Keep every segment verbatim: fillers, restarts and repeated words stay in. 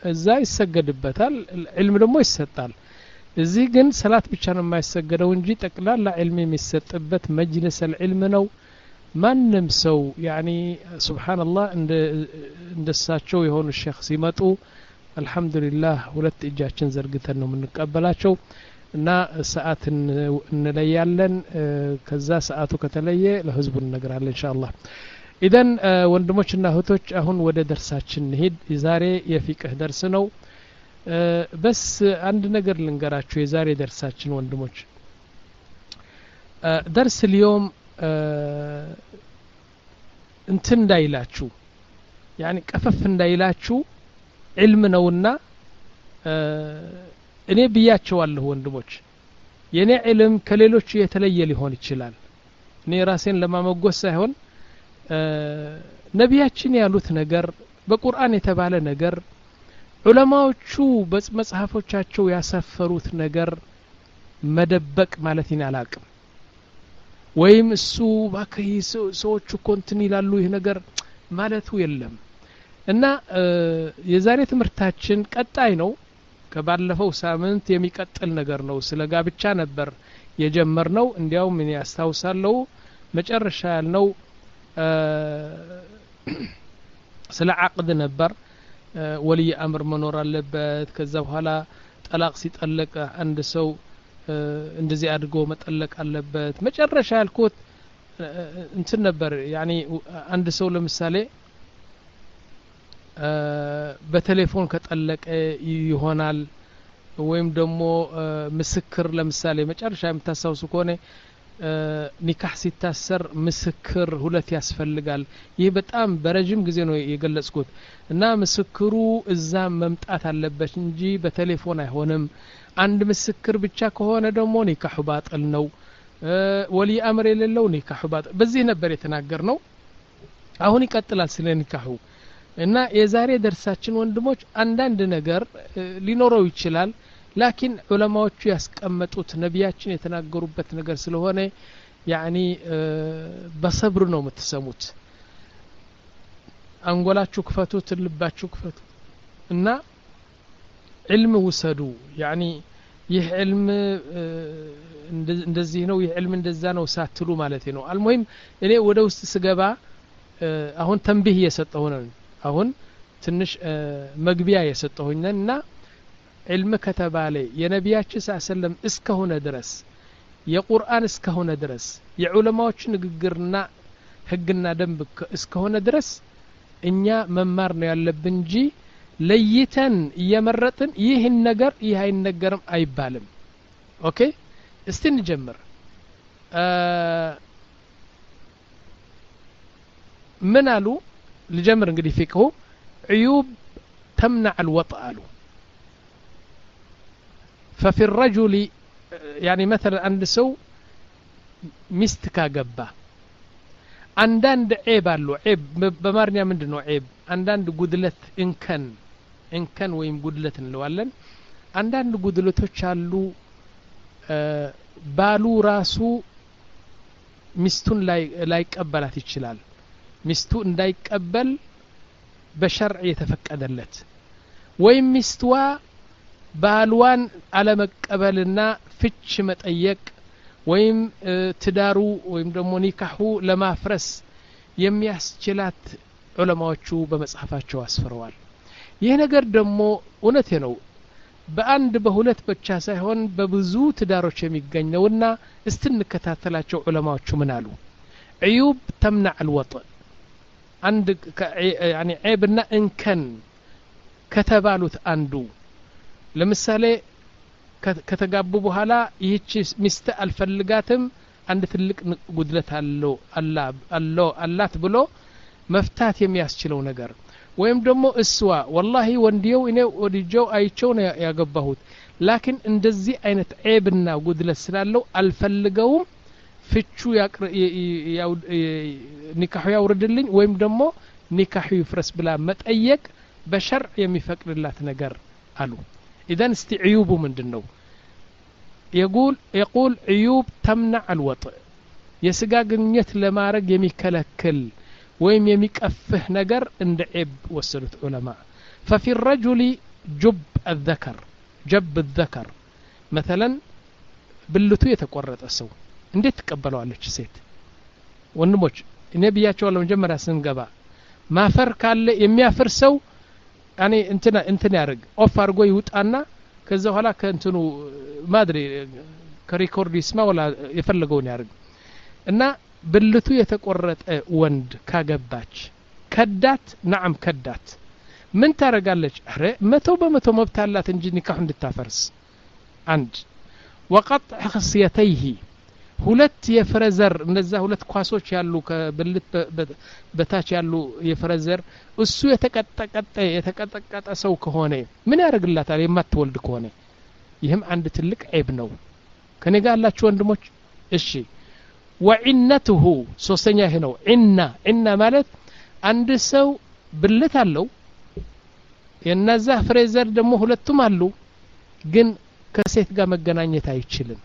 እዛ ይሰገድበታል ዒልም ደግሞ ይሰጣል እዚህ ግን ሰላት ብቻ ነው የማይሰገደው እንጂ ጠቅላላ ዒልም የሚሰጥበት መጅልስ العلم ነው ማንም ሰው ያኒ ሱብሃንአላህ እንደ እንደሳቸው የሆኑ ሼክ ሲመጡ አልহামዱሊላህ ሁለት እጃችን ዘርግተን ነው የምንቀበላቸው እና ሰዓት እንለያለን ከዛ ሰዓቱ ከተለየ ለህዝቡ እንነግራለን ኢንሻአላህ ኢደን ወንድሞችና እህቶች አሁን ወደ ደርሳችን እንሂድ የዛሬ የፊቅህ ደርስ ነው በስ አንድ ነገር ልንገራችሁ የዛሬ ደርሳችን ወንድሞች درس اليوم እንትን እንዳይላችሁ يعني ቀፈፍ እንዳይላችሁ علم ነውና እኔ ብያቸዋለሁ ወንድሞች የኔ علم ከሌሎች የተለየ ሊሆን ይችላል እኔ ራሴን ለማመጎስ ሳይሆን ነቢያችን ያሉት ነገር በቁርአን የተባለ ነገር ዑለማዎቹ በመጽሐፎቻቸው ያሰፈሩት ነገር መደበቅ ማለት ይናላቅም ወይም እሱ ባከይ ሰዎቹ ኮንቲኒ ይላሉ ይሄ ነገር ማለቱ የለም እና የዛሬ ትምህርታችን ቀጣይ ነው ከባለፈው ሳምንት የሚቀጥል ነገር ነው ስለ ጋብቻ ነበር የጀመርነው እንዲያው ምን ያስታውሳለሁ መጨረሻ ያልነው ስለ عقد ነበር ወልይ አምር መኖር አለበት ከዛ በኋላ ጠላቅ ሲጠለቅ አንድ ሰው እንደዚህ አድርጎ መጠለቅ አለበት መጨረሻ ያልኩት እንትን ነበር ያኒ አንድ ሰው ለምሳሌ በቴሌፎን ከጠለቀ ይሆናል ወይም ደግሞ ምስክር ለምሳሌ መጨረሻ የምታሳውሱ ከሆነ ኒካህ ሲታሰር ምስክር ሁለት ያስፈልጋል ይህ በጣም በረጅም ጊዜ ነው የገለጽኩት እና ምስክሩ እዛ መምጣት አለበት እንጂ በቴሌፎን አይሆንም አንድ ምስክር ብቻ ከሆነ ደግሞ ኒካህ ባጥል ነው ወልይ አምር የሌለው ኒካህ ባጥል በዚህ ነበር የተናገርነው አሁን ይቀጥላል ስለ ኒካሁ እና የዛሬ ደርሳችን ወንድሞች አንዳንድ ነገር ሊኖረው ይችላል ላኪን ዑለማዎቹ ያስቀመጡት ነቢያችን የተናገሩበት ነገር ስለሆነ ያኒ በሰብር ነው የምትሰሙት አንጎላችሁ ክፈቱት ልባችሁ ክፈቱ እና علم ውሰዱ ያኒ ይህ علم እንደዚህ ነው ይህ علم እንደዛ ነው ሳትሉ ማለት ነው አልሙሂም እኔ ወደ ውስጥ ስገባ አሁን ተንቢህ እየሰጠሁ ነው አሁን ትንሽ መግቢያ የሰጠሁኝና علم ከተባለ የነቢያችን ሰለም እስከሆነ ድረስ የቁርአን እስከሆነ ድረስ የዑለማዎች ንግግርና ህግና ደንብ እስከሆነ ድረስ እኛ መማር ነው ያለብን እንጂ ለይተን እየመረጥን ይህን ነገር ይህ አይነገርም አይባልም ኦኬ እስቲ እንጀምር ምን አሉ ልጀምር እንግዲህ ፊቅሁ عيوب تمنع الوطأ አሉ ففي الرجل يعني مثلا عند سو مستكا جبا عندند عيب አሉ عيب በማርኛ ምንድነው عيب አንዳንድ ጉድለት እንከን እንከን ወይም ጉድለት እንለዋለን አንዳንድ ጉድለቶች አሉ ባሉ ራሱ ሚስቱን ላይ ላይቀበላት ይችላል ሚስቱ እንዳይቀበል በሸርዕ የተፈቀደለት ወይም ሚስትዋ ባልዋን አለመቀበልና ፍች መጠየቅ ወይም ትዳሩ ወይም ደግሞ ኒካሁ ለማፍረስ የሚያስችላት ዑለማዎቹ በመጽሐፋቸው አስፈረዋል ይህ ነገር ደግሞ እውነቴ ነው በአንድ በሁለት ብቻ ሳይሆን በብዙ ትዳሮች የሚገኘውና እስትንከታተላቸው ዑለማዎቹ ምን አሉ عيوب تمنع الوطء عند يعني عيبنا انكن ከተባሉት አንዱ ለምሳሌ ከተጋቡ በኋላ ይህች ሚስት አልፈልጋትም አንድ ትልቅ ጉድለት አለው አላህ አላህ አላት ብሎ መፍታት የሚያስችለው ነገር ወይም ደግሞ እስዋ والله ወንዲው እኔ ወዲጆው አይቸው ነው ያገባሁት ላኪን እንደዚህ አይነት ዒብና ጉድለት ስላለው አልፈልገውም ፍቹ ያው ኒካሁ ያውርድልኝ ወይም ደግሞ ኒካሁ ይፍረስ ብላ መጠየቅ በሸርዕ የሚፈቅድላት ነገር አሉ اذا استعيوب ምንድነው يقول يقول عيوب تمنع الوطء የስጋ ግንኙነት ለማድረግ የሚከለክል ወይም የሚቀፍህ ነገር እንደ ዒብ ወሰዱት ዑለማ ففي الرجل جب الذكر جب الذكر مثلا ብልቱ የተቆረጠ ሰው እንዴት ትቀበለዋለች ሴት ወንድሞች እኔ ብያቸዋለሁ መጀመሪያ ስንገባ ማፈር ካለ የሚያፍር ሰው ያኔ እንትና እንትና ያርግ ኦፍ አርጎ ይውጣና ከዛ በኋላ ከእንትኑ ማድሪ ከሪኮርድ ይስማ ወላ የፈለገውን ያርግ እና ብልቱ የተቆረጠ ወንድ ካገባች ከዳት نعم ከዳት ምን ታረጋለች አረ መቶ በመቶ መብት አላት እንጂ ኒካህ እንድታፈርስ አንድ وقطع خصيتيه ሁለት የፍረዘር እነዛ ሁለት ኳሶች ያሉ ከብልት በታች ያሉ የፍረዘር እሱ የተቀጠቀጠ የተቀጠቀጠ ሰው ከሆነ ምን ያደርግላታል የማትወልድ ከሆነ ይህም አንድ ትልቅ ዒብ ነው ከኔ ጋር ያላችሁ ወንድሞች እሺ وعنته ሶስተኛ ይሄ ነው ዒና ዒና ማለት አንድ ሰው ብልት አለው የነዛ ፍሬዘር ደግሞ ሁለቱም አሉ ግን ከሴት ጋር መገናኘት አይችልም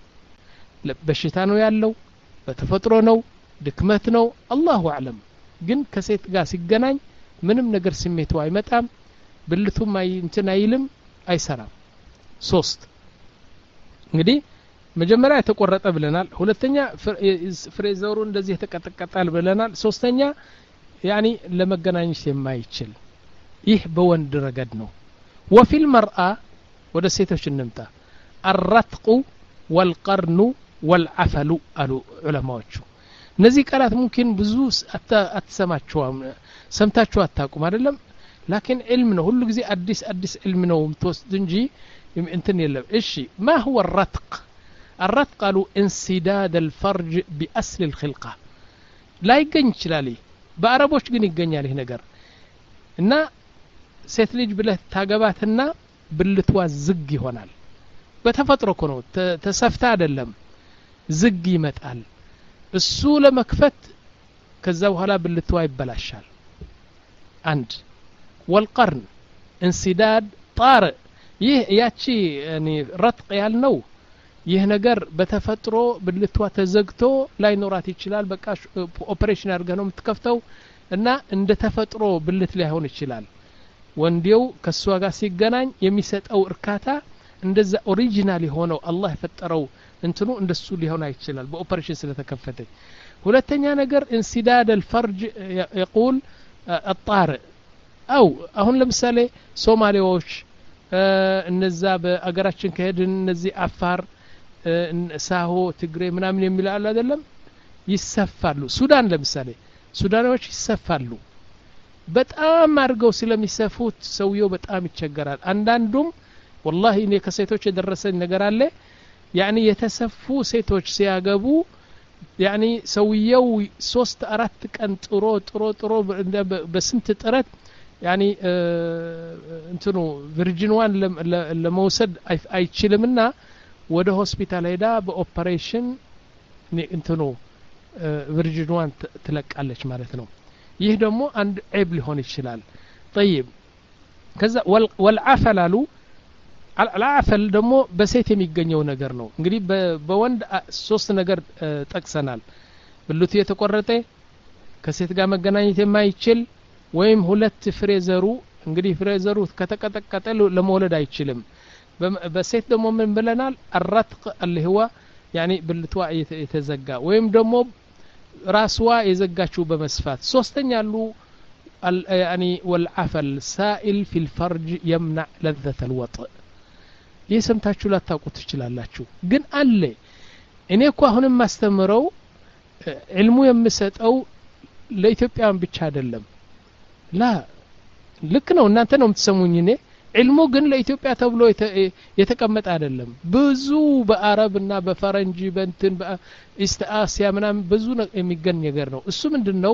በሽታ ነው ያለው በተፈጥሮ ነው ድክመት ነው አላሁ አለም ግን ከሴት ጋር ሲገናኝ ምንም ነገር ስሜቱ አይመጣም ብልቱም አይ እንትን አይልም አይሰራም ሶስት እንግዲህ መጀመሪያ የተቆረጠ ብለናል ሁለተኛ ፍሬዘሩ እንደዚህ የተቀጠቀጣል ብለናል ሶስተኛ ያኒ ለመገናኘት የማይችል ይህ በወንድ ረገድ ነው وفي المرأة ወደ ሴቶች እንምጣ الرتق والقرن والعفل አሉ ዑለማዎቹ እነዚህ ቃላት ሙምኪን ብዙ አትሰማቸው ሰምታችሁ አታውቁም አይደለም لكن علم ነው ሁሉ ጊዜ አዲስ አዲስ علم ነው ምትወስድ እንጂ እንትን የለም እሺ ما هو الرتق الرتق قالوا انسداد الفرج بأصل الخلقة لا ይገኝ ይችላል በአረቦች ግን ይገኛል ይሄ ነገር እና ሴት ልጅ ብለህ ታገባትና ብልቷ ዝግ ይሆናል በተፈጥሮ እኮ ነው ተሰፍታ አይደለም ዝግ ይመጣል እሱ ለመክፈት ከዛ በኋላ ብልቷ ይበላሻል አንድ والقرن انسداد طارئ ይህ ያቺ يعني رتق ያልነው ይህ ነገር በተፈጥሮ ብልቷ ተዘግቶ ላይኖራት ይችላል በቃ ኦፕሬሽን አድርገህ ነው የምትከፍተው እና እንደ ተፈጥሮ ብልት ሊሆን ይችላል ወንዴው ከሷ ጋር ሲገናኝ የሚሰጠው እርካታ እንደዛ ኦሪጂናል የሆነው አላህ የፈጠረው እንትኑ እንደሱ ሊሆን አይችላል በኦፕሬሽን ስለተከፈተ ሁለተኛ ነገር انسداد الفرج يقول الطارئ او አሁን ለምሳሌ ሶማሌዎች እነዛ በአገራችን ከሄድን እነዚህ አፋር ሳሆ ትግሬ ምናምን የሚላሉ አይደለም ይሰፋሉ ሱዳን ለምሳሌ ሱዳኖች ይሰፋሉ በጣም አርገው ስለሚሰፉት ሰውየው በጣም ይቸገራል አንዳንዱም والله እኔ ከሴቶች የደረሰኝ ነገር አለ يعني የተሰፉ ሴቶች ሲያገቡ يعني ሰውየው ሶስት አራት ቀን ጥሮ ጥሮ ጥሮ በስንት ጥረት يعني እንትኑ ቨርጂን ዋን ለመውሰድ አይችልምና ወደ ሆስፒታል ሄዳ በኦፕሬሽን እንትኑ ቨርጂን ዋን ትለቃለች ማለት ነው ይህ ደግሞ አንድ ዒብ ሊሆን ይችላል طيب ከዛ والعفل አሉ العفل ደግሞ በሴት የሚገኘው ነገር ነው እንግዲህ በወንድ ሶስት ነገር ጠቅሰናል ብልቱ የተቆረጠ ከሴት ጋር መገናኘት የማይችል ወይም ሁለት ፍሬዘሩ እንግዲህ ፍሬዘሩ ከተቀጠቀጠ ለመውለድ አይችልም በሴት ደግሞ ምን ብለናል الرتق اللي هو يعني ብልቷ የተዘጋ ወይም ደግሞ ራስዋ የዘጋችው በመስፋት ሶስተኛ አሉ يعني والعفل سائل في الفرج يمنع لذة الوطء ይሰምታችሁ ላታውቁት ትችላላችሁ ግን አለ እኔ እኮ አሁንም ማስተምረው ዕልሙ የምሰጠው ለኢትዮጵያን ብቻ አይደለም ላ ልክ ነው እናንተ ነው የምትሰሙኝ እኔ ዕልሙ ግን ለኢትዮጵያ ተብሎ የተቀመጠ አይደለም ብዙ በአረብና በፈረንጂ በእንትን በኢስት አሲያ ምናምን ብዙ የሚገኝ ነገር ነው እሱ ምንድነው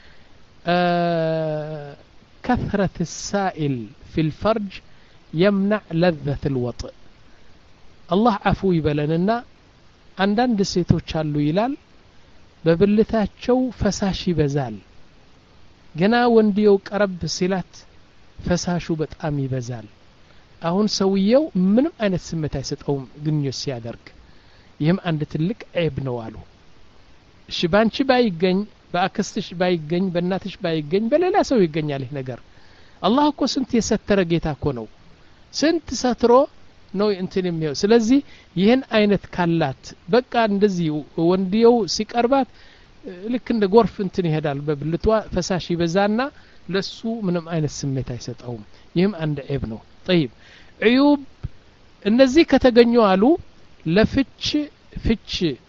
كثرة السائل في الفرج يمنع لذة الوطء الله عفو يبلننا አንዳንድ ሴቶች አሉ ይላል በብልታቸው ፈሳሽ ይበዛል ገና ወንዲው ቀረብ ሲላት ፈሳሹ በጣም ይበዛል አሁን ሰውየው ምንም አይነት ስሜት አይሰጠውም ግንኙነት ሲያደርግ ይህም አንድ ትልቅ ዒብ ነው አሉ እሺ ባንቺ ባይገኝ በአክስትሽ ባይገኝ በእናትሽ ባይገኝ በሌላ ሰው ይገኛል ይህ ነገር አላህ እኮ ስንት የሰተረ ጌታ እኮ ነው ስንት ሰትሮ ነው እንትን የሚያው ስለዚህ ይሄን አይነት ካላት በቃ እንደዚህ ወንዲው ሲቀርባት ልክ እንደ ጎርፍ እንትን ይሄዳል በብልቷ ፈሳሽ ይበዛና ለሱ ምንም አይነት ስሜት አይሰጣውም ይህም አንድ ዒብ ነው طيب عيوب እነዚህ ከተገኙ አሉ ለፍች ፍች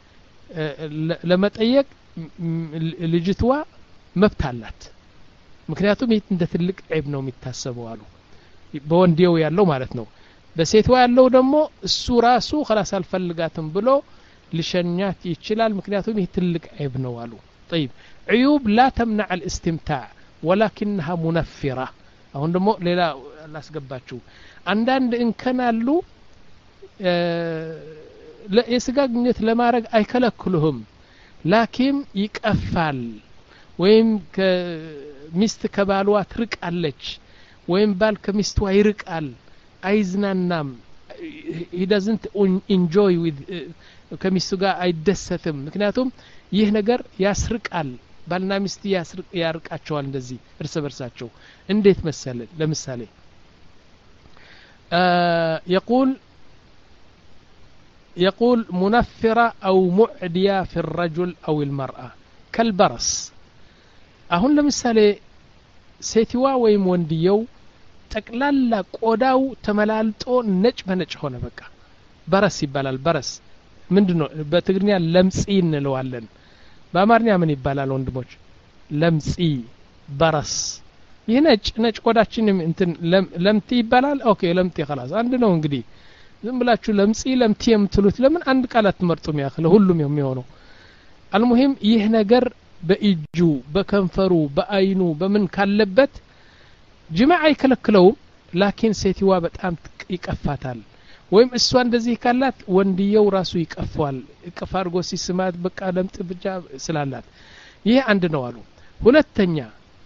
ለመጠየቅ ልጅቷ መብት አላት ምክንያቱም ይህ እንደ ትልቅ ዒብ ነው የሚታሰበው አሉ በወንዲው ያለው ማለት ነው በሴትዋ ያለው ደግሞ እሱ ራሱ خلاص አልፈልጋትም ብሎ لشنيات يشلال مكنياتهم يتلق عيب نوالو طيب عيوب لا تمنع الاستمتاع ولكنها منفرة هون دمو ليلا لا اسقباتشو عندان إن كان له اه لا يسقاقنيت لما رق أي كلهم لكن يكأفال ويم كمست كبالوات رق ألج ويم بال كمستوا يرق أل أيزنا النام he doesn't enjoy with ከሚስቱ ጋር አይደሰትም ምክንያቱም ይህ ነገር ያስርቃል ባልና ሚስት ያስርቅ ያርቃቸዋል እንደዚህ እርስ በርሳቸው እንዴት መሰለ ለምሳሌ يقول يقول منفرة أو معدية في الرجل أو المرأة كالبرص አሁን ለምሳሌ ሴትዋ ወይም ወንድየው ጠቅላላ ቆዳው ተመላልጦ ነጭ በነጭ ሆነ በቃ በረስ ይባላል በረስ ምንድነው በትግርኛ ለምጺ እንለዋለን በአማርኛ ምን ይባላል ወንድሞች ለምጺ በረስ ይህ ነጭ ነጭ ቆዳችን እንትን ለምቲ ይባላል ኦኬ ለምቲ خلاص አንድ ነው እንግዲህ ዝም ብላችሁ ለምጺ ለምቲ የምትሉት ለምን አንድ ቃላት ትመርጡም ያክለ ሁሉም የሚሆነው አልሙሂም ይህ ነገር በእጁ በከንፈሩ በአይኑ በምን ካለበት ጅማዕ አይከለክለው ላኪን ሴትዋ በጣም ይቀፋታል ወይም እሷ እንደዚህ ካላት ወንድየው ራሱ ይቀፋል ይቀፋርጎ ሲስማት በቃ ለምጥ ብቻ ስላላት ይሄ አንድ ነው አሉ ሁለተኛ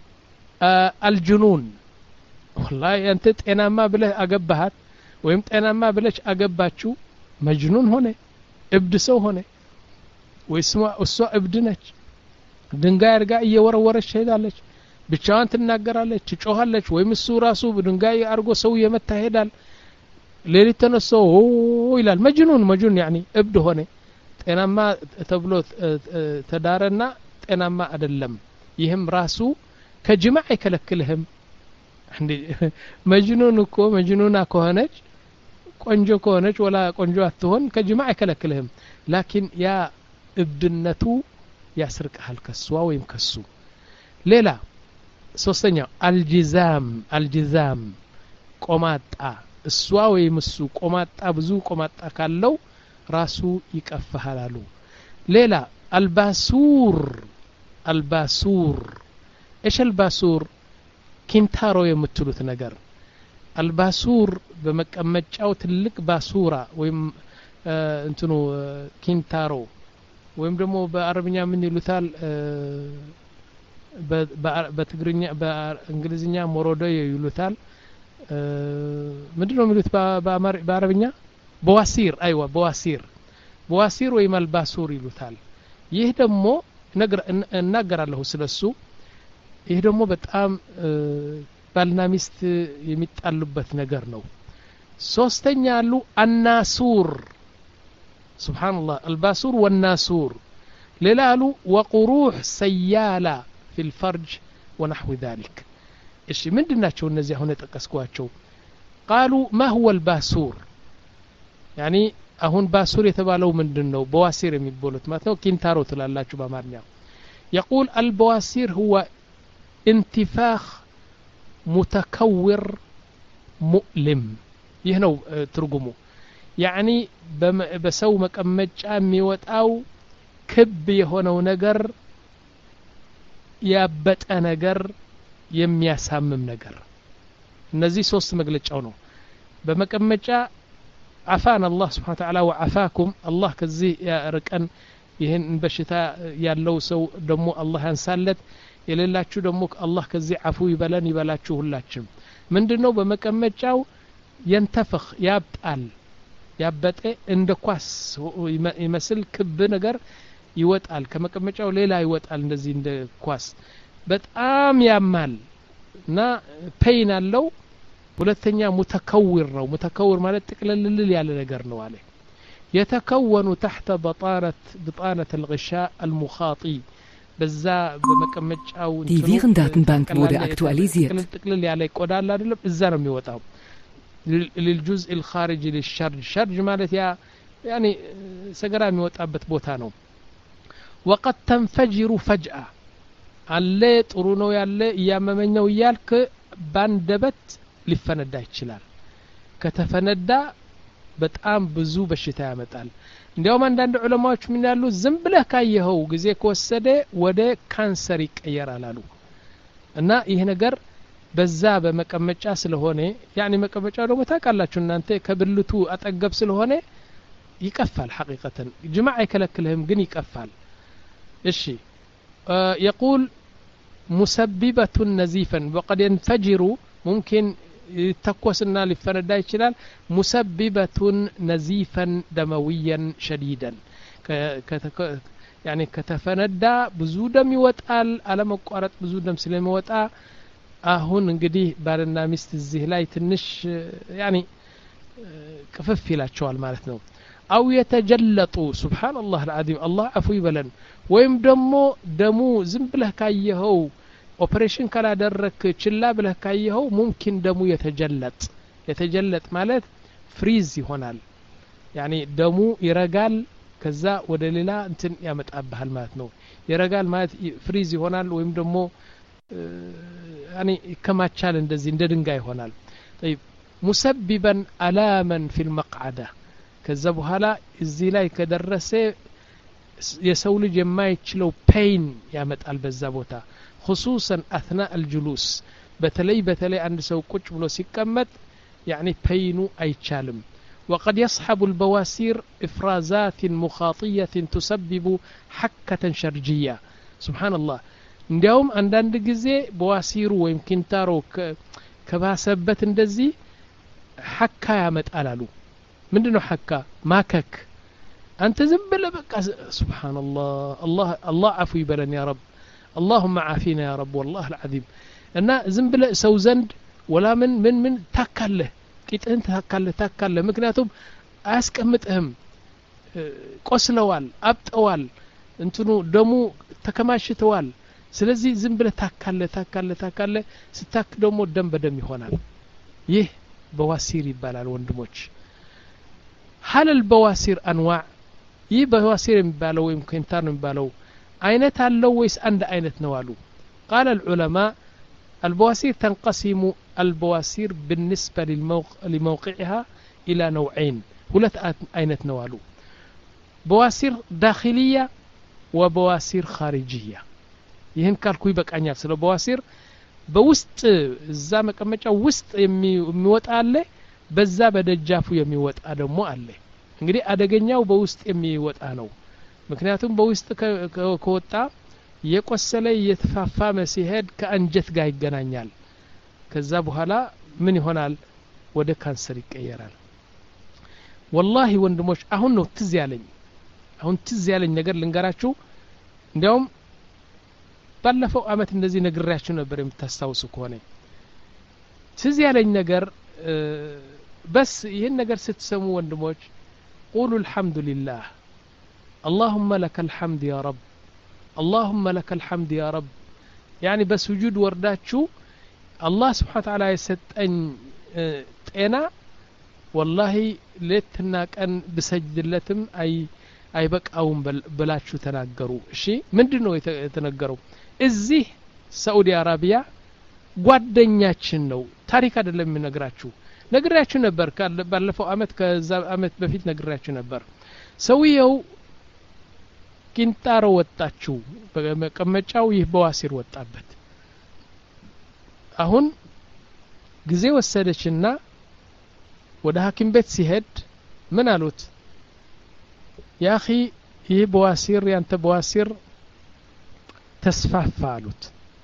አልጅኑን والله አንተ ጤናማ ብለህ አገባሃት ወይም ጤናማ ብለሽ አገባችሁ መጅኑን ሆነ እብድ ሰው ሆነ ወይስ እሷ እብድ ነች ድንጋይ አርጋ እየወረወረች ሄዳለች ብቻዋን ትናገራለች ትጮሃለች ወይም እሱ ራሱ ድንጋይ አርጎ ሰው የመታ ሄዳል ሌሊት ተነሶ ይላል መጅኑን መጅኑን يعني እብድ ሆነ ጤናማ ተብሎ ተዳረና ጤናማ አይደለም ይህም ራሱ ከጅማዕ አይከለክልህም እንዴ መጅኑን እኮ መጅኑና ከሆነች ቆንጆ ከሆነች ወላ ቆንጆ አትሆን ከጅማዕ አይከለክልህም ላኪን ያ እብድነቱ ያስርቀሃል ከሷ ወይም ከሱ ሌላ ሶስተኛው አልጂዛም አልጂዛም ቆማጣ እሷ ወይም እሱ ቆማጣ ብዙ ቆማጣ ካለው ራሱ ይቀፈሃላሉ ሌላ አልባሱር አልባሱር ايش الباسور ኪንታሮ የምትሉት ነገር አልባሱር በመቀመጫው ትልቅ ባሱራ ወይም እንትኑ ኪንታሮ ወይም ደግሞ በአረብኛ ምን ይሉታል በትግርኛ በእንግሊዝኛ ሞሮዶ ይሉታል ምንድነው የሚሉት በአረብኛ በዋሲር አይዋ በዋሲር በዋሲር ወይም አልባሱር ይሉታል ይህ ደግሞ ነገር እናገራለሁ ስለሱ ይህ ደግሞ በጣም ባልና ሚስት የሚጣሉበት ነገር ነው ሶስተኛ አሉ አናሱር ሱብሃንአላህ አልባሱር ወናሱር ሌላ አሉ ወቁሩህ ሰያላ في الفرج ونحو ذلك እሺ ምንድናቸው እነዚህ አሁን ተጠቀስኳቸው قالوا ما هو الباسور يعني አሁን ባሱር የተባለው ምንድነው በዋሲር የሚባሉት ማለት ነው ኪንታሮ ትላላችሁ በአማርኛ يقول البواسير هو انتفاخ متكور مؤلم ይህ ነው ትርጉሙ يعني በሰው መቀመጫ የሚወጣው ክብ የሆነው ነገር ያበጠ ነገር የሚያሳምም ነገር እነዚህ ሶስት መግለጫው ነው በመቀመጫ አፋን አላህ Subhanahu Wa Ta'ala ወአፋኩም አላህ ከዚህ ያርቀን ይሄን በሽታ ያለው ሰው ደግሞ አላህ ያንሳለት የሌላችሁ ደግሞ አላህ ከዚህ አፉ ይበለን ይበላችሁ ሁላችንም ምንድነው በመቀመጫው ينتفخ ያብጣል ያበጠ እንደ ኳስ ይመስል ክብ ነገር ይወጣል ከመቀመጫው ሌላ ይወጣል እንደዚህ እንደ ኳስ በጣም ያማል እና ፔን አለው ሁለተኛ ሙተከውር ነው ሙተከውር ማለት ጥቅልልል ያለ ነገር ነው አለ يتكون تحت بطانة بطانة الغشاء المخاطي በዛ በመቀመጫው Die Virendatenbank wurde aktualisiert ጥቅልል ያለ ቆዳል አይደለም እዛ ነው የሚወጣው للجزء الخارجي للشرج شرج ማለት ያ يعني ሰገራ የሚወጣበት ቦታ ነው وقد تنفجر فجأة አለ ጥሩ ነው ያለ ያመመኛው ይያልክ ባንደበት ሊፈነዳ ይችላል ከተፈነዳ በጣም ብዙ በሽታ ያመጣል እንዲያውም አንዳንድ ዑለማዎች ምን ያሉ ዝም ብለህ ካየኸው ጊዜ ከወሰደ ወደ ካንሰር ይቀየራል አሉ እና ይሄ ነገር በዛ በመቀመጫ ስለሆነ ያኒ መቀመጫው ደግሞ ታውቃላችሁ እናንተ ከብልቱ አጠገብ ስለሆነ ይቀፋል ሐቂቀተን ጅማዕ አይከለክልህም ግን ይቀፋል እሺ يقول مسببة نزيفا وقد ينفجر ممكن تكوسنا لفندا يشلال مسببة نزيفا دمويا شديدا يعني كتفندا بزو دم يوطال على مقارط بزو دم ስለሚወጣ አሁን እንግዲህ ባልና ሚስት እዚህ ላይ ትንሽ يعني كفف ይላቸዋል ማለት ነው أو يتجلطوا سبحان الله العظيم الله عفو يبلن ወይም ደግሞ ደሙ ዝም ብለህ ካየኸው ኦፕሬሽን ካላደረክ ችላ ብለህ ካየኸው ممكن ደሙ የተጀለጥ የተጀለጥ ማለት ፍሪዝ ይሆናል يعني ደሙ ይረጋል ከዛ ወደ ሌላ እንትን ያመጣብሃል ማለት ነው ይረጋል ማለት ፍሪዝ ይሆናል ወይም ደግሞ يعني ከማቻል እንደዚህ እንደ ድንጋይ ይሆናል طيب مسببا الاما في المقعده ከዛ በኋላ እዚህ ላይ ከደረሰ የሰው ልጅ የማይችለው ፔን ያመጣል በዛ ቦታ خصوصا اثناء الجلوس በተለይ በተለይ አንድ ሰው ቁጭ ብሎ ሲቀመጥ يعني ፔኑ አይቻልም وقد يصحب البواسير افرازات مخاطيه تسبب حكه شرجيه سبحان الله እንዲያውም አንዳንድ ጊዜ በዋሲሩ ወይም ኪንታሮ ከባሰበት እንደዚህ ሐካ ያመጣል አሉ ምንድነው ሐካ ማከክ አንተ ዝም ብለህ በቃ سبحان الله الله الله عفو يبلن يا رب اللهم عافينا يا رب والله العظيم እና ዝም ብለህ ሰው ዘንድ ولا من من من ታካለ ቂጥህን ታካለ ታካለ ምክንያቱም አያስቀምጥህም ቆስለዋል አብጠዋል እንትኑ ደሙ ተከማሽተዋል ስለዚህ ዝም ብለህ ታካለ ታካለ ታካለ ስታክ ደግሞ ደም በደም ይሆናል ይህ በዋሲር ይባላል ወንድሞች هل البواسير انواع ይህ በዋሲር የሚባለው ወይም ኪንታር የሚባለው አይነት አለው ወይስ አንድ አይነት ነው አሉ قال العلماء البواسير تنقسم البواسير بالنسبة لموقعها إلى نوعين ሁለት አይነት ነው አሉ بواسير داخلية وبواسير خارجية ይህን ካልኩ ይበቃኛል ስለ በዋሲር በውስጥ እዛ መቀመጫው ውስጥ የሚወጣ አለ በዛ በደጃፉ የሚወጣ ደግሞ አለ እንግዲህ አደገኛው በውስጥ የሚወጣ ነው ምክንያቱም በውስጥ ከወጣ የቆሰለ የተፋፋመ ሲሄድ ከአንጀት ጋር ይገናኛል ከዛ በኋላ ምን ይሆናል ወደ ካንሰር ይቀየራል والله ወንድሞች አሁን ነው ትዝ ያለኝ አሁን ትዝ ያለኝ ነገር ልንገራችሁ እንዲያውም ባለፈው አመት እንደዚህ ነግሬያችሁ ነበር የምታስታውሱ ከሆነ ትዝ ያለኝ ነገር بس ይሄን ነገር ስትሰሙ ወንድሞች قولوا الحمد لله اللهم لك الحمد يا رب اللهم لك الحمد يا رب يعني بسجود ورداتشو الله سبحانه وتعالى يسطن ጤና والله ለትና ቀን ብሰጅድለትም አይ አይበቃውም ብላችሁ ተናገሩ እሺ ምንድነው የተነገረው እዚህ ሳዑዲ አረቢያ ጓደኛችን ነው ታሪክ አይደለም የሚነግራችሁ ነግራችሁ ነበር ባለፈው አመት ከዛ አመት በፊት ነግራችሁ ነበር ሰውየው ኪንታሮ ወጣችሁ በመቀመጫው ይህ በዋሲር ወጣበት አሁን ጊዜ ወሰደችና ወደ ሐኪም ቤት ሲሄድ ምን አሉት يا اخي ይህ በዋሲር ያንተ በዋሲር ተስፋፋ አሉት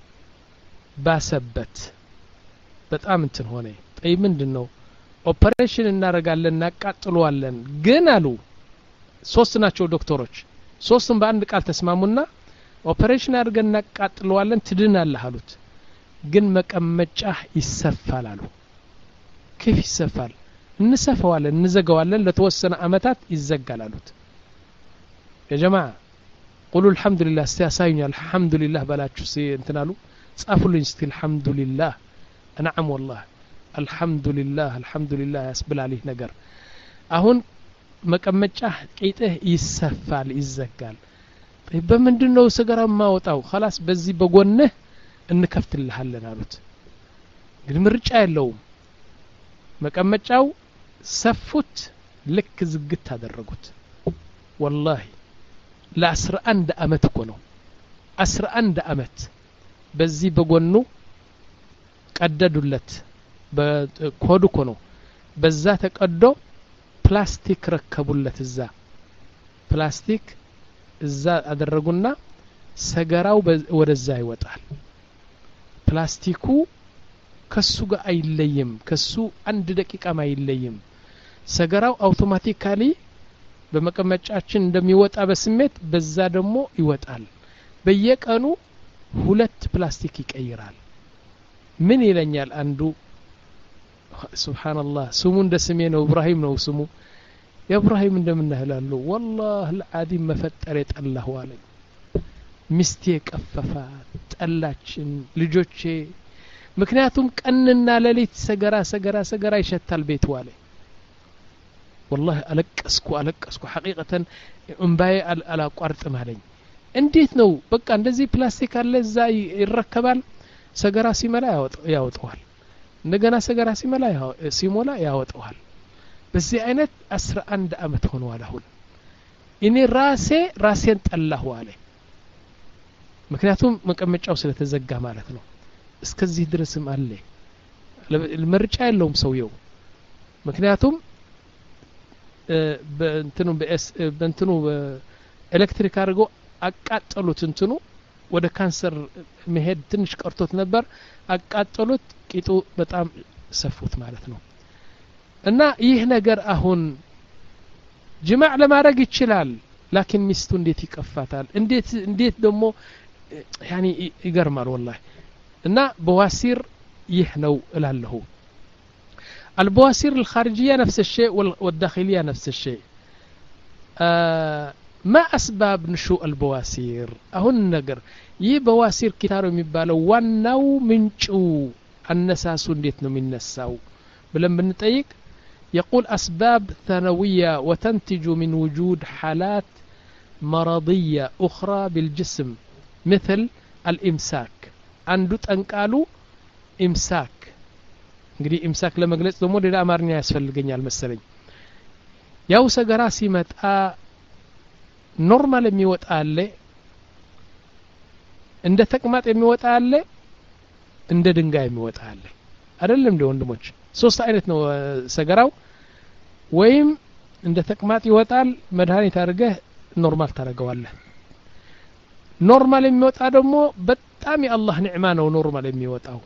ባሰበት በጣም እንትን ሆነ ጠይ ምንድነው ኦፕሬሽን እናረጋለን እናቃጥለዋለን ግን አሉ ሶስት ናቸው ዶክተሮች ሶስቱም በአንድ ቃል ተስማሙና ኦፕሬሽን አድርገን እናቃጥለዋለን ትድናለህ አሉት ግን መቀመጫህ ይሰፋል አሉ كيف يسفال እንሰፈዋለን እንዘጋዋለን ለተወሰነ አመታት ይዘጋል አሉት يا جماعه قولوا الحمد لله استياسايون الحمد لله بلاچو سي انتنالو ጻፉልኝ እስቲ الحمد لله نعم والله الحمد لله الحمد لله ያስብላልህ ነገር አሁን መቀመጫህ ቂጥህ ይሰፋል ይዘጋል በምንድነው ሰገራ ማውጣው خلاص በዚህ በጎንህ እንከፍትልሃለን አሉት ግን ምርጫ የለውም መቀመጫው ሰፉት ልክ ዝግት አደረጉት والله ለአስራ አንድ አመት እኮ ነው አስራ አንድ አመት በዚህ በጎኑ ቀደዱለት በኮዱ እኮ ነው በዛ ተቀዶ ፕላስቲክ ረከቡለት እዛ ፕላስቲክ እዛ አደረጉና ሰገራው ወደዛ ይወጣል ፕላስቲኩ ከሱ ጋር አይለይም ከሱ አንድ ደቂቃም አይለይም ሰገራው አውቶማቲካሊ በመቀመጫችን እንደሚወጣ በስሜት በዛ ደግሞ ይወጣል በየቀኑ ሁለት ፕላስቲክ ይቀይራል ምን ይለኛል አንዱ ሱብሃንአላህ ስሙ እንደ ስሜ ነው ኢብራሂም ነው ስሙ ኢብራሂም እንደምንህላሉ والله العظيم መፈጠር የጠላሁ አለኝ ሚስቴ ቀፈፋ ጠላችን ልጆቼ ምክንያቱም ቀንና ለሊት ሰገራ ሰገራ ሰገራ ይሸታል ቤት ዋለ والله አለቀስኩ አለቀስኩ حقيقة እንባዬ አላቋርጥም አለኝ እንዴት ነው በቃ እንደዚህ ፕላስቲክ አለ እዛ ይረከባል ሰገራ ሲመላ ያወጣዋል እንደገና ሰገራ ሲመላ ሲሞላ ያወጣዋል በዚህ አይነት አስራ አንድ አመት ሆኗል አሁን እኔ ራሴ ራሴን ጠላሁ አለ ምክንያቱም መቀመጫው ስለተዘጋ ማለት ነው እስከዚህ ድረስም አለ ለምርጫ የለውም ሰውየው ምክንያቱም በእንትኑ በእንትኑ ኤሌክትሪክ አድርጎ አቃጠሉት እንትኑ ወደ ካንሰር መሄድ ትንሽ ቀርቶት ነበር አቃጠሉት ቂጡ በጣም ሰፉት ማለት ነው እና ይህ ነገር አሁን ጅማዕ ለማድረግ ይችላል ላኪን ሚስቱ እንዴት ይቀፋታል እንዴት እንዴት ደግሞ ያኒ ይገርማል والله እና በዋሲር ይህ ነው እላለሁ البواسير الخارجية نفس الشيء والداخلية نفس الشيء آه ما أسباب نشوء البواسير أهون نقر يي بواسير كتارو ميبالو وانو منشو النساسو نديتنو من نساو بلن بنتأيك يقول أسباب ثانوية وتنتج من وجود حالات مرضية أخرى بالجسم مثل الإمساك عندو تنقالو إمساك እንግዲህ ኢምሳክ ለመግለጽ ደግሞ ሌላ አማርኛ ያስፈልገኛል መሰለኝ ያው ሰገራ ሲመጣ ኖርማል የሚወጣ አለ እንደ ተቅማጥ የሚወጣ አለ እንደ ድንጋይ የሚወጣ አለ አይደለም እንደ ወንድሞች ሶስት አይነት ነው ሰገራው ወይም እንደ ተቅማጥ ይወጣል መድኃኒት አድርገህ ኖርማል ታረጋዋለህ ኖርማል የሚወጣ ደግሞ በጣም የአላህ ኒዕማ ነው ኖርማል የሚወጣው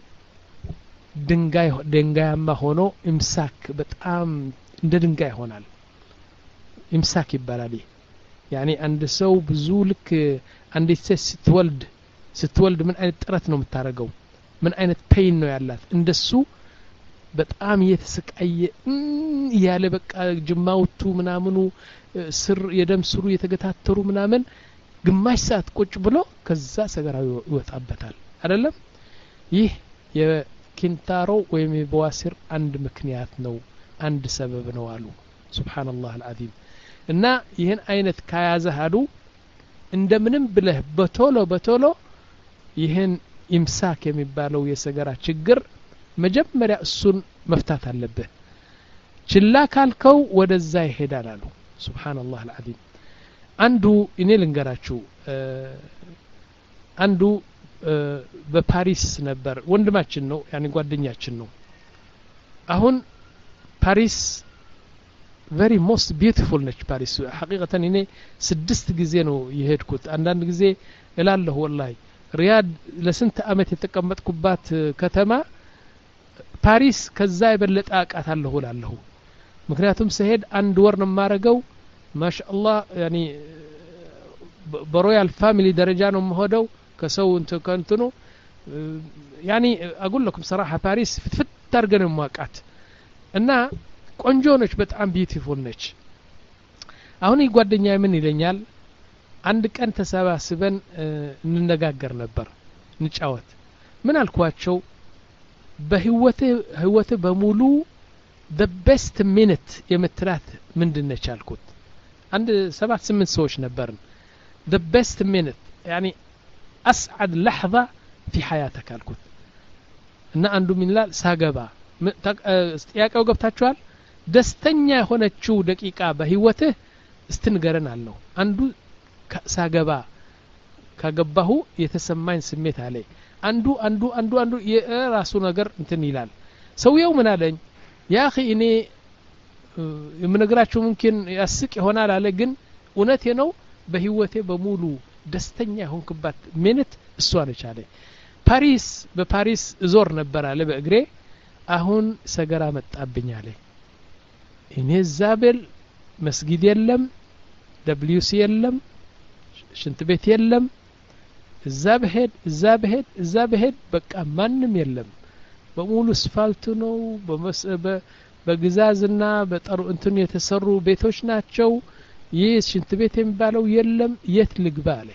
ድንጋይ ድንጋያማ ሆኖ ኢምሳክ በጣም እንደ ድንጋይ ይሆናል ኢምሳክ ይባላል ያኒ አንድ ሰው ብዙ ልክ አንዲት ሴት ስትወልድ ስትወልድ ምን አይነት ጥረት ነው የምታረገው ምን አይነት ፔን ነው ያላት እንደሱ በጣም እየተሰቃየ ያለ በቃ ጅማውቱ ምናምኑ ስር የደም ስሩ የተገታተሩ ምናምን ግማሽ ሰዓት ቁጭ ብሎ ከዛ ሰገራው ይወጣበታል አይደለም ይህ የኪንታሮ ወይም የበዋሲር አንድ ምክንያት ነው አንድ ሰበብ ነው አሉ ሱብሃንአላህ አልዓዚም እና ይህን አይነት ካያዘህ አሉ እንደምንም ብለህ በቶሎ በቶሎ ይህን ኢምሳክ የሚባለው የሰገራ ችግር መጀመሪያ እሱን መፍታት አለብህ ችላ ካልከው ወደዛ ይሄዳል አሉ ሱብሃንአላህ አልዓዚም አንዱ እኔ ልንገራችሁ አንዱ በፓሪስ ነበር ወንድማችን ነው ያኒ ጓደኛችን ነው አሁን ፓሪስ very most beautiful ነች ፓሪስ ሐቂቀተን እኔ ስድስት ጊዜ ነው የሄድኩት አንዳንድ ጊዜ እላለሁ ወላሂ ሪያድ ለስንት አመት የተቀመጥኩባት ከተማ ፓሪስ ከዛ የበለጠ አቃታለሁ እላለሁ ምክንያቱም ሰሄድ አንድ ወር ነው ማረገው ማሻአላህ ያኒ በሮያል ፋሚሊ ደረጃ ነው የምሆደው ከሰው እንት ከንትኑ ያኒ اقول لكم صراحه ፓሪስ ፍትፍት አድርገን ማቃት እና ቆንጆ ነች በጣም ቢዩቲፉል ነች አሁን ይጓደኛዬ ምን ይለኛል አንድ ቀን ተሰባስበን እንነጋገር ነበር እንጫወት ምን አልኳቸው በህይወቴ ህይወቴ በሙሉ the best minute የምትላት ምንድነች አልኩት አንድ ሰባት ስምንት ሰዎች ነበርን the best minute يعني اسعد لحظه في حياتك አልኩት እና አንዱ ምን ይላል ሳገባ ጥያቄው ገብታችኋል ደስተኛ የሆነችው ደቂቃ በህይወትህ እስትንገረን አለው አንዱ ሳገባ ካገባሁ የተሰማኝ ስሜት አለ አንዱ አንዱ አንዱ አንዱ የራሱ ነገር እንትን ይላል ሰውየው ምን አለኝ ያ اخي እኔ የምነግራችሁ ممكن ያስቅ ይሆናል አለ ግን እውነቴ ነው በህይወቴ በሙሉ ደስተኛ ሆንኩባት ሚኒት እሷ ነች አለ ፓሪስ በፓሪስ ዞር ነበር አለ በእግሬ አሁን ሰገራ መጣብኝ አለ እኔ ዛበል መስጊድ የለም ደብሊውሲ የለም ሽንት ቤት የለም እዛ በሄድ እዛ በሄድ እዛ በሄድ በቃ ማንንም የለም በሙሉ አስፋልት ነው በግዛዝና በጠሩ እንትን የተሰሩ ቤቶች ናቸው ይህ ሽንት ቤት የሚባለው የለም የት ልግባ አለ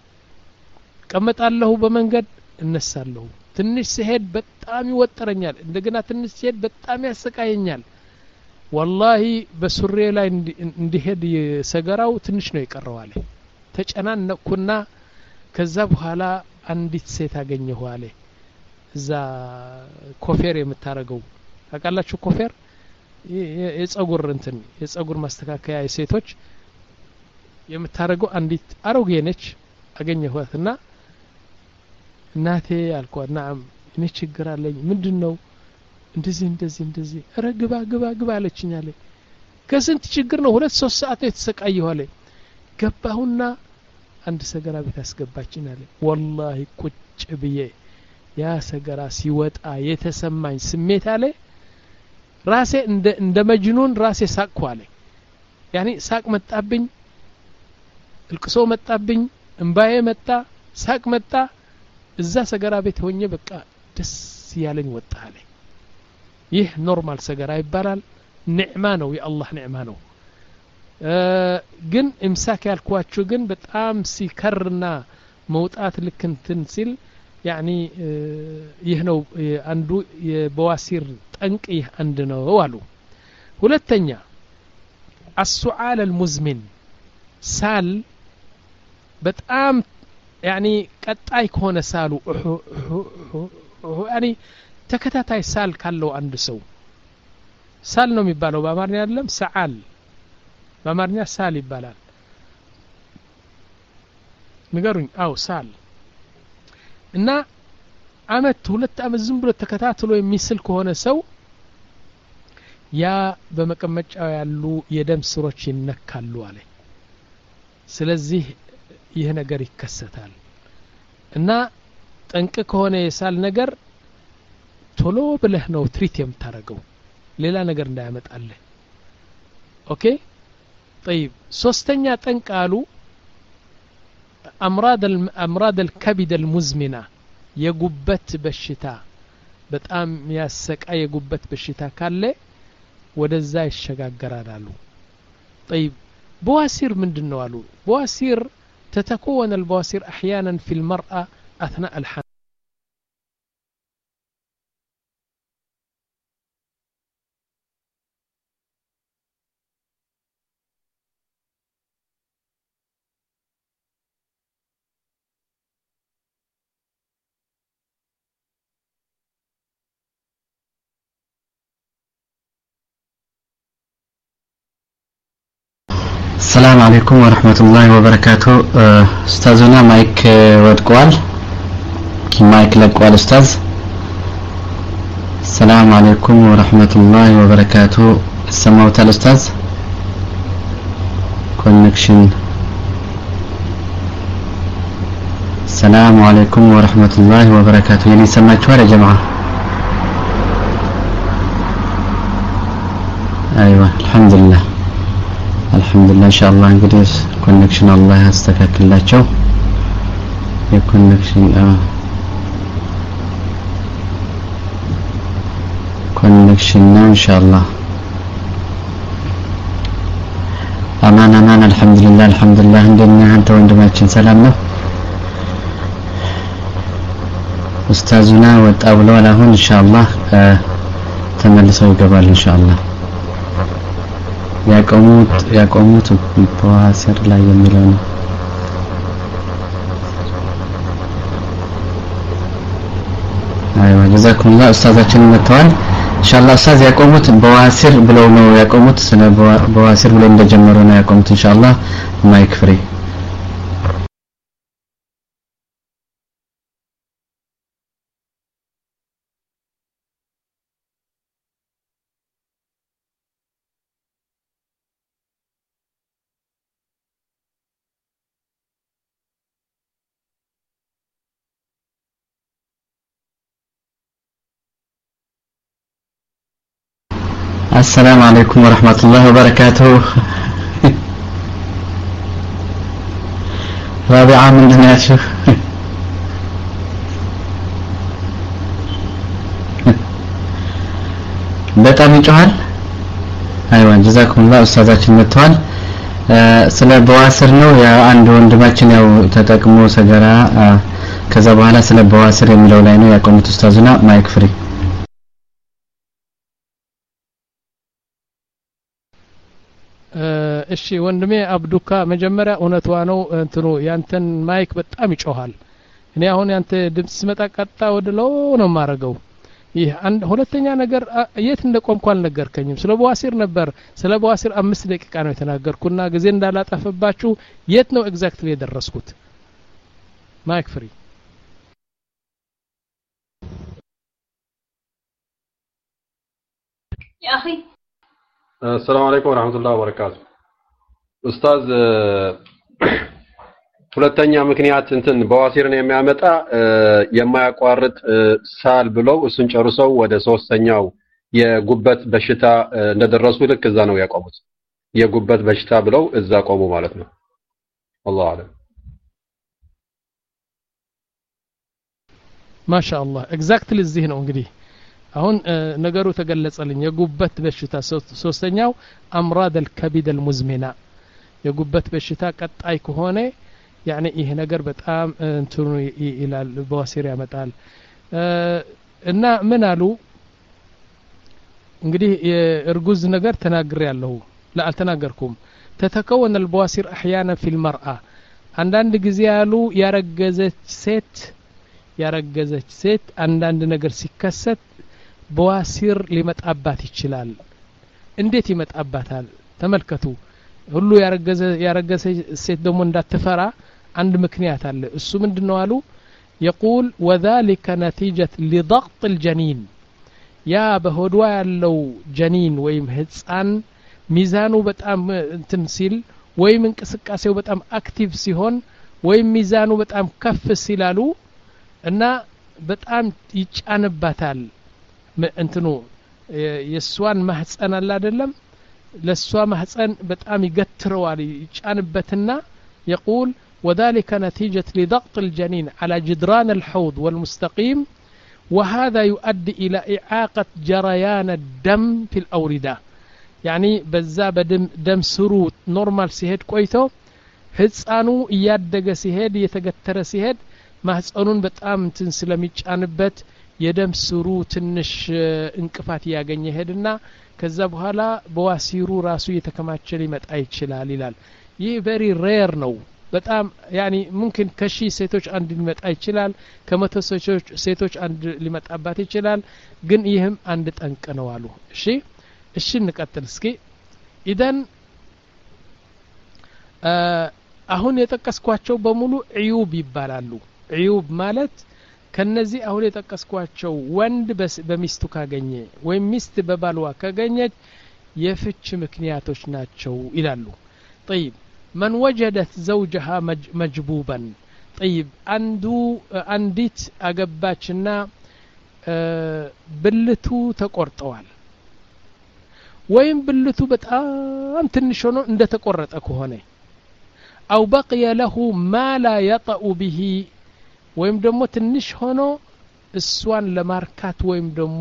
ቀመጣለሁ በመንገድ እነሳለሁ ትንሽ ሲሄድ በጣም ይወጠረኛል እንደገና ትንሽ ሲሄድ በጣም ያሰቃየኛል والله በሱሬ ላይ እንዲሄድ ሰገራው ትንሽ ነው ይቀረው አለ ተጨናነኩና ከዛ በኋላ አንዲት ሴት አገኘሁ አለ እዛ ኮፌር የምታረገው ታውቃላችሁ ኮፌር የጸጉር እንትን የጸጉር ማስተካከያ የሴቶች የምታረገው አንዲት አሮጌ ነች አገኘኋትና እናቴ አልኳት ናም እኔ ችግር አለኝ ምንድነው እንደዚህ እንደዚህ እንደዚህ ኧረ ግባ ግባ ግባ አለችኝ አለ ከስንት ችግር ነው ሁለት ሶስት ሰዓት የተሰቃየሁ አለ ገባሁና አንድ ሰገራ ቤት አስገባችኝ አለ والله ቁጭ ብዬ ያ ሰገራ ሲወጣ የተሰማኝ ስሜት አለ ራሴ እንደ እንደ መጅኑን ራሴ ሳቅኩ አለ ያኒ ሳቅ መጣብኝ እልቅሶ መጣብኝ እንባዬ መጣ ሳቅ መጣ እዛ ሰገራ ቤት ሆኜ በቃ ደስ ያለኝ ወጣ አለ ይህ ኖርማል ሰገራ ይባላል ኒዕማ ነው የአላህ ኒዕማ ነው ግን امساك ያልኳችሁ ግን በጣም ሲከርና መውጣት ልክንትን ሲል يعني ይህ ነው አንዱ የበዋሲር ጠንቅ ይህ አንድ ነው አሉ ሁለተኛ السعال المزمن ሳል በጣም يعني ቀጣይ ከሆነ ሳሉ يعني ተከታታይ ሳል ካለው አንድ ሰው ሳል ነው የሚባለው በአማርኛ አይደለም ሰዓል በአማርኛ ሳል ይባላል ንገሩኝ አው ሳል እና አመት ሁለት አመት ዝም ብሎ ተከታትሎ የሚስል ከሆነ ሰው ያ በመቀመጫው ያሉ የደም ስሮች ይነካሉ አለ ስለዚህ ይህ ነገር ይከሰታል እና ጠንቅ ከሆነ የሳል ነገር ቶሎ ብለህ ነው ትሪት የምታረገው ሌላ ነገር እንዳያመጣልህ ኦኬ طيب ሶስተኛ ጠንቅ አሉ امراض امراض الكبد المزمنه የጉበት በሽታ በጣም ያሰቃየ የጉበት በሽታ ካለ ወደዛ ይሸጋገራል አሉ طيب بواسير ምንድነው አሉ بواسير تتكون البواسير احيانا في المرأة اثناء الحمل السلام عليكم ورحمة الله وبركاته استاذنا مايك ودقوال كي مايك لقوال استاذ السلام عليكم ورحمة الله وبركاته السماوات الاستاذ كونكشن السلام عليكم ورحمة الله وبركاته يعني سمعتوا يا جماعة ايوه الحمد لله الحمد لله ان شاء الله እንግዲህ ኮኔክሽን አላህ ያስተካክላቸው የኮኔክሽን ኮኔክሽን ነው ኢንሻአላህ አማን አማን አልহামዱሊላህ አልহামዱሊላህ እንደኛ አንተ ወንድማችን ሰላም ነው ኡስታዙና ወጣ ብለዋል አሁን ኢንሻአላህ ተመልሰው ይገባል ኢንሻአላህ ያቆሙት ያቆሙት በዋሲር ላይ የሚለው ነው አይዋ ጀዛኩሙላህ ኡስታዛችን መጥተዋል ኢንሻአላህ ኡስታዝ ያቆሙት በዋሲር ብለው ነው ያቆሙት ስለ በዋሲር ብለው እንደጀመሩ ነው ያቆሙት ኢንሻአላህ ማይክ ፍሪ السلام عليكم ورحمة الله وبركاته رابعة من دنيا شوف በጣም ይጮሃል አይዋ ጀዛኩሙላህ ኡስታዛችን መጥተዋል ስለ በዋስር ነው ያ አንድ ወንድማችን ያው ተጠቅሞ ሰገራ ከዛ በኋላ ስለ በዋስር የሚለው ላይ ነው ያቆሙት ኡስታዙና ማይክ ፍሪ እሺ ወንድሜ አብዱካ መጀመሪያ እውነቷ ነው እንትኑ ያንተን ማይክ በጣም ይጮሃል እኔ አሁን ያንተ ድምጽ ሲመጣ ቀጣ ወደለው ነው ማረገው ይህ አንድ ሁለተኛ ነገር የት እንደቆምኩ አልነገርከኝም ስለ በዋሲር ነበር ስለ በዋሲር አምስት ደቂቃ ነው የተናገርኩና ጊዜ እንዳላጠፈባችሁ የት ነው ኤግዛክትሊ የደረስኩት ማይክ ፍሪ يا اخي السلام عليكم ورحمة الله وبركاته ኡስታዝ ሁለተኛ ምክንያት እንትን በዋሲርን የሚያመጣ የማያቋርጥ ሳል ብለው እሱን ጨርሰው ወደ ሶስተኛው የጉበት በሽታ እንደደረሱ ልክ እዛ ነው ያቆሙት የጉበት በሽታ ብለው እዛ ቆሙ ማለት ነው والله اعلم ما شاء الله ኤግዛክትሊ እዚህ ነው እንግዲህ አሁን ነገሩ ተገለጸልኝ የጉበት በሽታ ሶስተኛው አምራድ الكبد المزمنه የጉበት በሽታ ቀጣይ ከሆነ يعني ይሄ ነገር በጣም እንትኑ ይላል በዋሲር ያመጣል እና ምን አሉ እንግዲህ የእርጉዝ ነገር ተናግሬ ያለው ላልተናገርኩም ተተከወነ البواسير احيانا في المرأة አንዳንድ ጊዜ ያሉ ያረገዘች ሴት ያረገዘች ሴት አንዳንድ ነገር ሲከሰት በዋሲር ሊመጣባት ይችላል እንዴት ይመጣባታል ተመልከቱ ሁሉ ያረገዘ ያረገዘ ሴት ደግሞ እንዳትፈራ አንድ ምክንያት አለ እሱ ምንድነው አሉ يقول وذلك نتيجة لضغط الجنين يا بهودوا ያለው ጀኒን ወይም ህፃን ሚዛኑ በጣም እንትን ሲል ወይም እንቅስቃሴው በጣም አክቲቭ ሲሆን ወይም ሚዛኑ በጣም ከፍ ሲላሉ እና በጣም ይጫንባታል እንትኑ የሷን ማህፀን አለ አይደለም ለሷ ማህፀን በጣም ይገትረዋል ይጫንበትና يقول وذلك نتيجة لضغط الجنين على جدران الحوض والمستقيم وهذا يؤدي إلى إعاقة جريان الدم في الأوردة يعني بزا بدم دم سرو نورمال سيهد كويتو ህፃኑ እያደገ ሲሄድ የተገተረ ሲሄድ ማህፀኑን በጣም እንትን ስለሚጫንበት የደም ስሩ ትንሽ እንቅፋት ያገኘ ሄድና ከዛ በኋላ በዋሲሩ ራሱ የተከማቸ ሊመጣ ይችላል ይላል ይህ very rare ነው በጣም يعني ممكن ከሺ ሴቶች አንድ ሊመጣ ይችላል ከመቶ ሴቶች ሴቶች አንድ ሊመጣባት ይችላል ግን ይህም አንድ ጠንቅ ነው አሉ እሺ እሺ እንቀጥል እስኪ ኢደን አሁን የጠቀስኳቸው በሙሉ ዕዩብ ይባላሉ ዕዩብ ማለት ከነዚህ አሁን የጠቀስኳቸው ወንድ በሚስቱ ካገኘ ወይም ሚስት በባልዋ ካገኘች የፍች ምክንያቶች ናቸው ይላሉ طيب من وجدت زوجها مجبوبا طيب አንዱ አንዲት አገባችና ብልቱ ተቆርጠዋል ወይም ብልቱ በጣም ትንሽ ሆኖ እንደተቆረጠ ከሆነ أو بقي له ما لا يطأ به ወይም ደግሞ ትንሽ ሆኖ እሷን ለማርካት ወይም ደግሞ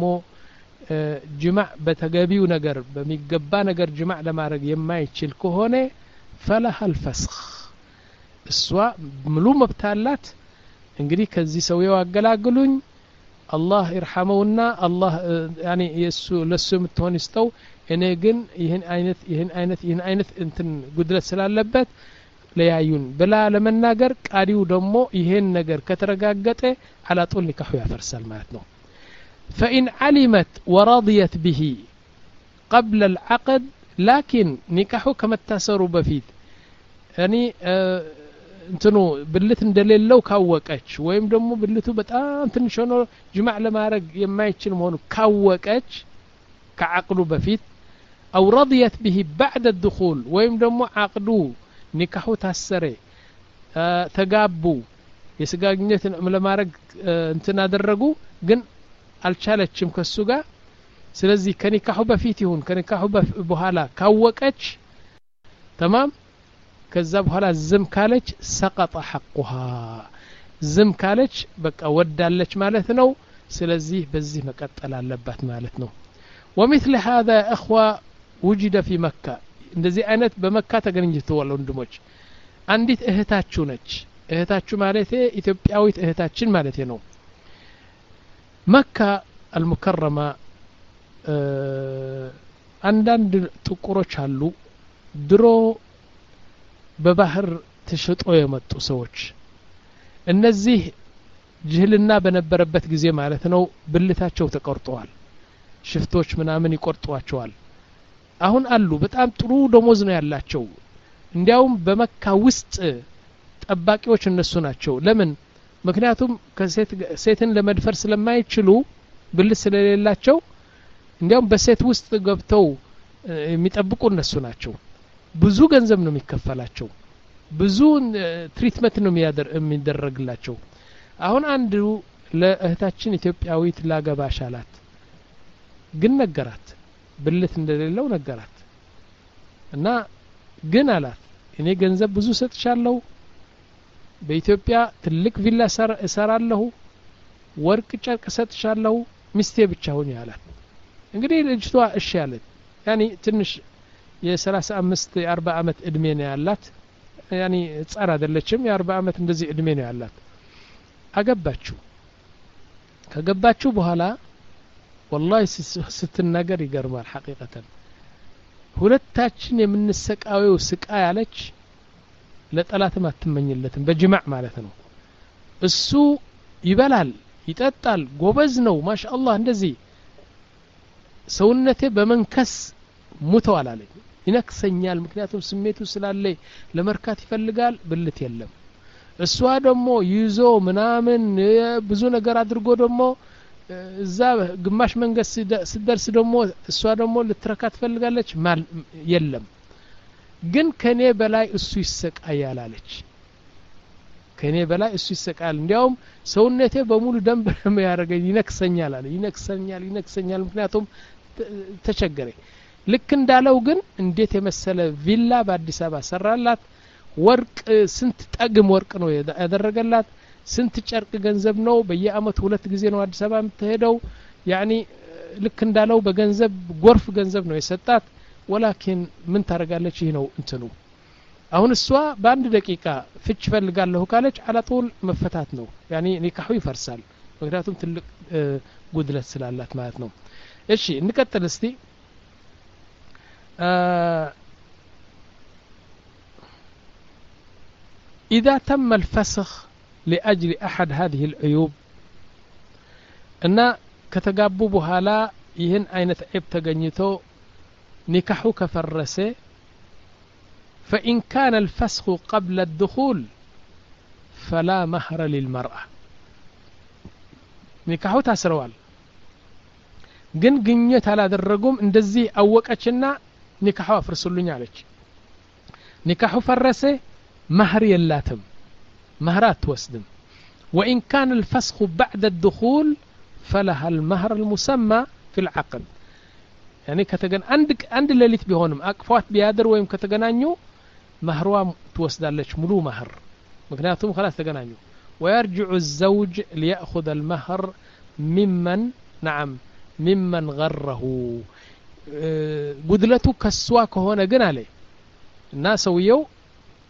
ጅማዕ በተገቢው ነገር በሚገባ ነገር ጅማዕ ለማድረግ የማይችል ከሆነ فلها الفسخ السوا ملو مبتالات እንግዲህ ከዚህ ሰውየው አገላግሉኝ አላህ ይርሐመውና አላህ ያኒ የሱ ለሱ የምትሆን ይስጠው እኔ ግን ይሄን አይነት ይሄን አይነት ይሄን አይነት እንትን ጉድለት ስላለበት ለያዩን ብላ ለመናገር ቃዲው ደግሞ ይሄን ነገር ከተረጋገጠ አላጦል ኒካሁ ያፈርሳል ማለት ነው فإن علمت ورضيت به قبل العقد لكن نكاحه كما تسروا بفيت يعني እንትኑ ብልት እንደሌለው ካወቀች ወይም ደግሞ ብልቱ በጣም ትንሽ ሆኖ ጅማዕ ለማድረግ የማይችል መሆኑ ካወቀች ከዓቅዱ በፊት أو رضيت به بعد الدخول ወይም ደግሞ ዓቅዱ ኒካሁ ታሰረ ተጋቡ የስጋግኘት ለማድረግ እንትን አደረጉ ግን አልቻለችም ከሱ ጋር ስለዚህ ከኒካሁ በፊት ይሁን ከኒካሁ በኋላ ካወቀች تمام ከዛ በኋላ ዝም ካለች سقط حقها ዝም ካለች በቃ ወዳለች ማለት ነው ስለዚህ በዚህ መቀጠል አለባት ማለት ነው ومثل هذا اخوه وجد في مكه እንደዚህ አይነት በመካ ተገኝተዋል ወንድሞች አንዲት እህታችሁ ነች እህታችሁ ማለት ኢትዮጵያዊት እህታችን ማለት ነው መካ المكرمه አንዳንድ ጥቁሮች አሉ ድሮ በባህር ተሽጦ የመጡ ሰዎች እነዚህ ጅህልና በነበረበት ጊዜ ማለት ነው ብልታቸው ተቆርጧል ሽፍቶች ምናምን ይቆርጧቸዋል አሁን አሉ በጣም ጥሩ ደሞዝ ነው ያላቸው እንዲያውም በመካ ውስጥ ጠባቂዎች እነሱ ናቸው ለምን ምክንያቱም ከሴት ሴትን ለመድፈር ስለማይችሉ ብልት ስለሌላቸው እንዲያውም በሴት ውስጥ ገብተው የሚጠብቁ እነሱ ናቸው ብዙ ገንዘብ ነው የሚከፈላቸው ብዙ ትሪትመንት ነው የሚደረግላቸው አሁን አንዱ ለእህታችን ኢትዮጵያዊት ላገባሽ አላት ግን ነገራት ብልት እንደሌለው ነገራት እና ግን አላት እኔ ገንዘብ ብዙ ሰጥቻለሁ በኢትዮጵያ ትልቅ ቪላ እሰራለሁ ወርቅ ጨርቅ ሰጥቻለሁ ሚስቴ ብቻ ሆኝ አላት እንግዲህ ልጅቷ እሺ አለች ያኒ ትንሽ የ35 የ40 አመት እድሜ ነው ያላት ያኒ ጻራ አይደለችም የ40 አመት እንደዚህ እድሜ ነው ያላት አገባችሁ ከገባችሁ በኋላ والله ስትናገር ይገርማል ሐቂቀተን ሁለታችን የምንሰቃየው ስቃይ ያለች ለጠላትም አትመኝለትም በጅማዕ ማለት ነው እሱ ይበላል ይጠጣል ጎበዝ ነው ማሻአላህ እንደዚህ ሰውነቴ በመንከስ ሙተዋል አለኝ ይነክሰኛል ምክንያቱም ስሜቱ ስላለ ለመርካት ይፈልጋል ብልት የለም እሷ ደግሞ ይዞ ምናምን ብዙ ነገር አድርጎ ደግሞ እዛ ግማሽ መንገስ ሲደርስ ደግሞ እሷ ደግሞ ልትረካት ፈልጋለች የለም ግን ከኔ በላይ እሱ ይሰቃያል አለች ከኔ በላይ እሱ ይሰቃያል እንዲያውም ሰውነቴ በሙሉ ደም በደም ያረገኝ ይነክሰኛል አለ ይነክሰኛል ይነክሰኛል ምክንያቱም ተቸገረ ልክ እንዳለው ግን እንዴት የመሰለ ቪላ በአዲስ አበባ ሰራላት ወርቅ ስንት ጠግም ወርቅ ነው ያደረገላት ስንት ጨርቅ ገንዘብ ነው በየአመቱ ሁለት ጊዜ ነው አዲስ አበባ የምትሄደው ያኒ ልክ እንዳለው በገንዘብ ጎርፍ ገንዘብ ነው የሰጣት ወላኪን ምን ታረጋለች ይሄ ነው እንትኑ አሁን እሷ በአንድ ደቂቃ ፍች ፈልጋለሁ ካለች አላጦል መፈታት ነው ያኒ ኒካሁ ይፈርሳል ምክንያቱም ትልቅ ጉድለት ስላላት ማለት ነው እሺ እንቀጥል እስቲ إذا تم الفسخ لأجل أحد هذه العيوب أن كتجابوا بهالا يهن أين تعب تجنيتو نكحو كفرسه فإن كان الفسخ قبل الدخول فلا مهر للمرأة نكحو تسروال جن جنيت على الرجوم اندزي أوقتشنا نكحو أفرسلوني عليك نكحو فرسه مهر يلاتم مهرات توسدم وإن كان الفسخ بعد الدخول فلها المهر المسمى في العقد يعني كتجن عندك عند اللي بيهونم أكفات بيادر ويم كتجنانيو مهروا توسدالش ملو مهر مكنياتهم خلاص تجنانيو ويرجع الزوج ليأخذ المهر ممن نعم ممن غره قدلته كسواك هنا جن عليه الناس ويو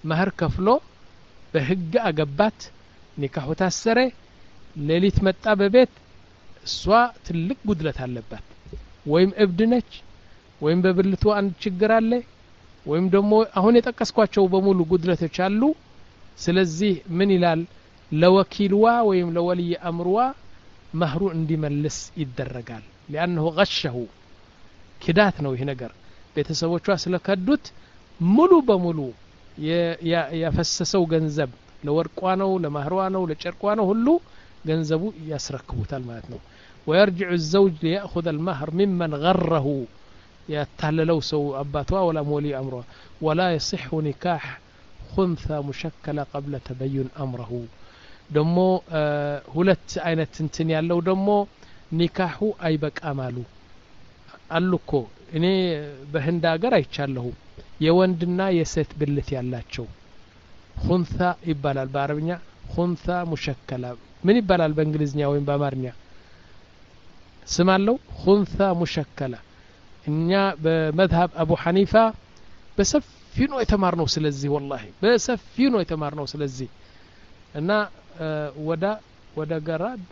መህር ከፍሎ በህግ አገባት ኒካሁ ታሰረ ሌሊት መጣ በቤት እሷ ትልቅ ጉድለት አለባት ወይም እብድ ነች ወይም በብልቱ አንድ ችግር አለ ወይም ደግሞ አሁን የጠቀስኳቸው በሙሉ ጉድለቶች አሉ ስለዚህ ምን ይላል ለወኪልዋ ወይም ለወልይ አምርዋ መህሩ እንዲመልስ ይደረጋል لانه غشه ክዳት ነው ይሄ ነገር ቤተሰቦቿ ስለከዱት ሙሉ በሙሉ ያፈሰሰው ገንዘብ ለወርቋ ነው ለማህሯ ነው ለጨርቋ ነው ሁሉ ገንዘቡ ያስረክቡታል ማለት ነው ويرجع الزوج ليأخذ المهر ممن غره يتحللوا سو أباتوا ولا مولي أمره ولا يصح نكاح خنثى مشكلة قبل تبين أمره دمو آه هلت أين تنتن يالو دمو نكاحو أي بك أمالو ألوكو إني بهندا قرأ يتشالهو يوندنا يسيت بلت يالاتشو خنثى يبالال بعربية خنثى مشكلة من يبالال بانجليزنيا وين بامارنيا سمالو خنثى مشكلة እኛ በመذهب አቡ ሐኒፋ በሰፊው ነው የተማርነው ስለዚህ والله በሰፊው ነው የተማርነው ስለዚህ እና ወዳ ወደ ገራድ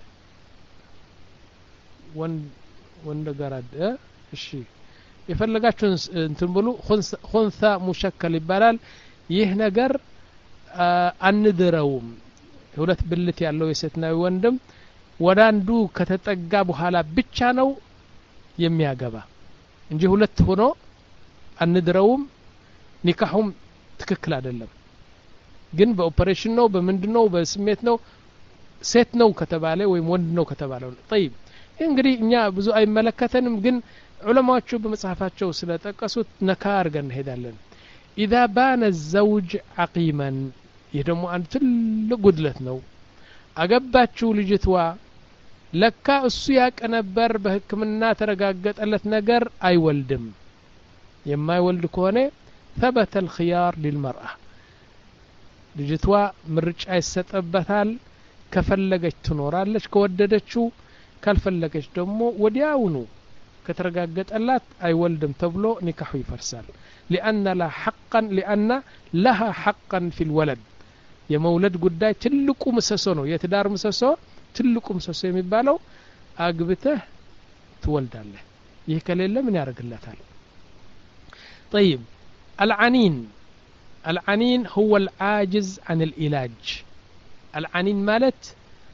ወን ወንደ ገራድ እሺ የፈለጋችሁን እንትን ብሉ ኹንሳ ሙሸከል ይባላል ይህ ነገር አንድረውም ሁለት ብልት ያለው የሴትና ወንድም ወደ አንዱ ከተጠጋ በኋላ ብቻ ነው የሚያገባ እንጂ ሁለት ሆኖ አንድረውም ኒካሁም ትክክል አይደለም ግን በኦፕሬሽን ነው በምንድነው በስሜት ነው ሴት ነው ከተባለ ወይም ወንድ ነው ከተባለ طيب እንግዲህ እኛ ብዙ አይመለከተንም ግን ዑለማዎቹ በመጽሐፋቸው ስለጠቀሱት ነካ አድርገን እንሄዳለን اذا بان الزوج عقيما ይሄ አንድ ትልቅ ጉድለት ነው አገባችሁ ልጅቷ ለካ እሱ ያቀነበር በህክምና ተረጋገጠለት ነገር አይወልድም የማይወልድ ከሆነ ثبت الخيار للمرأة ልጅቷ ምርጫ ይሰጠበታል ከፈለገች ትኖራለች ከወደደችው ካልፈለገች ደግሞ ወዲያውኑ ከተረጋገጠላት አይወልድም ተብሎ ኒካሁ ይፈርሳል لأن لا حقا لأن لها حقا في الولد የመውለድ ጉዳይ ትልቁ ምሰሶ ነው የትዳር ምሰሶ ትልቁ ምሰሶ የሚባለው አግብተህ ትወልዳለህ ይሄ ከሌለ ምን ያደርግላታል طيب العنين العنين هو العاجز عن العلاج العنين ማለት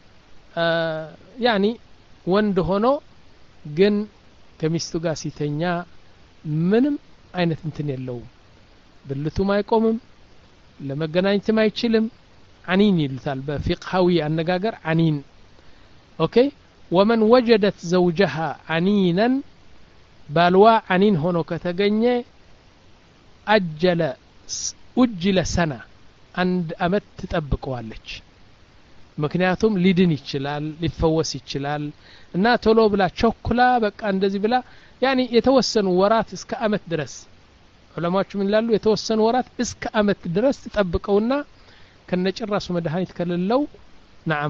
يعني ወንድ ሆኖ ግን ከሚስቱ ጋር ሲተኛ ምንም አይነት እንትን የለውም ብልቱም አይቆምም ለመገናኘትም አይችልም عنين ይሉታል በፊቅሃዊ አነጋገር عنين اوكي ومن وجدت زوجها عنينا بالوا عنين ሆኖ ከተገኘ አጀለ እጅለ ሰና አንድ አመት ተጠብቀዋለች ምክንያቱም ሊድን ይችላል ሊፈወስ ይችላል እና ቶሎ ብላ ቸኩላ በቃ እንደዚህ ብላ ያኒ የተወሰኑ ወራት እስከ አመት ድረስ ዑለማዎች ምን ይላሉ የተወሰኑ ወራት እስከ አመት ድረስ ተጠብቀውና ከነጭራሱ መድኃኒት ከሌለው نعم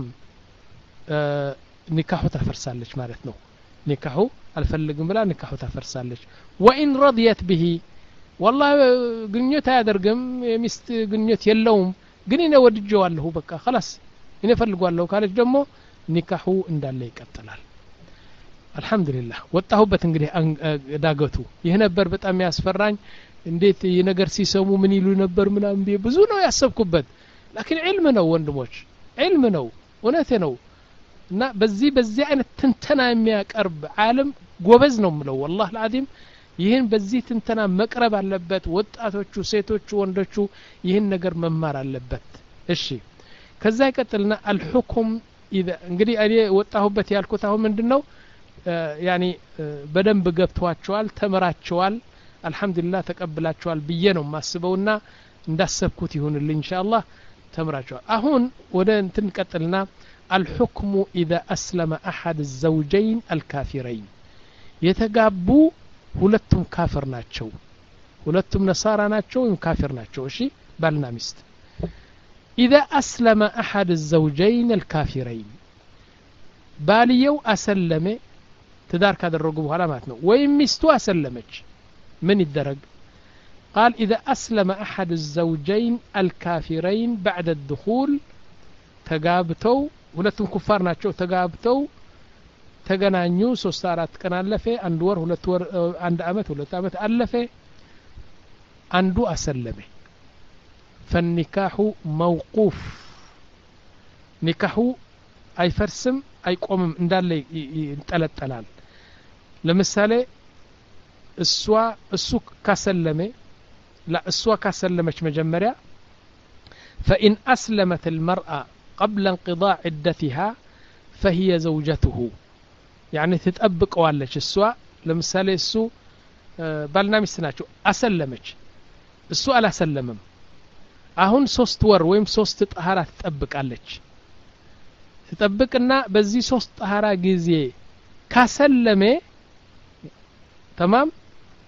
ኒካሁ ተፈርሳለች ማለት ነው ኒካሁ አልፈልግም ብላ ኒካሁ ተፈርሳለች وان رضيت به والله ግንኙነት አያደርግም የሚስት ግንኙነት የለውም ግን እኔ ወድጄዋለሁ በቃ خلاص እኔ ፈልጓለሁ ካለች ደግሞ ኒካሁ እንዳለ ይቀጥላል አልহামዱሊላህ ወጣሁበት እንግዲህ ዳገቱ ይሄ ነበር በጣም ያስፈራኝ እንዴት የነገር ሲሰሙ ምን ይሉ ነበር ምናምን ብዙ ነው ያሰብኩበት لكن علم ነው ወንድሞች علم ነው እውነቴ ነው እና በዚህ በዚህ አይነት ትንተና የሚያቀርብ ዓለም ጎበዝ ነው ምለው والله العظيم ይሄን በዚህ ትንተና መቅረብ አለበት ወጣቶቹ ሴቶቹ ወንዶቹ ይሄን ነገር መማር አለበት እሺ ከዛ ይቀጥልና الحكم اذا እንግዲህ እኔ ወጣሁበት ያልኩት አሁን ምንድነው ያኒ በደንብ ገብቷቸዋል ተመራቸዋል አልহামዱሊላህ ተቀበላቸዋል ብዬ ነው ማስበውና እንዳሰብኩት ይሁንልኝ ኢንሻአላህ ተመራቸዋል አሁን ወደ እንትን ቀጥልና الحكم اذا اسلم احد الزوجين الكافرين የተጋቡ ሁለቱም ካፍር ናቸው ሁለቱም ነሳራ ናቸው ወይም ካፍር ናቸው እሺ ባልና ሚስት اذا اسلم احد الزوجين الكافرين ባልየው አሰለመ ትዳር ካደረጉ በኋላ ማለት ነው ወይም ሚስቱ አሰለመች ምን ይደረግ قال إذا أسلم أحد الزوجين الكافرين بعد الدخول تقابتو ሁለቱም ኩፋር ናቸው ተጋብተው ተገናኙ ሶስት አራት ቀን አለፈ አንድ ወር ሁለት ወር አንድ አመት ሁለት አመት አለፈ አንዱ አሰለመ فالنكاح موقوف ኒካሁ አይፈርስም አይቆምም እንዳለ ይንጠለጠላል ለምሳሌ እሷ እሱ ካሰለመ لا እሷ ካሰለመች መጀመሪያ فإن أسلمت المرأة قبل انقضاء عدتها فهي زوجته يعني تطبق ዋለች እሷ ለምሳሌ እሱ ባልና ሚስት ናቸው አሰለመች እሱ አላሰለመም አሁን ሶስት ወር ወይም ሶስት ጣሃራ ትጠብቃለች ትጠብቅና በዚህ ሶስት ጣሃራ ጊዜ ካሰለመ تمام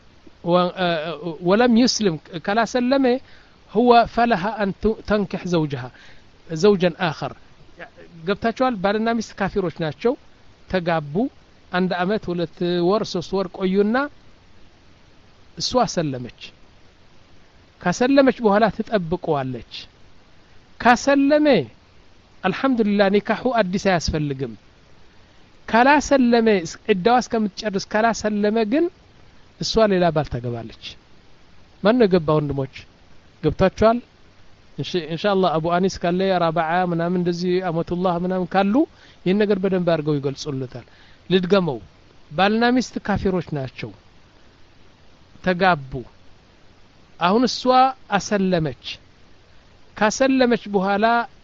ولم يسلم كلا سلمه هو فلها أن تنكح زوجها زوجا آخر قبتاچوال ባልና ሚስት ካፊሮች ናቸው ተጋቡ አንድ አመት ሁለት ወር ሶስት ወር ቆዩና እሷ ሰለመች ካሰለመች በኋላ ትጠብቀዋለች ካሰለመ አልহামዱሊላህ ኒካሁ አዲስ አያስፈልግም ካላሰለመ እዳዋ እስከምትጨርስ ካላሰለመ ግን እሷ ሌላ ባል ታገባለች ማን ነው ገባው ወንድሞች ገብታችኋል ኢንሻአላህ አቡ አኒስ ካለ ረባዓ ምናምን እንደዚህ አመቱላህ ምናምን ካሉ ይሄን ነገር በደንብ አድርገው ይገልጹልታል ልድገመው ባልና ሚስት ካፊሮች ናቸው ተጋቡ አሁን እሷ አሰለመች ካሰለመች በኋላ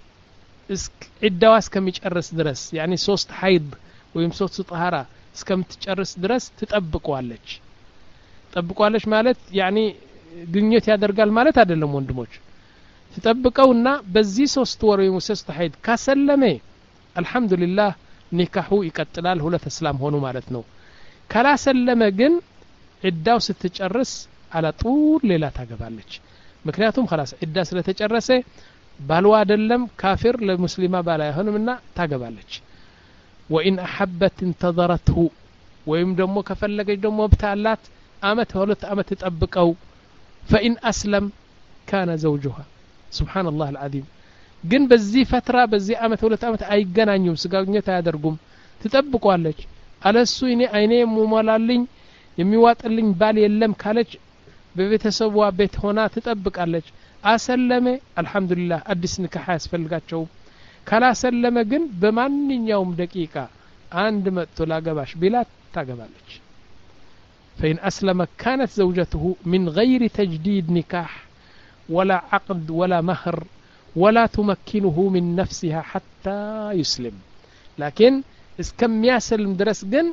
እዳዋ እስከሚጨርስ ድረስ ያኒ ሶስት ሐይድ ወይም ሶስት ጣሃራ እስከምትጨርስ ድረስ ትጠብቀዋለች ትጠብቀዋለች ማለት ያኒ ግንኙነት ያደርጋል ማለት አይደለም ወንድሞች ትጠብቀውና በዚህ ሶስት ወር ወይም ሶስት ሐይድ ካሰለመ አልহামዱሊላህ ኒካሁ ይቀጥላል ሁለት እስላም ሆኑ ማለት ነው ካላሰለመ ግን እዳው ስትጨርስ على طول ሌላ ታገባለች ምክንያቱም خلاص እዳ ስለተጨረሰ ባልዋ አይደለም ካፊር ለሙስሊማ ባላ ይሆንምና ታገባለች وإن أحبت انتظرته ወይም ደግሞ ከፈለገች ደግሞ ብታላት አመት ሁለት አመት ተጠብቀው فإن أسلم كان زوجها سبحان الله العظيم ግን በዚህ ፈትራ በዚህ አመት ሁለት አመት አይገናኙም ስጋግኘት አያደርጉም ትጠብቀዋለች አለሱ እኔ አይኔ ሙሞላልኝ የሚዋጥልኝ ባል የለም ካለች በቤተሰቧ ቤት ሆና ትጠብቃለች አሰለመ አልহামዱሊላህ አዲስ ንካህ ያስፈልጋቸው ካላሰለመ ግን በማንኛውም ደቂቃ አንድ መጥቶ ላገባሽ ቢላት ታገባለች فإن أسلم كانت زوجته من غير تجديد نكاح ولا عقد ولا مهر ولا تمكنه من نفسها حتى يسلم لكن اسكم يسلم درس جن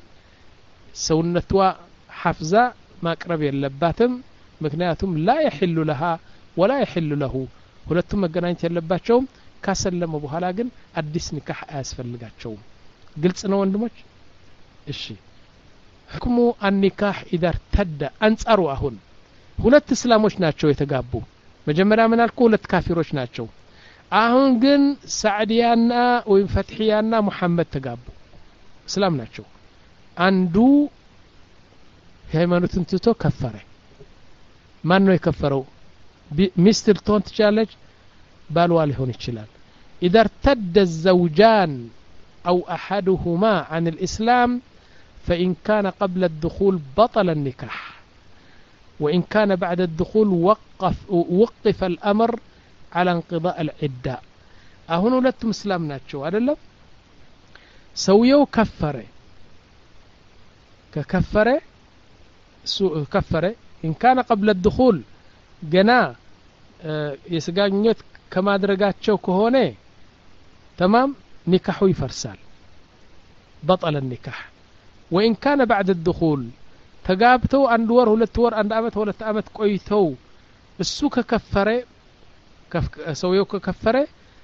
سونتوا حفظة ما قرب يلباتم مكنياتهم لا يحل لها ولا يحل له ሁለቱም መገናኘት ያለባቸውም ካሰለሙ በኋላ ግን አዲስ ንካህ አያስፈልጋቸውም ግልጽ ነው ወንድሞች እሺ ህክሙ النكاح اذا ارتد አንጻሩ አሁን ሁለት እስላሞች ናቸው የተጋቡ መጀመሪያ ምን አልኩ ሁለት ካፊሮች ናቸው አሁን ግን ሳዕዲያና ወይ ፈትሂያና መሐመድ ተጋቡ እስላም ናቸው አንዱ ሃይማኖትን ትቶ ከፈረ ማን ነው የከፈረው ሚስት ልትሆን ትችላለች ባልዋ ሊሆን ይችላል اذا ارتد الزوجان او احدهما عن الاسلام فإن كان قبل الدخول بطل النكاح وإن كان بعد الدخول وقف وقف الأمر على انقضاء العدة أهون ولدتم اسلام ناتشو أدلم سويو كفره ككفره كفره إن كان قبل الدخول جنا يسقاقنيت كما درقاتشو كهوني تمام نكاحو يفرسال بطل النكاح وإن كان بعد الدخول تقابتو عند ور ሁለት ወር አንድ አመት ሁለት አመት ቆይተው እሱ ከከፈረ ሰውየው ከከፈረ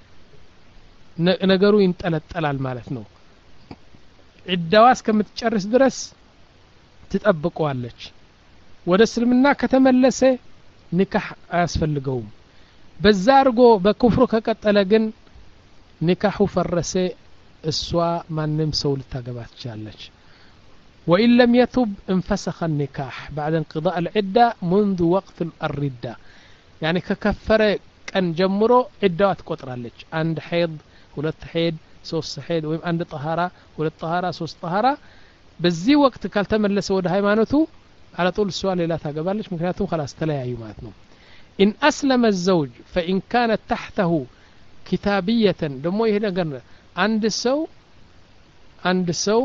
ነገሩ ይንጠለጠላል ማለት ነው እዳዋ እስከምትጨርስ ድረስ ትጠብቀዋለች ወደ እስልምና ከተመለሰ ንካህ አያስፈልገውም በዛ አርጎ በኩፍሩ ከቀጠለ ግን ንካሁ ፈረሰ እሷ ማንም ሰው ልታገባ ትችላለች وإن لم يتب انفسخ النكاح بعد انقضاء العدة منذ وقت الردة يعني ككفر كان جمرو عدوات قطرالج عند حيض ሁለት حيض ሶስት حيض ወይም አንድ طهارة ሁለት طهارة ሶስት طهارة በዚህ ወቅት ካልተመለሰ ወደ ሃይማኖቱ على طول السؤال لا ታገባለች ምክንያቱም خلاص ተለያዩ ማለት ነው إن أسلم الزوج فإن كانت تحته كتابية دمو ይሄ ነገር አንድ ሰው አንድ ሰው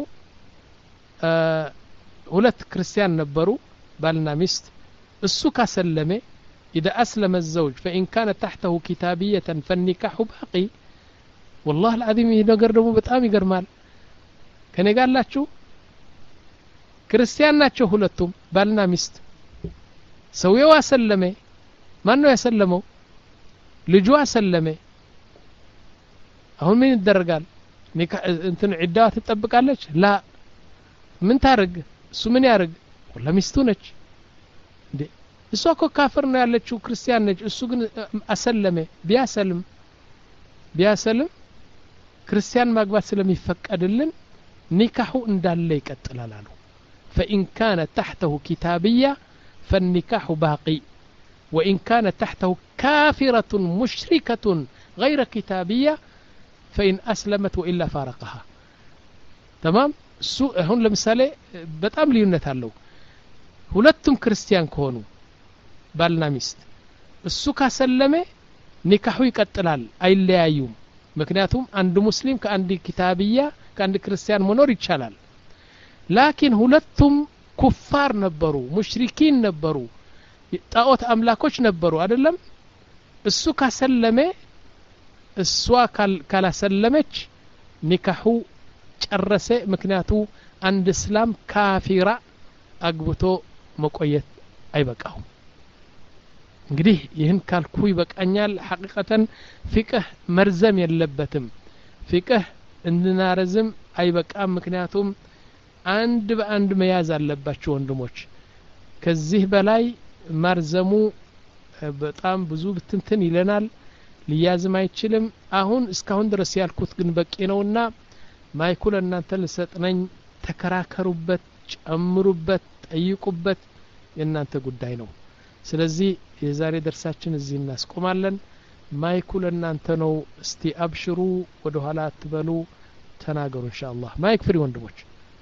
ሁለት ክርስቲያን ነበሩ ባልና ሚስት እሱ ካሰለመ إذا أسلم الزوج فإن كانت تحته كتابية فالنكاح باقي والله العظيم ይሄ ነገር ደግሞ በጣም ይገርማል ከኔ ጋር አላችሁ ክርስቲያን ናቸው ሁለቱም ባልና ሚስት ሰውየው አሰለመ ማን ነው ያሰለመው ልጁ አሰለመ አሁን ምን ይደረጋል እንትን ዒዳዋ ትጠብቃለች ላ ምን ታርግ እሱ ምን ያርግ ወላ ሚስቱ ነች እንዴ እሷ እኮ ካፍር ነው ያለችው ክርስቲያን ነች እሱ ግን አሰለመ ቢያሰልም ቢያሰልም ክርስቲያን ማግባት ስለሚፈቀድልን ኒካሁ እንዳለ ይቀጥላል አሉ فإن كان تحته كتابية فالنكاح باقي وإن كان تحته كافرة مشركة غير كتابية فإن أسلمت وإلا فارقها تمام سو هون لمثالي በጣም ልዩነት አለው ሁለቱም ክርስቲያን ከሆኑ ባልና ሚስት እሱ ካሰለመ ኒካሁ ይቀጥላል አይለያዩም ምክንያቱም አንድ ሙስሊም ከአንድ ኪታብያ ከአንድ ክርስቲያን መኖር ይቻላል ላኪን ሁለቱም ኩፋር ነበሩ ሙሽሪኪን ነበሩ ጣዖት አምላኮች ነበሩ አይደለም እሱ ካሰለመ እሷ ካላሰለመች ኒካሁ ጨረሰ ምክንያቱ አንድ እስላም ካፊራ አግብቶ መቆየት አይበቃው እንግዲህ ይህን ካልኩ ይበቃኛል ሐቂቀተን ፍቅህ መርዘም የለበትም ፍቅህ እንናረዝም አይበቃም ምክንያቱም አንድ በአንድ መያዝ አለባችሁ ወንድሞች ከዚህ በላይ ማርዘሙ በጣም ብዙ ብትንትን ይለናል ሊያዝም አይችልም አሁን እስካሁን ድረስ ያልኩት ግን በቂ ነውና ማይኩል እናንተ ለሰጥነኝ ተከራከሩበት ጨምሩበት ጠይቁበት የእናንተ ጉዳይ ነው ስለዚህ የዛሬ ደርሳችን እዚህ እናስቆማለን ማይኩል እናንተ ነው እስቲ አብሽሩ ወደ ኋላ አትበሉ ተናገሩ ኢንሻአላህ ማይክ ፍሪ ወንድሞች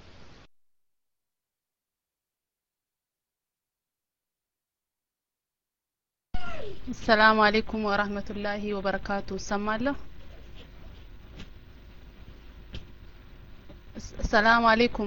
السلام عليكم ورحمة الله وبركاته سمالله السلام عليكم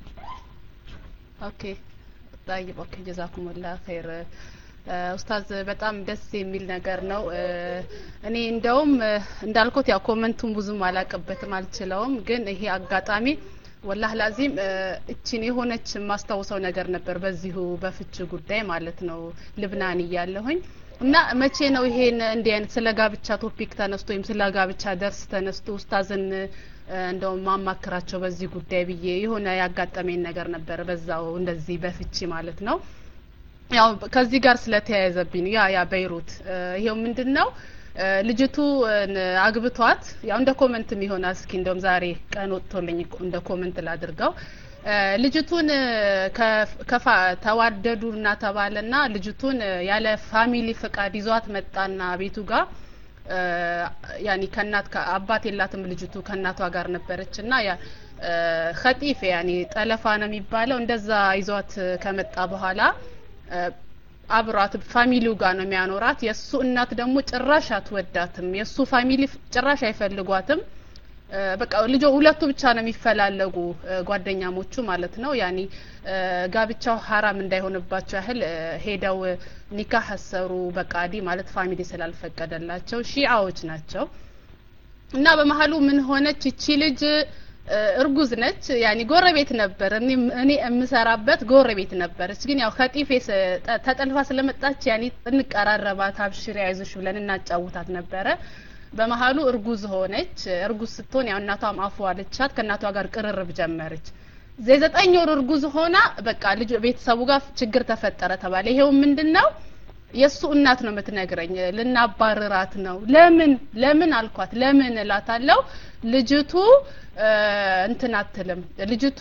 اوكي طيب اوكي جزاكم الله خير ኡስታዝ በጣም ደስ የሚል ነገር ነው እኔ እንደውም እንዳልኩት ያው ኮሜንቱን ብዙም አላቀበትም አልችለውም ግን ይሄ አጋጣሚ والله لازم እቺን የሆነች ማስተዋወሰው ነገር ነበር በዚሁ በፍች ጉዳይ ማለት ነው ልብናን ያለሁኝ እና መቼ ነው ይሄን እንደ አይነት ስለ ጋብቻ ቶፒክ ተነስቶ ወይም ስለ ጋብቻ ደርስ ተነስቶ ኡስታዝን እንደው ማማከራቸው በዚህ ጉዳይ ብዬ የሆነ ያጋጠመኝ ነገር ነበር በዛው እንደዚህ በፍቺ ማለት ነው ያው ከዚህ ጋር ስለተያያዘብኝ ያ ያ በይሩት ይሄው ምንድነው ልጅቱ አግብቷት ያው እንደ ኮሜንትም ይሆናል እስኪ እንደውም ዛሬ ቀን ወጥቶልኝ እንደ ኮሜንት ላድርገው ልጅቱን ከፋ ተዋደዱና ተባለና ልጅቱን ያለ ፋሚሊ ፍቃድ ይዟት መጣና ቤቱ ጋር ያኒ ከናት ከአባት የላትም ልጅቱ ከናቷ ጋር ነበረችና ያ ኸጢፍ ያኒ ጠለፋ ነው የሚባለው እንደዛ ይዟት ከመጣ በኋላ አብራት ፋሚሊው ጋር ነው የሚያኖራት የሱ እናት ደግሞ ጭራሽ አትወዳትም የሱ ፋሚሊ ጭራሽ አይፈልጓትም በቃ ልጅ ሁለቱ ብቻ ነው የሚፈላለጉ ጓደኛሞቹ ማለት ነው ያኒ ጋብቻው حرام እንዳይሆንባቸው ያህል ሄደው ኒካህ አሰሩ በቃዲ ማለት ፋሚሊ ስላልፈቀደላቸው ሺዓዎች ናቸው እና በመሐሉ ምን ሆነች እቺ ልጅ እርጉዝ ነች ያኒ ጎረቤት ነበር እኔ እኔ እምሰራበት ጎረቤት ነበርች ግን ያው ኸጢፌስ ተጠልፋ ስለመጣች ያኒ እንቀራረባት አብሽሪ አይዞሽ ብለን እናጫውታት ነበረ በመሐሉ እርጉዝ ሆነች እርጉዝ ስትሆን ያው እናቷም አፉ አለቻት ከናቷ ጋር ቅርርብ ጀመረች ዘጠኝ ወር እርጉዝ ሆና በቃ ልጅ ቤተሰቡ ጋር ችግር ተፈጠረ ተባለ ይሄው ምንድነው የሱ እናት ነው የምትነግረኝ ልናባረራት ነው ለምን ለምን አልኳት ለምን እላታለሁ ልጅቱ እንትን አትልም ልጅቱ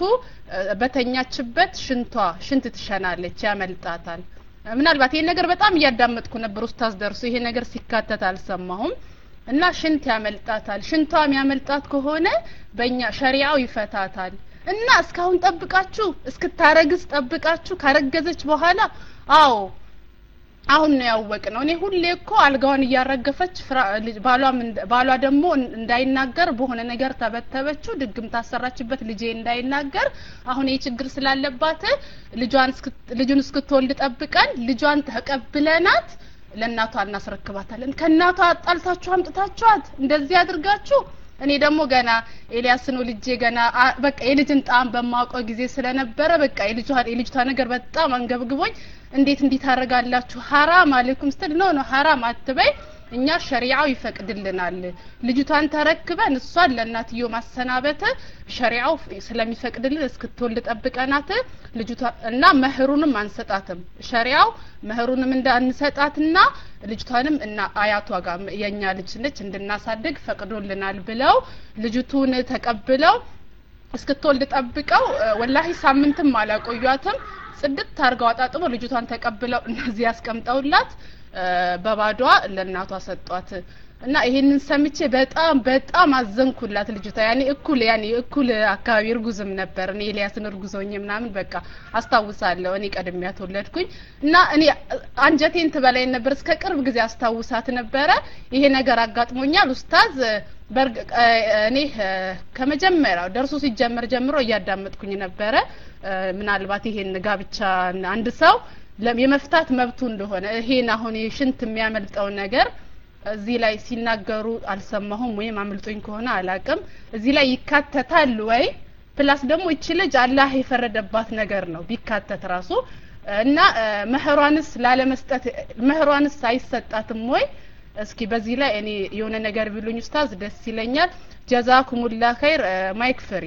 በተኛችበት ሽንቷ ሽንት ትሸናለች ያመልጣታል ምናልባት ይሄ ነገር በጣም እያዳመጥኩ ነበር ኡስታዝ ደርሶ ይሄ ነገር ሲካተት አልሰማሁም እና ሽንት ያመልጣታል ሽንቷም ያመልጣት ከሆነ በእኛ ሸሪዓው ይፈታታል እና እስካሁን ጠብቃችሁ እስክታረግዝ ጠብቃችሁ ካረገዘች በኋላ አዎ አሁን ነው ያወቅነው እኔ ሁሌ እኮ አልጋውን እያረገፈች ባሏ ባሏ ደግሞ እንዳይናገር በሆነ ነገር ተበተበችው ድግም ታሰራችበት ልጄ እንዳይናገር አሁን ይሄ ችግር ስላለባት ልጇን ልጁን እስክትወልድ ጠብቀን ልጇን ተቀብለናት ለናቷ እናስረክባታለን ከናቷ አጣልታችሁ አምጥታችኋት እንደዚህ አድርጋችሁ እኔ ደግሞ ገና ኤልያስ ነው ልጄ ገና በቃ የልጅን ጣም በማውቀው ጊዜ ስለነበረ በቃ የልጇ የልጅቷ ነገር በጣም አንገብግቦኝ እንዴት እንዴት አረጋላችሁ حرام አለይኩም ስትል ነው ነው حرام አትበይ እኛ ሸሪዓው ይፈቅድልናል ልጅቷን ተረክበን እሷን ለናትዮ ማሰናበተ ሸሪዓው ስለሚፈቅድልን እስክትወልድ ጠብቀናት ልጅቷ እና መህሩንም አንሰጣትም ሸሪዓው መህሩንም እንዳንሰጣትና ልጅቷንም እና አያቷ ጋር የኛ ልጅ ነች እንድናሳድግ ፈቅዶልናል ብለው ልጅቱን ተቀብለው እስክትወልድ ጠብቀው ወላሂ ሳምንትም አላቆዩአትም ጽድት ታርጋው አጣጥቦ ልጅቷን ተቀብለው እነዚህ ያስቀምጠውላት በባዷ ለናቷ ሰጧት እና ይሄንን ሰምቼ በጣም በጣም አዘንኩላት ልጅቷ ያኔ እኩል ያኔ እኩል አካባቢ እርጉዝም ነበር እኔ ኤልያስን እርጉዞኝ ምናምን በቃ አስታውሳለሁ እኔ ቀድሚያት ወለድኩኝ እና እኔ አንጀቴን ትበላይ ነበር እስከ ቅርብ ጊዜ አስታውሳት ነበር ይሄ ነገር አጋጥሞኛል ኡስታዝ እኔ ከመጀመሪያው ደርሶ ሲጀመር ጀምሮ ያዳመጥኩኝ ነበር ምናልባት ይሄን ጋብቻ አንድ ሰው የመፍታት መብቱ እንደሆነ ይሄን አሁን ሽንት የሚያመልጠው ነገር እዚህ ላይ ሲናገሩ አልሰማሁም ወይም አምልጦኝ ከሆነ አላቅም እዚህ ላይ ይካተታል ወይ ፕላስ ደግሞ እቺ ልጅ አላህ የፈረደባት ነገር ነው ቢካተት ራሱ እና መህሯንስ ላለመስጠት መህሯንስ አይሰጣትም ወይ እስኪ በዚህ ላይ እኔ የሆነ ነገር ቢሉኝ ኡስታዝ ደስ ይለኛል ጀዛኩሙላህ ኸይር ማይክ ፍሪ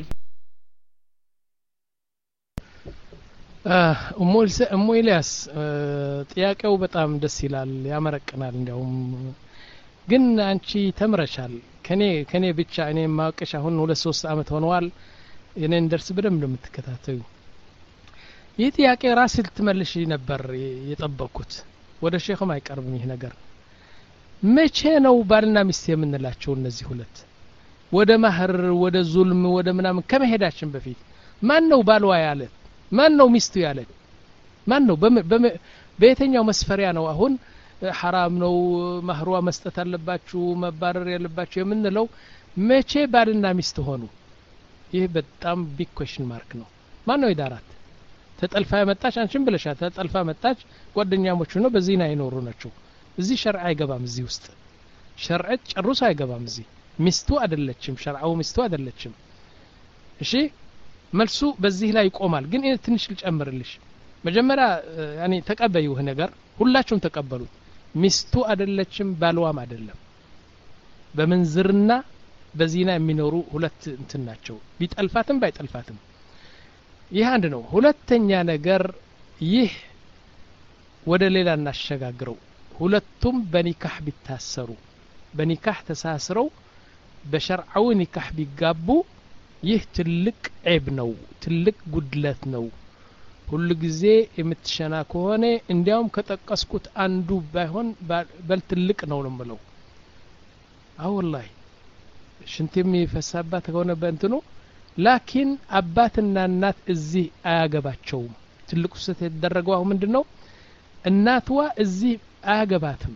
እሙ ኢልያስ ጥያቄው በጣም ደስ ይላል ያመረቅናል እንዲያውም ግን አንቺ ተምረሻል ከኔ ከኔ ብቻ እኔ ማውቀሽ አሁን ሁለት ሶስት አመት ሆነዋል የኔን ደርስ በደንብ እንደምትከታተዩ ይህ ጥያቄ ራስ ልትመልሽ ነበር የጠበቁት ወደ ሼኽም አይቀርብም ይህ ነገር መቼ ነው ባልና ሚስት የምንላቸው እነዚህ ሁለት ወደ ማህር ወደ ዙልም ወደ ምናምን ከመሄዳችን በፊት ማን ነው ባልዋ ያለ ማን ነው ሚስቱ ያለ ማን ነው በየትኛው መስፈሪያ ነው አሁን حرام ነው ማህሯ መስጠት አለባችሁ መባረር ያለባችሁ የምንለው መቼ ባልና ሚስት ሆኑ ይሄ በጣም ቢግ ኩዌስችን ማርክ ነው ማን ነው ይዳራት ተጠልፋ መጣች አንቺም ብለሻት ተጠልፋ መጣች ጓደኛሞች ነው በዚህና ይኖሩ ናቸው እዚህ ሸርዓ አይገባም እዚህ ውስጥ ሸርዓ ጨርሶ አይገባም እዚህ ሚስቱ አይደለችም ሸርዓው ሚስቱ አይደለችም እሺ መልሱ በዚህ ላይ ይቆማል ግን እኔ ትንሽ ልጨምርልሽ መጀመሪያ ያኒ ተቀበዩ ነገር ሁላችሁም ተቀበሉት ሚስቱ አይደለችም ባልዋም አይደለም በመንዝርና በዚና የሚኖሩ ሁለት እንትን ናቸው ቢጠልፋትም ባይጠልፋትም ይህ አንድ ነው ሁለተኛ ነገር ይህ ወደ ሌላ እናሸጋግረው ሁለቱም በኒካህ ቢታሰሩ በኒካህ ተሳስረው በሸርዓው ኒካህ ቢጋቡ ይህ ትልቅ ዒብ ነው ትልቅ ጉድለት ነው ሁሉ ጊዜ የምትሸና ከሆነ እንዲያውም ከጠቀስኩት አንዱ ባይሆን በል ትልቅ ነው ነው አው والله ሽንትም ይፈሳባት ከሆነ በእንትኑ ላኪን አባትና እናት እዚህ አያገባቸውም ትልቁ ስህተት የተደረገው አሁን ምንድነው እናትዋ እዚህ አያገባትም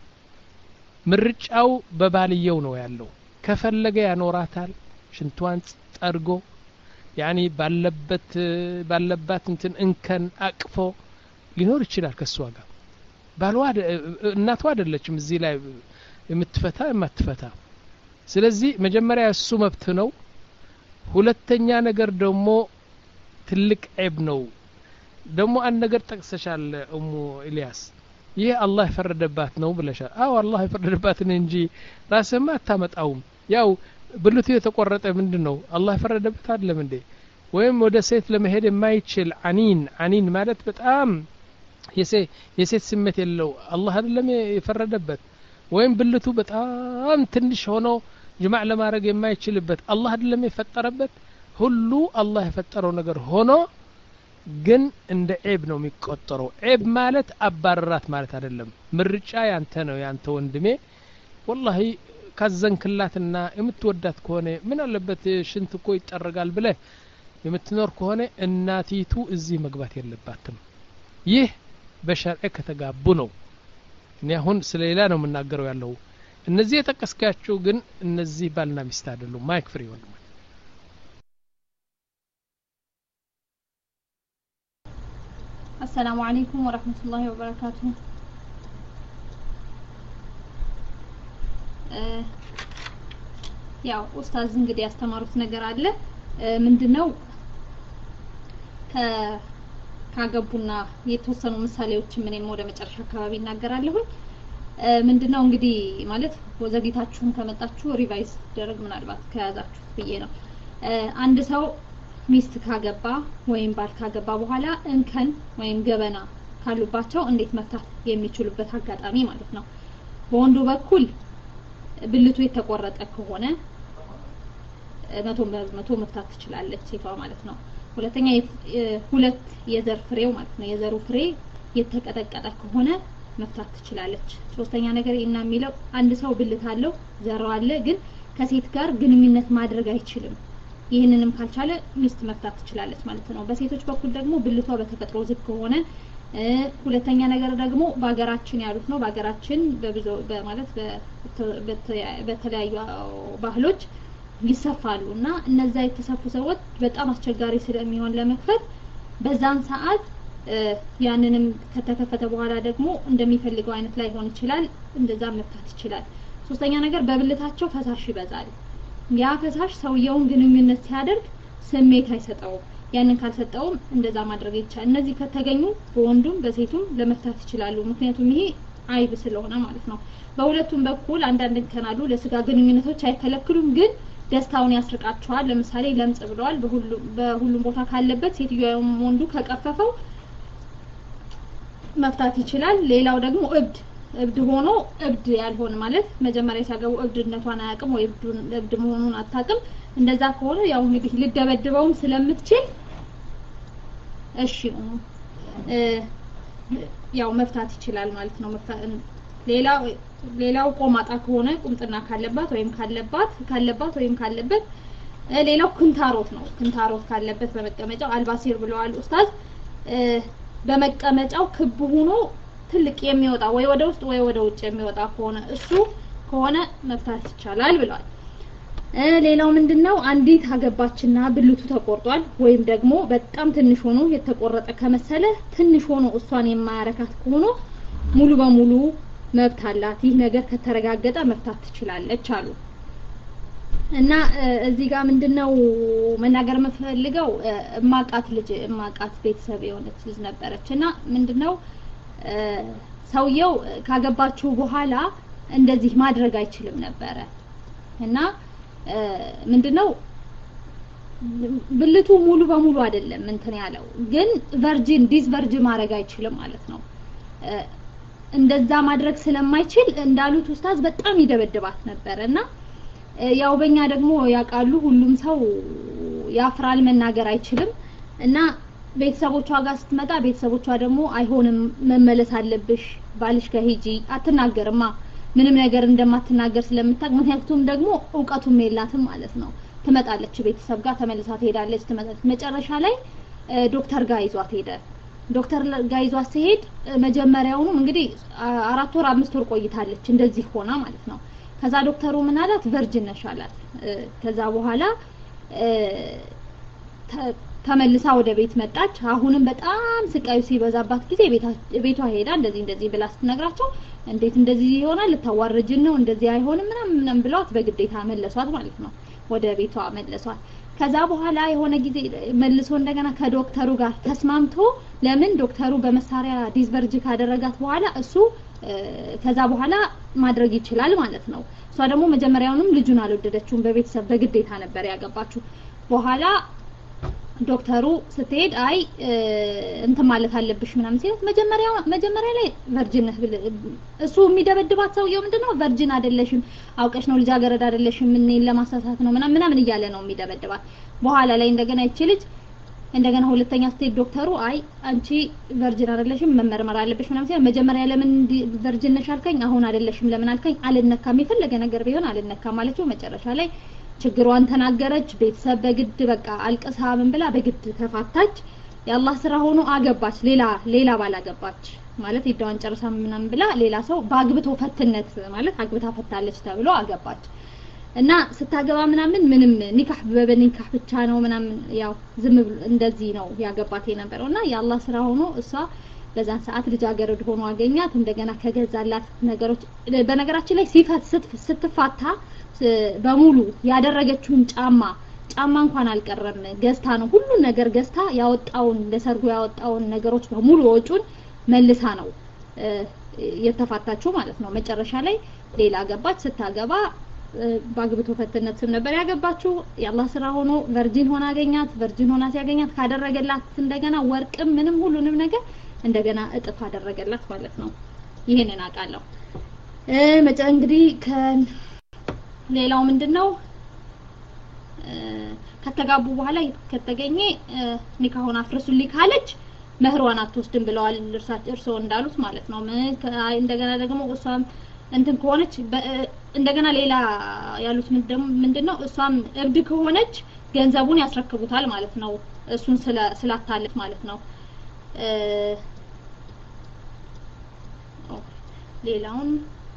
ምርጫው በባልየው ነው ያለው ከፈለገ ያኖራታል ሽንቷን ጠርጎ ያኒ ባለበት ባለባት እንትን እንከን አቅፎ ሊኖር ይችላል ከሷ ጋር ባልዋ እናቷ አይደለችም እዚህ ላይ የምትፈታ የማትፈታ ስለዚህ መጀመሪያ እሱ መብት ነው ሁለተኛ ነገር ደግሞ ትልቅ ዒብ ነው ደግሞ አንድ ነገር ጠቅሰሻል ኡሙ ኢልያስ ይሄ አላህ ፈረደባት ነው ብለሻል አው አላህ ፈረደባት እንጂ ራስማ አታመጣውም ያው ብልቱ የተቆረጠ ምንድነው አላህ ፈረደበት አይደለም እንዴ ወይም ወደ ሴት ለመሄድ የማይችል አኒን አኒን ማለት በጣም የሴት ስሜት የለው አላህ አይደለም የፈረደበት ወይም ብልቱ በጣም ትንሽ ሆኖ ጅማዕ ለማድረግ የማይችልበት አላህ አይደለም የፈጠረበት ሁሉ አላህ የፈጠረው ነገር ሆኖ ግን እንደ ዔብ ነው የሚቆጠረው ዔብ ማለት አባረራት ማለት አይደለም ምርጫ ያንተ ነው ያንተ ወንድሜ ወላሂ ካዘንክላትና የምትወዳት ከሆነ ምን አለበት ሽንት እኮ ይጠረጋል ብለ የምትኖር ከሆነ እናቲቱ እዚህ መግባት የለባትም ይህ በሸርዕ ከተጋቡ ነው እኔ አሁን ስለሌላ ነው የምናገረው ያለው እነዚህ የተቀስካቸው ግን እነዚህ ባልና ሚስት አይደሉም ማይክ ፍሪ ወንድም السلام عليكم ورحمة الله وبركاته ያው ኡስታዝ እንግዲህ ያስተማሩት ነገር አለ ምንድነው ካገቡና የተወሰኑ ምሳሌዎች ምንም ወደ መጨረሻ አካባቢ እናገራለሁ ምንድነው እንግዲህ ማለት ወዘግይታችሁን ከመጣችሁ ሪቫይዝ ደረግ ምናልባት ከያዛችሁ ብዬ ነው አንድ ሰው ሚስት ካገባ ወይም ባል ካገባ በኋላ እንከን ወይም ገበና ካሉባቸው እንዴት መፍታት የሚችሉበት አጋጣሚ ማለት ነው በወንዱ በኩል ብልቱ የተቆረጠ ከሆነ መቶ መቶ መፍታት ትችላለች ሴቷ ማለት ነው ሁለተኛ ሁለት የዘር ፍሬው ማለት ነው የዘሩ ፍሬ የተቀጠቀጠ ከሆነ መፍታት ትችላለች ሶስተኛ ነገር እና የሚለው አንድ ሰው ብልት አለው ዘሩ አለ ግን ከሴት ጋር ግንኙነት ማድረግ አይችልም ይሄንንም ካልቻለ ሚስት መፍታት ትችላለች ማለት ነው በሴቶች በኩል ደግሞ ብልቷ በተፈጥሮ ዝቅ ከሆነ ሁለተኛ ነገር ደግሞ በአገራችን ያሉት ነው በአገራችን በብዙ በማለት በተለያዩ ባህሎች ይሰፋሉና እነዛ የተሰፉ ሰዎች በጣም አስቸጋሪ ስለሚሆን ለመክፈት በዛን ሰዓት ያንንም ከተከፈተ በኋላ ደግሞ እንደሚፈልገው አይነት ላይ ሆን ይችላል እንደዛ መፍታት ይችላል ሶስተኛ ነገር በብልታቸው ፈሳሽ ይበዛል ያ ፈሳሽ ሰውየውን ግንኙነት ሲያደርግ ስሜት አይሰጠውም ያንን ካልሰጠውም እንደዛ ማድረግ ይቻላል እነዚህ ከተገኙ በወንዱም በሴቱም ለመፍታት ይችላሉ ምክንያቱም ይሄ አይብ ስለሆነ ማለት ነው በሁለቱም በኩል አንዳንድ ከናሉ ለስጋ ግንኙነቶች አይከለክሉም ግን ደስታውን ያስርቃቸዋል ለምሳሌ ለምጽ ብለዋል በሁሉም በሁሉም ቦታ ካለበት ሴትዮዋም ወንዱ ከቀፈፈው መፍታት ይችላል ሌላው ደግሞ እብድ እብድ ሆኖ እብድ ያልሆነ ማለት መጀመሪያ ሲያገቡ እብድነቷን አያውቅም ወይ እብድ መሆኑን አታውቅም እንደዛ ከሆነ ያው እንግዲህ ልደበድበውም ስለምትችል እሺ ያው መፍታት ይችላል ማለት ነው ሌላው ሌላው ቆማጣ ከሆነ ቁምጥና ካለባት ወይም ካለባት ካለባት ወይም ካለበት ሌላው ክንታሮት ነው ክንታሮት ካለበት በመቀመጫው አልባሲር ብለዋል ኡስታዝ በመቀመጫው ክብ ሆኖ ትልቅ የሚወጣ ወይ ወደ ውስጥ ወይ ወደ ውጭ የሚወጣ ከሆነ እሱ ከሆነ መፍታት ይቻላል ብለዋል ሌላው ምንድነው አንዲት አገባችና ብልቱ ተቆርጧል ወይም ደግሞ በጣም ትንሽ ሆኖ የተቆረጠ ከመሰለ ትንሽ ሆኖ እሷን የማያረካት ከሆነ ሙሉ በሙሉ መብት አላት ይህ ነገር ከተረጋገጠ መፍታት ትችላለች አሉ እና እዚህ ጋር ምንድነው መናገር መፈልገው ማቃት ልጅ ማቃት ቤተሰብ የሆነች ልጅ ነበረችና ምንድነው ሰውየው ካገባችሁ በኋላ እንደዚህ ማድረግ አይችልም ነበር እና ምንድነው ብልቱ ሙሉ በሙሉ አይደለም እንትን ያለው ግን ቨርጂን ዲስ ቨርጂን ማድረግ አይችልም ማለት ነው እንደዛ ማድረግ ስለማይችል እንዳሉት ኡስታዝ በጣም ይደበድባት ነበርና ያው በእኛ ደግሞ ያቃሉ ሁሉም ሰው ያፍራል መናገር አይችልም እና ቤተሰቦቿ ጋር ስትመጣ ቤተሰቦቿ ደግሞ አይሆንም መመለስ አለብሽ ባልሽ ከሄጂ አትናገርማ ምንም ነገር እንደማትናገር ስለምታቅ ምክንያቱም ደግሞ ዕውቀቱም የላትም ማለት ነው ትመጣለች ቤተሰብ ጋር ተመልሳ ትሄዳለች ትመጣለች መጨረሻ ላይ ዶክተር ጋር ይዟት ሄደ ዶክተር ጋር ይዟት ሲሄድ መጀመሪያውኑ እንግዲህ አራት ወር አምስት ወር ቆይታለች እንደዚህ ሆና ማለት ነው ከዛ ዶክተሩ ምን አላት ቨርጂን ነሽ አላት ከዛ በኋላ ተመልሳ ወደ ቤት መጣች አሁንም በጣም ስቃዩ ሲበዛባት ጊዜ ቤቷ ሄዳ እንደዚህ እንደዚህ ብላ ስትነግራቸው እንዴት እንደዚህ ይሆናል ልታዋርጅን ነው እንደዚህ አይሆንም ምንም ምንም ብሏት በግዴታ መለሷት ማለት ነው ወደ ቤቷ መለሷት ከዛ በኋላ የሆነ ጊዜ መልሶ እንደገና ከዶክተሩ ጋር ተስማምቶ ለምን ዶክተሩ በመሳሪያ ዲስቨርጅ ካደረጋት በኋላ እሱ ከዛ በኋላ ማድረግ ይችላል ማለት ነው እሷ ደግሞ መጀመሪያውንም ልጁን አልወደደችውም በቤተሰብ በግዴታ ነበር ያገባችው በኋላ ዶክተሩ ስትሄድ አይ እንትን ማለት አለብሽ ምናምን ሲላት መጀመሪያ መጀመሪያ ላይ ቨርጂን ነህ እሱ የሚደበድባት ሰውየው ምንድነው ቨርጂን አይደለሽም አውቀሽ ነው ልጃገረድ አይደለሽም ምን ለማሳሳት ነው ምናምን ምናምን እያለ ነው የሚደበድባት በኋላ ላይ እንደገና እቺ ልጅ እንደገና ሁለተኛ ስቴት ዶክተሩ አይ አንቺ ቨርጂን አይደለሽም መመርመር አለብሽ ምናምን ሲል መጀመሪያ ለምን ቨርጂን ነሽ አልከኝ አሁን አይደለሽም ለምን አልከኝ አልነካም የፈለገ ነገር ቢሆን አልነካም ማለችው መጨረሻ ላይ ችግሯን ተናገረች ቤተሰብ በግድ በቃ አልቀሳ ምን ብላ በግድ ተፋታች ያላህ ስራ ሆኖ አገባች ሌላ ሌላ ባላገባች ማለት ይዳዋን ጨርሳ ምናምን ብላ ሌላ ሰው ባግብቶ ፈትነት ማለት አግብታ ፈታለች ተብሎ አገባች እና ስታገባ ምናምን ምንም ኒካህ በበኒካህ ብቻ ነው ምናምን ያው ዝም እንደዚህ ነው ያገባት የነበረውና ያላህ ስራ ሆኖ እሷ በዛን ሰዓት ልጃገረድ ሆኖ አገኛት እንደገና ከገዛላት ነገሮች በነገራችን ላይ ሲፈት ስትፋታ በሙሉ ያደረገችውን ጫማ ጫማ እንኳን አልቀረም ገዝታ ነው ሁሉ ነገር ገዝታ ያወጣውን ለሰርጉ ያወጣውን ነገሮች በሙሉ ወጪውን መልሳ ነው የተፋታችው ማለት ነው መጨረሻ ላይ ሌላ አገባች ስታገባ ባግብቶ ፈትነት ስም ነበር ያገባችው ያላህ ስራ ሆኖ ቨርጂን ሆና አገኛት ቨርጂን ሆና ሲያገኛት ካደረገላት እንደገና ወርቅም ምንም ሁሉንም ነገር እንደገና እጥፍ አደረገላት ማለት ነው ይሄንን አቃለው እ መጨ እንግዲህ ከሌላው ምንድነው ከተጋቡ በኋላ ከተገኘ ኒካሁን አፍርሱልኝ ካለች መህሯን አትወስድም ብለዋል እርሳቸው እንዳሉት ማለት ነው እንደገና ደግሞ እሷም እንትን ከሆነች እንደገና ሌላ ያሉት ምንድነው እሷም እብድ ከሆነች ገንዘቡን ያስረክቡታል ማለት ነው እሱን ስለ ስላታለች ማለት ነው እ ሌላውን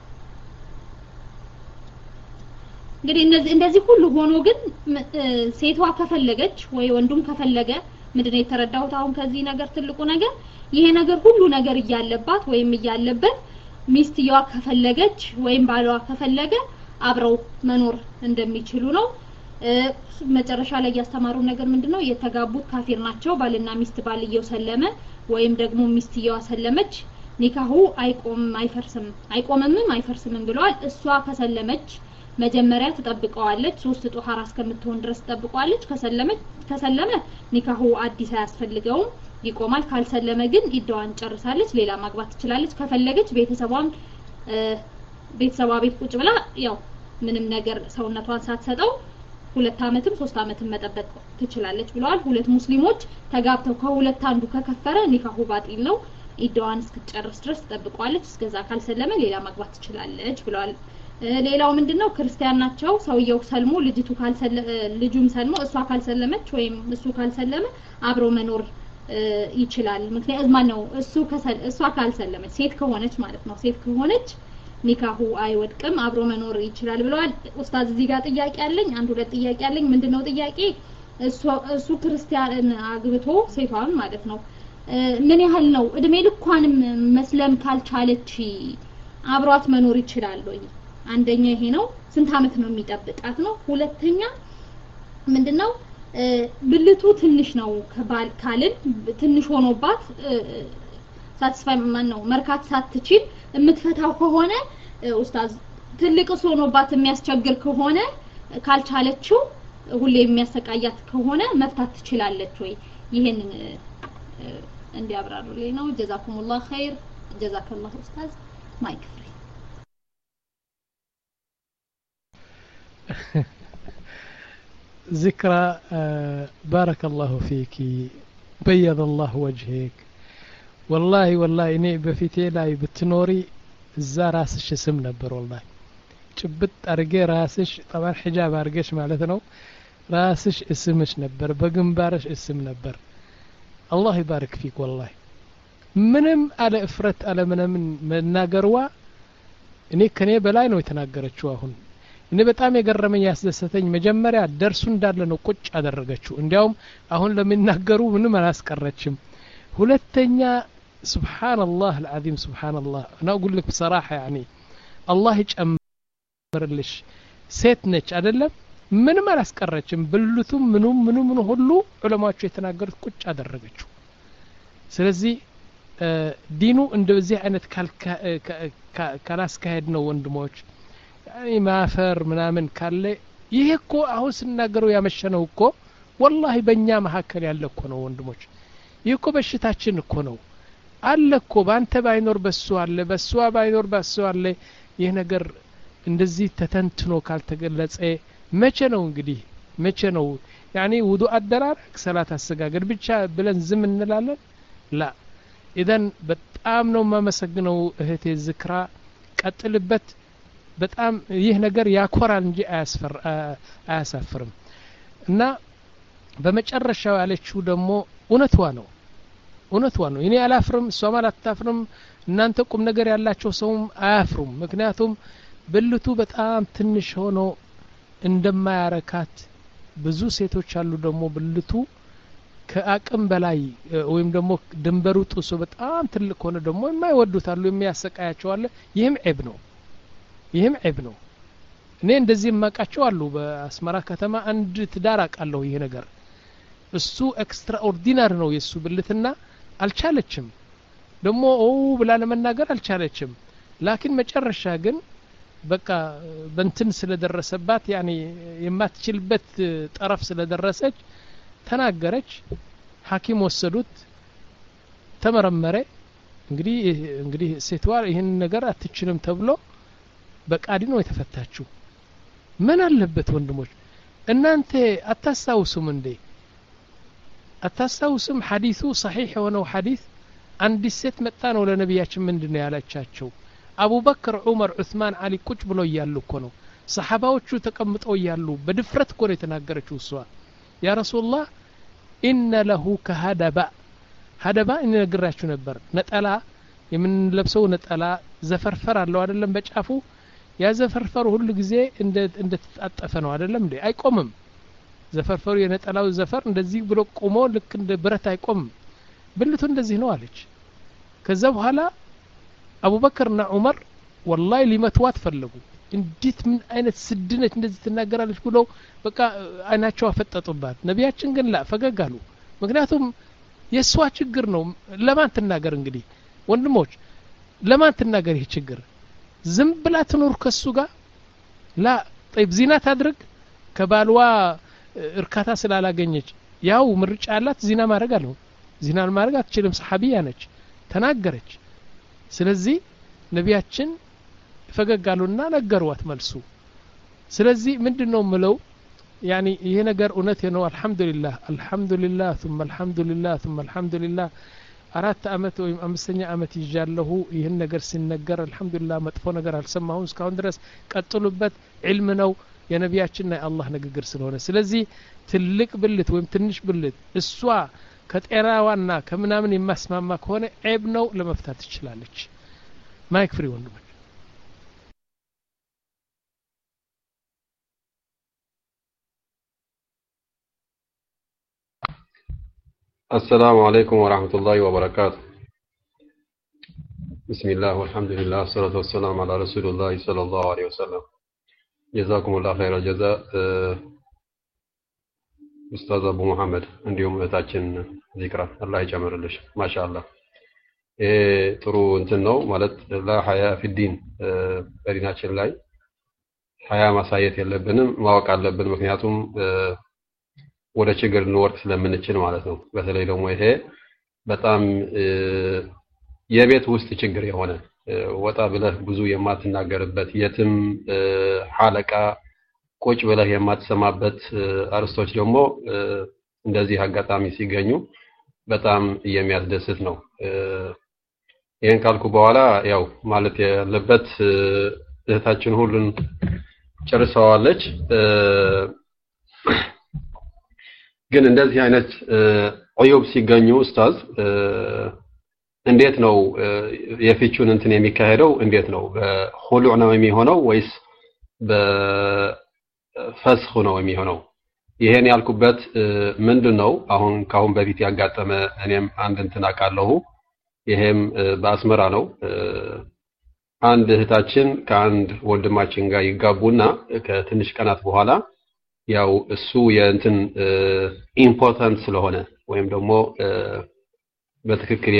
እንግዲህ እንደዚህ እንደዚህ ሁሉ ሆኖ ግን ሴቷ ከፈለገች ወይ ወንዱም ከፈለገ ምንድነው የተረዳሁት አሁን ከዚህ ነገር ትልቁ ነገር ይሄ ነገር ሁሉ ነገር እያለባት ወይም እያለበት ሚስትየዋ ከፈለገች ወይም ባሏ ከፈለገ አብረው መኖር እንደሚችሉ ነው መጨረሻ ላይ ያስተማሩ ነገር ምንድነው የተጋቡት ካፊር ናቸው ባልና ሚስት ባልየው ሰለመ ወይም ደግሞ ሚስትየዋ ሰለመች ኒካሁ አይቆም አይፈርስም አይቆምምም አይፈርስም ብለዋል እሷ ከሰለመች መጀመሪያ ተጠብቀዋለች ሶስት ጧሃራ እስከምትሆን ድረስ ተጠብቀዋለች ከሰለመች ከሰለመ ኒካሁ አዲስ አያስፈልገው ይቆማል ካልሰለመ ግን ይደዋን ጨርሳለች ሌላ ማግባት ትችላለች ከፈለገች ቤተሰቧን ቤተሰቧ ቤት ቁጭ ብላ ያው ምንም ነገር ሰውነቷን ሳትሰጠው ሁለት አመትም ሶስት አመትም መጠበቅ ትችላለች ብለዋል ሁለት ሙስሊሞች ተጋብተው ከሁለት አንዱ ከከፈረ ኒካሁ ባጢል ነው ይደዋን እስክትጨርስ ድረስ ተጠብቀዋለች እስከዛ ካልሰለመ ሌላ ማግባት ትችላለች ብለዋል ሌላው ምንድነው ክርስቲያን ናቸው ሰውየው ሰልሞ ልጅቱ ካልሰለ ልጁም ሰልሞ እሷ ካልሰለመች ወይም እሱ ካልሰለመ አብሮ መኖር ይችላል ምክንያቱም ማን ነው እሱ ከሰል እሷ ካልሰለመች ሴት ከሆነች ማለት ነው ሴት ከሆነች ኒካሁ አይወድቅም አብሮ መኖር ይችላል ብለዋል ኡስታዝ እዚህ ጋር ጥያቄ አለኝ አንድ ሁለት ጥያቄ አለኝ ምንድነው ጥያቄ እሱ እሱ ክርስቲያን አግብቶ ሴቷን ማለት ነው ምን ያህል ነው እድሜ ልኳንም መስለም ካልቻለች አብሯት መኖር ይችላል ወይ አንደኛ ይሄ ነው ስንት አመት ነው የሚጠብቃት ነው ሁለተኛ ምንድነው ብልቱ ትንሽ ነው ከባል ካልን ትንሽ ሆኖባት ሳትስፋይ ማን ነው መርካት ሳትችል የምትፈታው ከሆነ ኡስታዝ ትልቅ ሆኖባት የሚያስቸግር ከሆነ ካልቻለችው ሁሌ የሚያሰቃያት ከሆነ መፍታት ትችላለች ወይ ይሄንን እንዲያብራሩልኝ ነው ጀዛኩሙላህ ኸይር ጀዛከላሁ ኡስታዝ ማይክ ፍሪ ذكرى بارك الله فيك بيض الله وجهك والله والله اني بفيتي لاي بتنوري እዛ ራስሽ ስም ነበር والله ጭብጥ አርጌ ራስሽ طبعا حجاب አርገሽ ማለት ነው ራስሽ እስምሽ ነበር በግንባርሽ እስም ነበር الله يبارك فيك والله ምንም አለ እፍረት አለ ምንም መናገርዋ እኔ ከኔ በላይ ነው የተናገረችው አሁን እኔ በጣም የገረመኝ ያስደሰተኝ መጀመሪያ ደርሱ እንዳለ ነው ቁጭ አደረገችው እንዲያውም አሁን ለሚናገሩ ምንም አላስቀረችም ሁለተኛ سبحان الله العظيم سبحان الله انا اقول لك بصراحه يعني الله يጨምርልሽ ሴት ነች አይደለም ምንም አላስቀረችም ብልቱም ምኑም ምኑም ምኑ ሁሉ ዑለማዎች የተናገሩት ቁጭ አደረገችው ስለዚህ ዲኑ እንደዚህ አይነት ካላስካሄድ ነው ወንድሞች ያኒ ማፈር ምናምን ካለ ይሄ እኮ አሁን ስናገረው ያመሸነው እኮ والله በእኛ መሐከል ያለ እኮ ነው ወንድሞች ይህ እኮ በሽታችን እኮ ነው አለ እኮ ባንተ ባይኖር በሱ አለ በሷ ባይኖር በሱ አለ ይህ ነገር እንደዚህ ተተንትኖ ካልተገለጸ መቼ ነው እንግዲህ መቼ ነው ያኒ ውዱ አደራረግ ሰላት አሰጋገድ ብቻ ብለን ዝም እንላለን ላ ኢዘን በጣም ነው ማመሰግነው እህቴ ዝክራ ቀጥልበት በጣም ይህ ነገር ያኮራል እንጂ አያስፈር አያሳፍርም እና በመጨረሻው ያለችው ደግሞ እውነቷ ነው እውነቷ ነው እኔ አላፍርም እሷ ማለት አታፍርም እናንተ ቁም ነገር ያላቸው ሰውም አያፍሩም ምክንያቱም ብልቱ በጣም ትንሽ ሆኖ እንደማያረካት ብዙ ሴቶች አሉ ደግሞ ብልቱ ከአቅም በላይ ወይም ደግሞ ድንበሩ ጥሶ በጣም ትልቅ ሆነ ደግሞ የማይወዱት አሉ የሚያሰቃያቸው አለ ይህም ዒብ ነው ይህም ዒብ ነው እኔ እንደዚህ ማቃቸው አሉ በአስመራ ከተማ አንድ ትዳር አቃለው ይሄ ነገር እሱ ኤክስትራ ኦርዲናሪ ነው የሱ ብልትና አልቻለችም ደግሞ ኦ ብላ ለመናገር አልቻለችም ላኪን መጨረሻ ግን በቃ በእንትን ስለደረሰባት ያኒ የማትችልበት ጠረፍ ስለደረሰች ተናገረች ሐኪም ወሰዱት ተመረመረ እንግዲህ እንግዲህ ሴትዋ ይሄን ነገር አትችልም ተብሎ በቃዲ ነው የተፈታችው ምን አለበት ወንድሞች እናንተ አታሳውሱም እንዴ አታሳውሱም ሐዲሱ صحيح ሆነው ሐዲስ አንድ ሴት መጣ ነው ለነብያችን ምንድነው ያላቻቸው አቡበክር ዑመር ዑስማን አሊ ቁጭ ብለው ያሉ እኮ ነው ሰሃባዎቹ ተቀምጠው ያሉ በድፍረት እኮ ነው የተናገረችው እሷ ያ ረሱላህ ኢነ ለሁ ከሀደባ ሀደባ እንነግራችሁ ነበር ነጠላ የምንለብሰው ነጠላ ዘፈርፈር አለው አይደለም በጫፉ ያ ዘፈርፈር ሁሉ ጊዜ እንደ እንደ ተጣጠፈ ነው አይደለም እንዴ አይቆምም ዘፈርፈሩ የነጠላው ዘፈር እንደዚህ ብሎ ቆሞ ልክ እንደ ብረት አይቆምም ብልቱ እንደዚህ ነው አለች ከዛ በኋላ አቡበክርና ዑመር ወላሂ ሊመቷት ፈለጉ እንዴት ምን አይነት ስድነት እንደዚህ ትናገራለች ብለው በቃ አይናቸው አፈጠጡባት ነብያችን ግን ላ ፈገጋሉ ምክንያቱም የሷ ችግር ነው ለማን ትናገር እንግዲህ ወንድሞች ለማን ትናገር ይሄ ችግር ዝም ብላ ትኖር ከሱ ጋር ላ طيب ዚና ታድርግ ከባልዋ እርካታ ስላላገኘች ያው ምርጫ አላት ዚና ማድረግ አለው ዚና ማድረግ አትችልም ሰሃቢያ ነች ተናገረች ስለዚህ ነብያችን ፈገጋሉና ነገሯት መልሱ ስለዚህ ምንድነው ምለው ያኒ ይሄ ነገር እውነት ነው አልহামዱሊላህ አልহামዱሊላህ ثم አልহামዱሊላህ ثم አልহামዱሊላህ አራት አመት ወይም አምስተኛ አመት ይጃለሁ ይሄን ነገር ሲነገር አልহামዱሊላህ መጥፎ ነገር አልሰማሁም እስካሁን ድረስ ቀጥሉበት ዒልም ነው የነብያችንና የአላህ ንግግር ስለሆነ ስለዚህ ትልቅ ብልት ወይም ትንሽ ብልት እሷ ከጤናዋና ከምናምን የማስማማ ከሆነ ዒብ ነው ለመፍታት ትችላለች ማይክ ፍሪ ወንድሞች السلام عليكم ورحمة الله وبركاته بسم الله والحمد لله والصلاة والسلام على رسول الله صلى الله عليه وسلم جزاكم الله خير الجزاء أستاذ أبو محمد اليوم እህታችን ذكرى الله يجمرልሽ ما شاء الله ጥሩ እንትን ነው ማለት لا حياء في الدين በዲናችን ላይ ሐያ ማሳየት የለብንም ማወቅ አለብን ምክንያቱም ወደ ችግር እንወርቅ ስለምንችል ማለት ነው በተለይ ደግሞ ይሄ በጣም የቤት ውስጥ ችግር የሆነ ወጣ ብለህ ብዙ የማትናገርበት የትም ሐለቃ ቁጭ ብለህ የማትሰማበት አርስቶች ደግሞ እንደዚህ አጋጣሚ ሲገኙ በጣም የሚያስደስት ነው ይሄን ካልኩ በኋላ ያው ማለት ያለበት እህታችን ሁሉን ጨርሰዋለች ግን እንደዚህ አይነት ዑዩብ ሲገኙ ኡስታዝ እንዴት ነው የፍቹን እንትን የሚካሄደው እንዴት ነው በኹሉዕ ነው የሚሆነው ወይስ በፈስኽ ነው የሚሆነው ይሄን ያልኩበት ምንድነው አሁን ካሁን በፊት ያጋጠመ እኔም አንድ እንትን አቃለሁ ይሄም በአስመራ ነው አንድ እህታችን ከአንድ ወንድማችን ጋር ይጋቡና ከትንሽ ቀናት በኋላ ያው እሱ የእንትን ኢምፖርታንት ስለሆነ ወይም ደግሞ በትክክል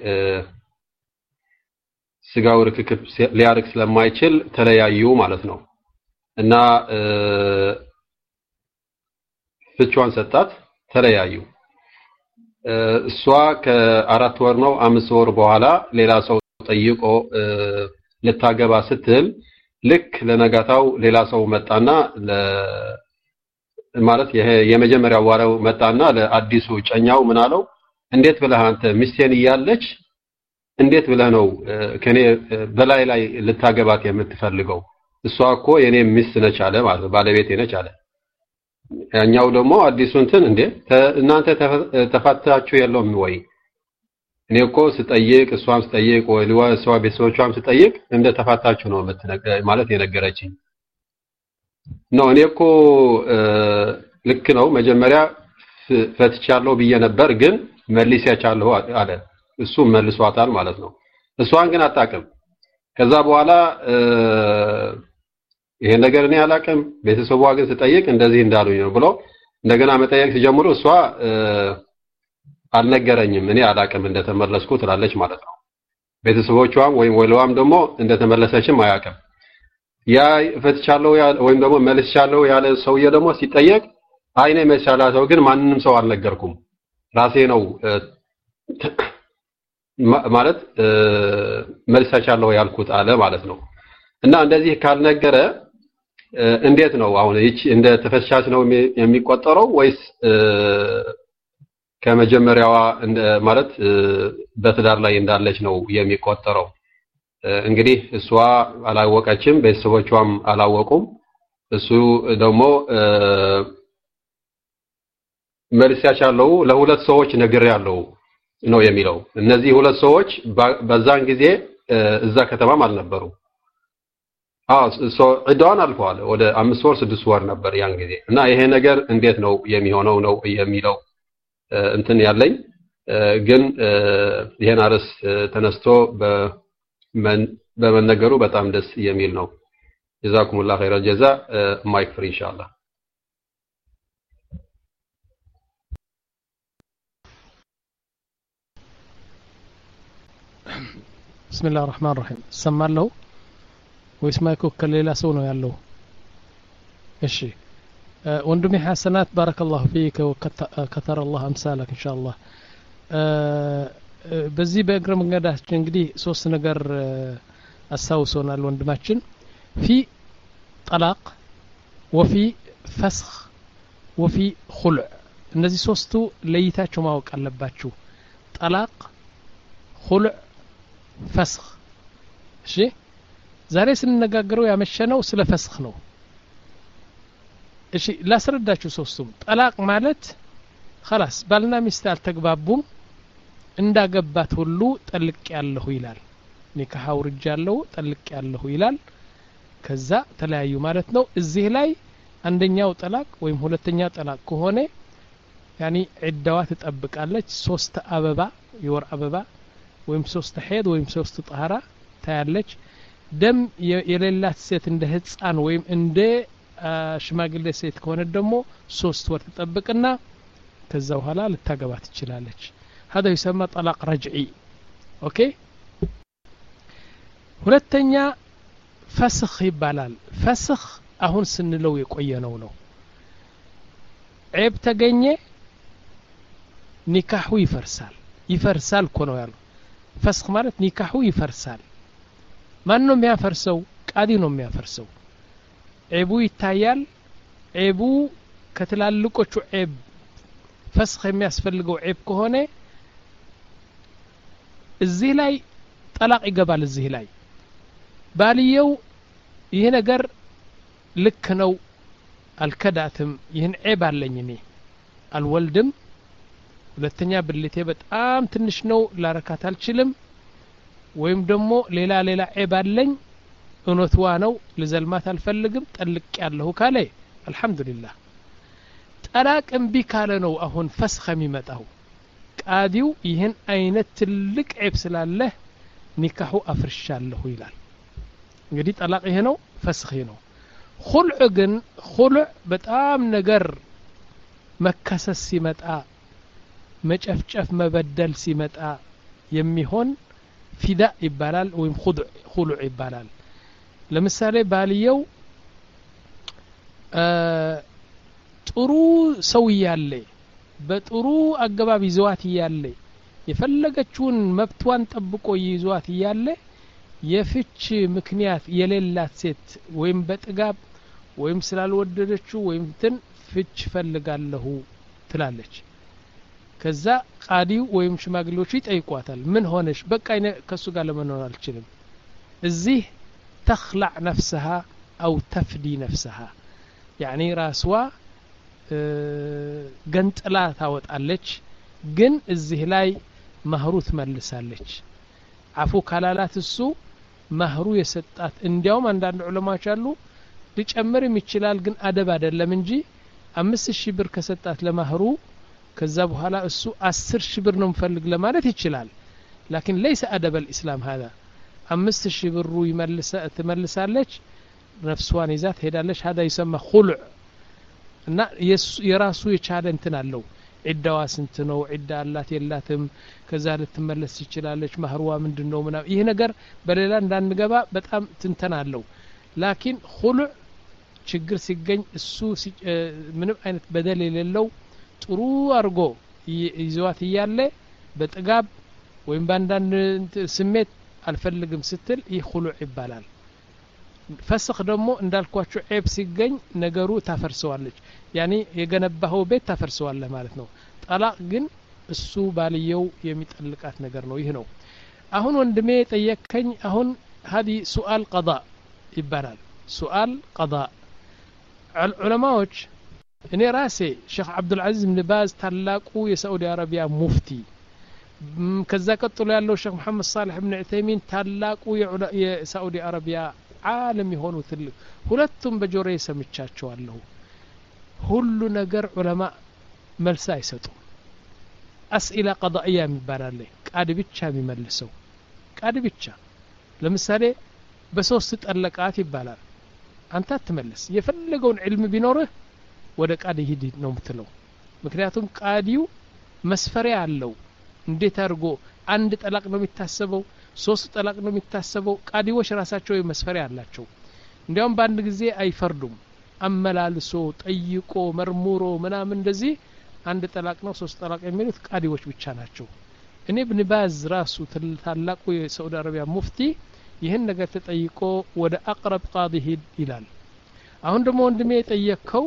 የስጋው ርክክብ ሊያርክ ስለማይችል ተለያዩ ማለት ነው እና ፍቿን ሰጣት ተለያዩ እሷ ከአራት ወር ነው አምስት ወር በኋላ ሌላ ሰው ጠይቆ ልታገባ ስትል ልክ ለነጋታው ሌላ ሰው መጣና ማለት ይሄ የመጀመሪያው ዋራው መጣና ለአዲሱ ጨኛው ምን አለው እንዴት ብለህ አንተ ሚስቴን ይያለች እንዴት ብለህ ነው ከኔ በላይ ላይ ልታገባት የምትፈልገው እሷ እኮ የኔ ሚስት ነች አለ ማለት ባለቤቴ ነች አለ ያኛው ደግሞ አዲሱ እንትን እንዴ እናንተ ተፋታችሁ ያለው ወይ እኔ እኮ ስጠይቅ እሷም ስጠይቅ ወይ ለሷ ቤተሰቦቿም ስጠይቅ እንደ ተፋታችሁ ነው ማለት የነገረችኝ ነው እኔ እኮ ልክ ነው መጀመሪያ ፈትቻለሁ ብዬ ነበር ግን መልሲያቻለሁ አለ እሱ መልሷታል ማለት ነው እሷን ግን አጣቀም ከዛ በኋላ ይሄ ነገር እኔ አላቀም ቤተሰቧ ግን ስጠይቅ እንደዚህ እንዳሉኝ ነው ብሎ እንደገና መጠየቅ ሲጀምሩ እሷ አልነገረኝም እኔ አላቀም እንደተመለስኩ ትላለች ማለት ነው ቤተሰቦቿም ወይም ወለዋም ደግሞ እንደተመለሰችም አያቀም ያ ፈትቻለሁ ወይም ደግሞ መልስቻለሁ ያለ ሰውዬ ደግሞ ሲጠየቅ አይኔ መቻላተው ግን ማንንም ሰው አልነገርኩም ራሴ ነው ማለት መልሳቻለሁ ያልኩት አለ ማለት ነው እና እንደዚህ ካልነገረ እንዴት ነው አሁን እቺ እንደ ተፈሻሽ ነው የሚቆጠረው ወይስ ከመጀመሪያዋ እንደ ማለት በትዳር ላይ እንዳለች ነው የሚቆጠረው እንግዲህ እሷ አላወቀችም ቤተሰቦቿም አላወቁም እሱ ደግሞ መልሳቻለሁ ለሁለት ሰዎች ነግሬያለሁ ነው የሚለው እነዚህ ሁለት ሰዎች በዛን ጊዜ እዛ ከተማም አልነበሩ አዎ ሶ እዳውን አልፈዋል ወደ አምስት ወር ስድስት ወር ነበር ያን ጊዜ እና ይሄ ነገር እንዴት ነው የሚሆነው ነው የሚለው እንትን ያለኝ ግን ይሄን አርስ ተነስቶ በመነገሩ በጣም ደስ የሚል ነው ጀዛኩሙላህ ኸይረ ጀዛ ማይክ ፍሪ ኢንሻአላህ بسم الله الرحمن الرحيم سمعنا ወይስ ማይኮ ከሌላ ሰው ነው ያለው እሺ ወንድሜ ሐሰናት ባረከላሁ ፊክ ወከተረ الله امثالك ان شاء الله በዚህ በእግረ መንገዳችን እንግዲህ ሶስት ነገር አሳውሶናል ወንድማችን في طلاق وفي فسخ وفي خلع እነዚህ ሶስቱ ለይታችሁ ማወቅ አለባችሁ طلاق خلع فسخ እሺ ዛሬ ስንነጋገረው ያመሸነው ስለ ፈስኽ ነው እሺ ላስረዳችሁ ሶስቱም ጠላቅ ማለት خلاص ባልና ሚስት አልተግባቡም እንዳገባት ሁሉ ጠልቅ ያለሁ ይላል ኒካህ አውርጃለሁ ጠልቅ ያለሁ ይላል ከዛ ተለያዩ ማለት ነው እዚህ ላይ አንደኛው ጠላቅ ወይም ሁለተኛ ጠላቅ ከሆነ ያኒ ዒዳዋ ትጠብቃለች ሶስት አበባ የወር አበባ ወይም ሶስት ሄድ ወይም ሶስት ጣራ ታያለች ደም የሌላት ሴት እንደ ህፃን ወይም እንደ ሽማግሌ ሴት ከሆነ ደግሞ ሶስት ወር ተጠብቅና ከዛ በኋላ ልታገባ ትችላለች هذا يسمى طلاق رجعي اوكي ሁለተኛ ፈስኽ ይባላል ፈስኽ አሁን ስንለው የቆየነው ነው ዒብ ተገኘ ኒካሁ ይፈርሳል ይፈርሳል እኮ ነው ያለው ፈስኽ ማለት ኒካሁ ይፈርሳል ማን ነው የሚያፈርሰው ቃዲ ነው የሚያፈርሰው ዒቡ ይታያል ዒቡ ከትላልቆቹ ዒብ ፈስኽ የሚያስፈልገው ዒብ ከሆነ እዚህ ላይ ጠላቅ ይገባል እዚህ ላይ ባልየው ይሄ ነገር ልክ ነው አልከዳትም ይህን ዒብ አለኝ እኔ አልወልድም ሁለተኛ ብልቴ በጣም ትንሽ ነው ላረካት አልችልም ወይም ደግሞ ሌላ ሌላ ዒብ አለኝ እውነትዋ ነው ለዘልማት አልፈልግም ጠልቅ ያለሁ ካለ አልহামዱሊላህ ጠላቅ እምቢ ካለ ነው አሁን ፈስኽ የሚመጣው ቃዲው ይህን አይነት ትልቅ ዒብ ስላለ ኒካሁ አፍርሻለሁ ይላል እንግዲህ ጠላቅ ይሄ ነው ፈስኽ ነው خلع ግን خلع በጣም ነገር መከሰስ ሲመጣ መጨፍጨፍ መበደል ሲመጣ የሚሆን ፊዳ ይባላል ወይም خضع خلع ይባላል ለምሳሌ ባልየው ጥሩ ሰው ያለ በጥሩ አገባብ ይዘዋት ይያለ የፈለገችውን መብቷን ጠብቆ ይዟት ይያለ የፍች ምክንያት የሌላት ሴት ወይም በጥጋብ ወይም ስላልወደደችው ወይም ትን ፍች ፈልጋለሁ ትላለች ከዛ ቃዲው ወይም ሽማግሌዎቹ ይጠይቋታል ምን ሆነሽ በቃ ከሱ ጋር ለመኖር አልችልም እዚህ تخلع نفسها أو تفدي نفسها يعني راسوا ገንጥላ ታወጣለች ግን እዚህ ላይ መህሩ ትመልሳለች አፉ ካላላት እሱ መህሩ የሰጣት እንዲያውም አንዳንድ ዑለማዎች አሉ ሊጨምርም ይችላል ግን አደብ አይደለም እንጂ አምስት ሺህ ብር ከሰጣት ለመህሩ ከዛ በኋላ እሱ አስር ሺህ ብር ነው ምፈልግ ለማለት ይችላል لكن ليس أدب الإسلام هذا አምስት ሺህ ብሩ ይመልሳ ትመልሳለች ነፍሷን ይዛት ሄዳለች هذا يسمى خلع እና የራሱ የቻለ እንትን አለው ዒዳዋ ስንት ነው ዒዳ አላት የላትም ከዛ ልትመለስ ይችላለች መህሩዋ ምንድነው ምናምን ይሄ ነገር በሌላ እንዳንገባ በጣም ትንተና አለው ላኪን خلع ችግር ሲገኝ እሱ ምንም አይነት በደል የሌለው ጥሩ አርጎ ይዟት ይያለ በጥጋብ ወይም ባንዳንድ ስሜት አልፈልግም ስትል ይህ خلع ይባላል ፈስኽ ደግሞ እንዳልኳችሁ ዒብ ሲገኝ ነገሩ ታፈርሰዋለች ያኒ የገነባው ቤት ታፈርሰዋለህ ማለት ነው ጠላቅ ግን እሱ ባልየው የሚጠልቃት ነገር ነው ይህ ነው አሁን ወንድሜ ጠየከኝ አሁን هذه سؤال قضاء ይባላል سؤال قضاء ዑለማዎች እኔ ራሴ ሼክ አብዱል አዚዝ ኢብኑ ባዝ ታላቁ የሳዑዲ አረቢያ ሙፍቲ ከዛ ቀጥሎ ያለው ሼክ መሐመድ ሳሊህ ኢብኑ ዑተይሚን ታላቁ የሳዑዲ አረቢያ ዓለም የሆኑ ትልቅ ሁለቱም በጆሮዬ ሰምቻቸዋለሁ ሁሉ ነገር ዑለማ መልስ አይሰጡም አስኢላ ቀዳኢያ የሚባላል ቃድ ብቻ የሚመልሰው ቃድ ብቻ ለምሳሌ በሶስት ጠለቃት ይባላል አንተ አትመልስ የፈለገውን ዒልም ቢኖርህ ወደ ቃድ ይሄድ ነው የምትለው ምክንያቱም ቃዲው መስፈሪያ አለው እንዴት አድርጎ አንድ ጠላቅ ነው የሚታሰበው ሶስት ጠላቅ ነው የሚታሰበው ቃዲዎች ራሳቸው መስፈሪያ አላቸው እንዲያውም በአንድ ጊዜ አይፈርዱም አመላልሶ ጠይቆ መርሙሮ ምናምን እንደዚህ አንድ ጠላቅ ነው ሶስት ጠላቅ የሚሉት ቃዲዎች ብቻ ናቸው እኔ ኢብኑ ባዝ ራሱ ታላቁ የሳዑዲ አረቢያ ሙፍቲ ይህን ነገር ተጠይቆ ወደ አቅረብ ቃዲ ሂድ ይላል አሁን ደግሞ ወንድሜ የጠየቀው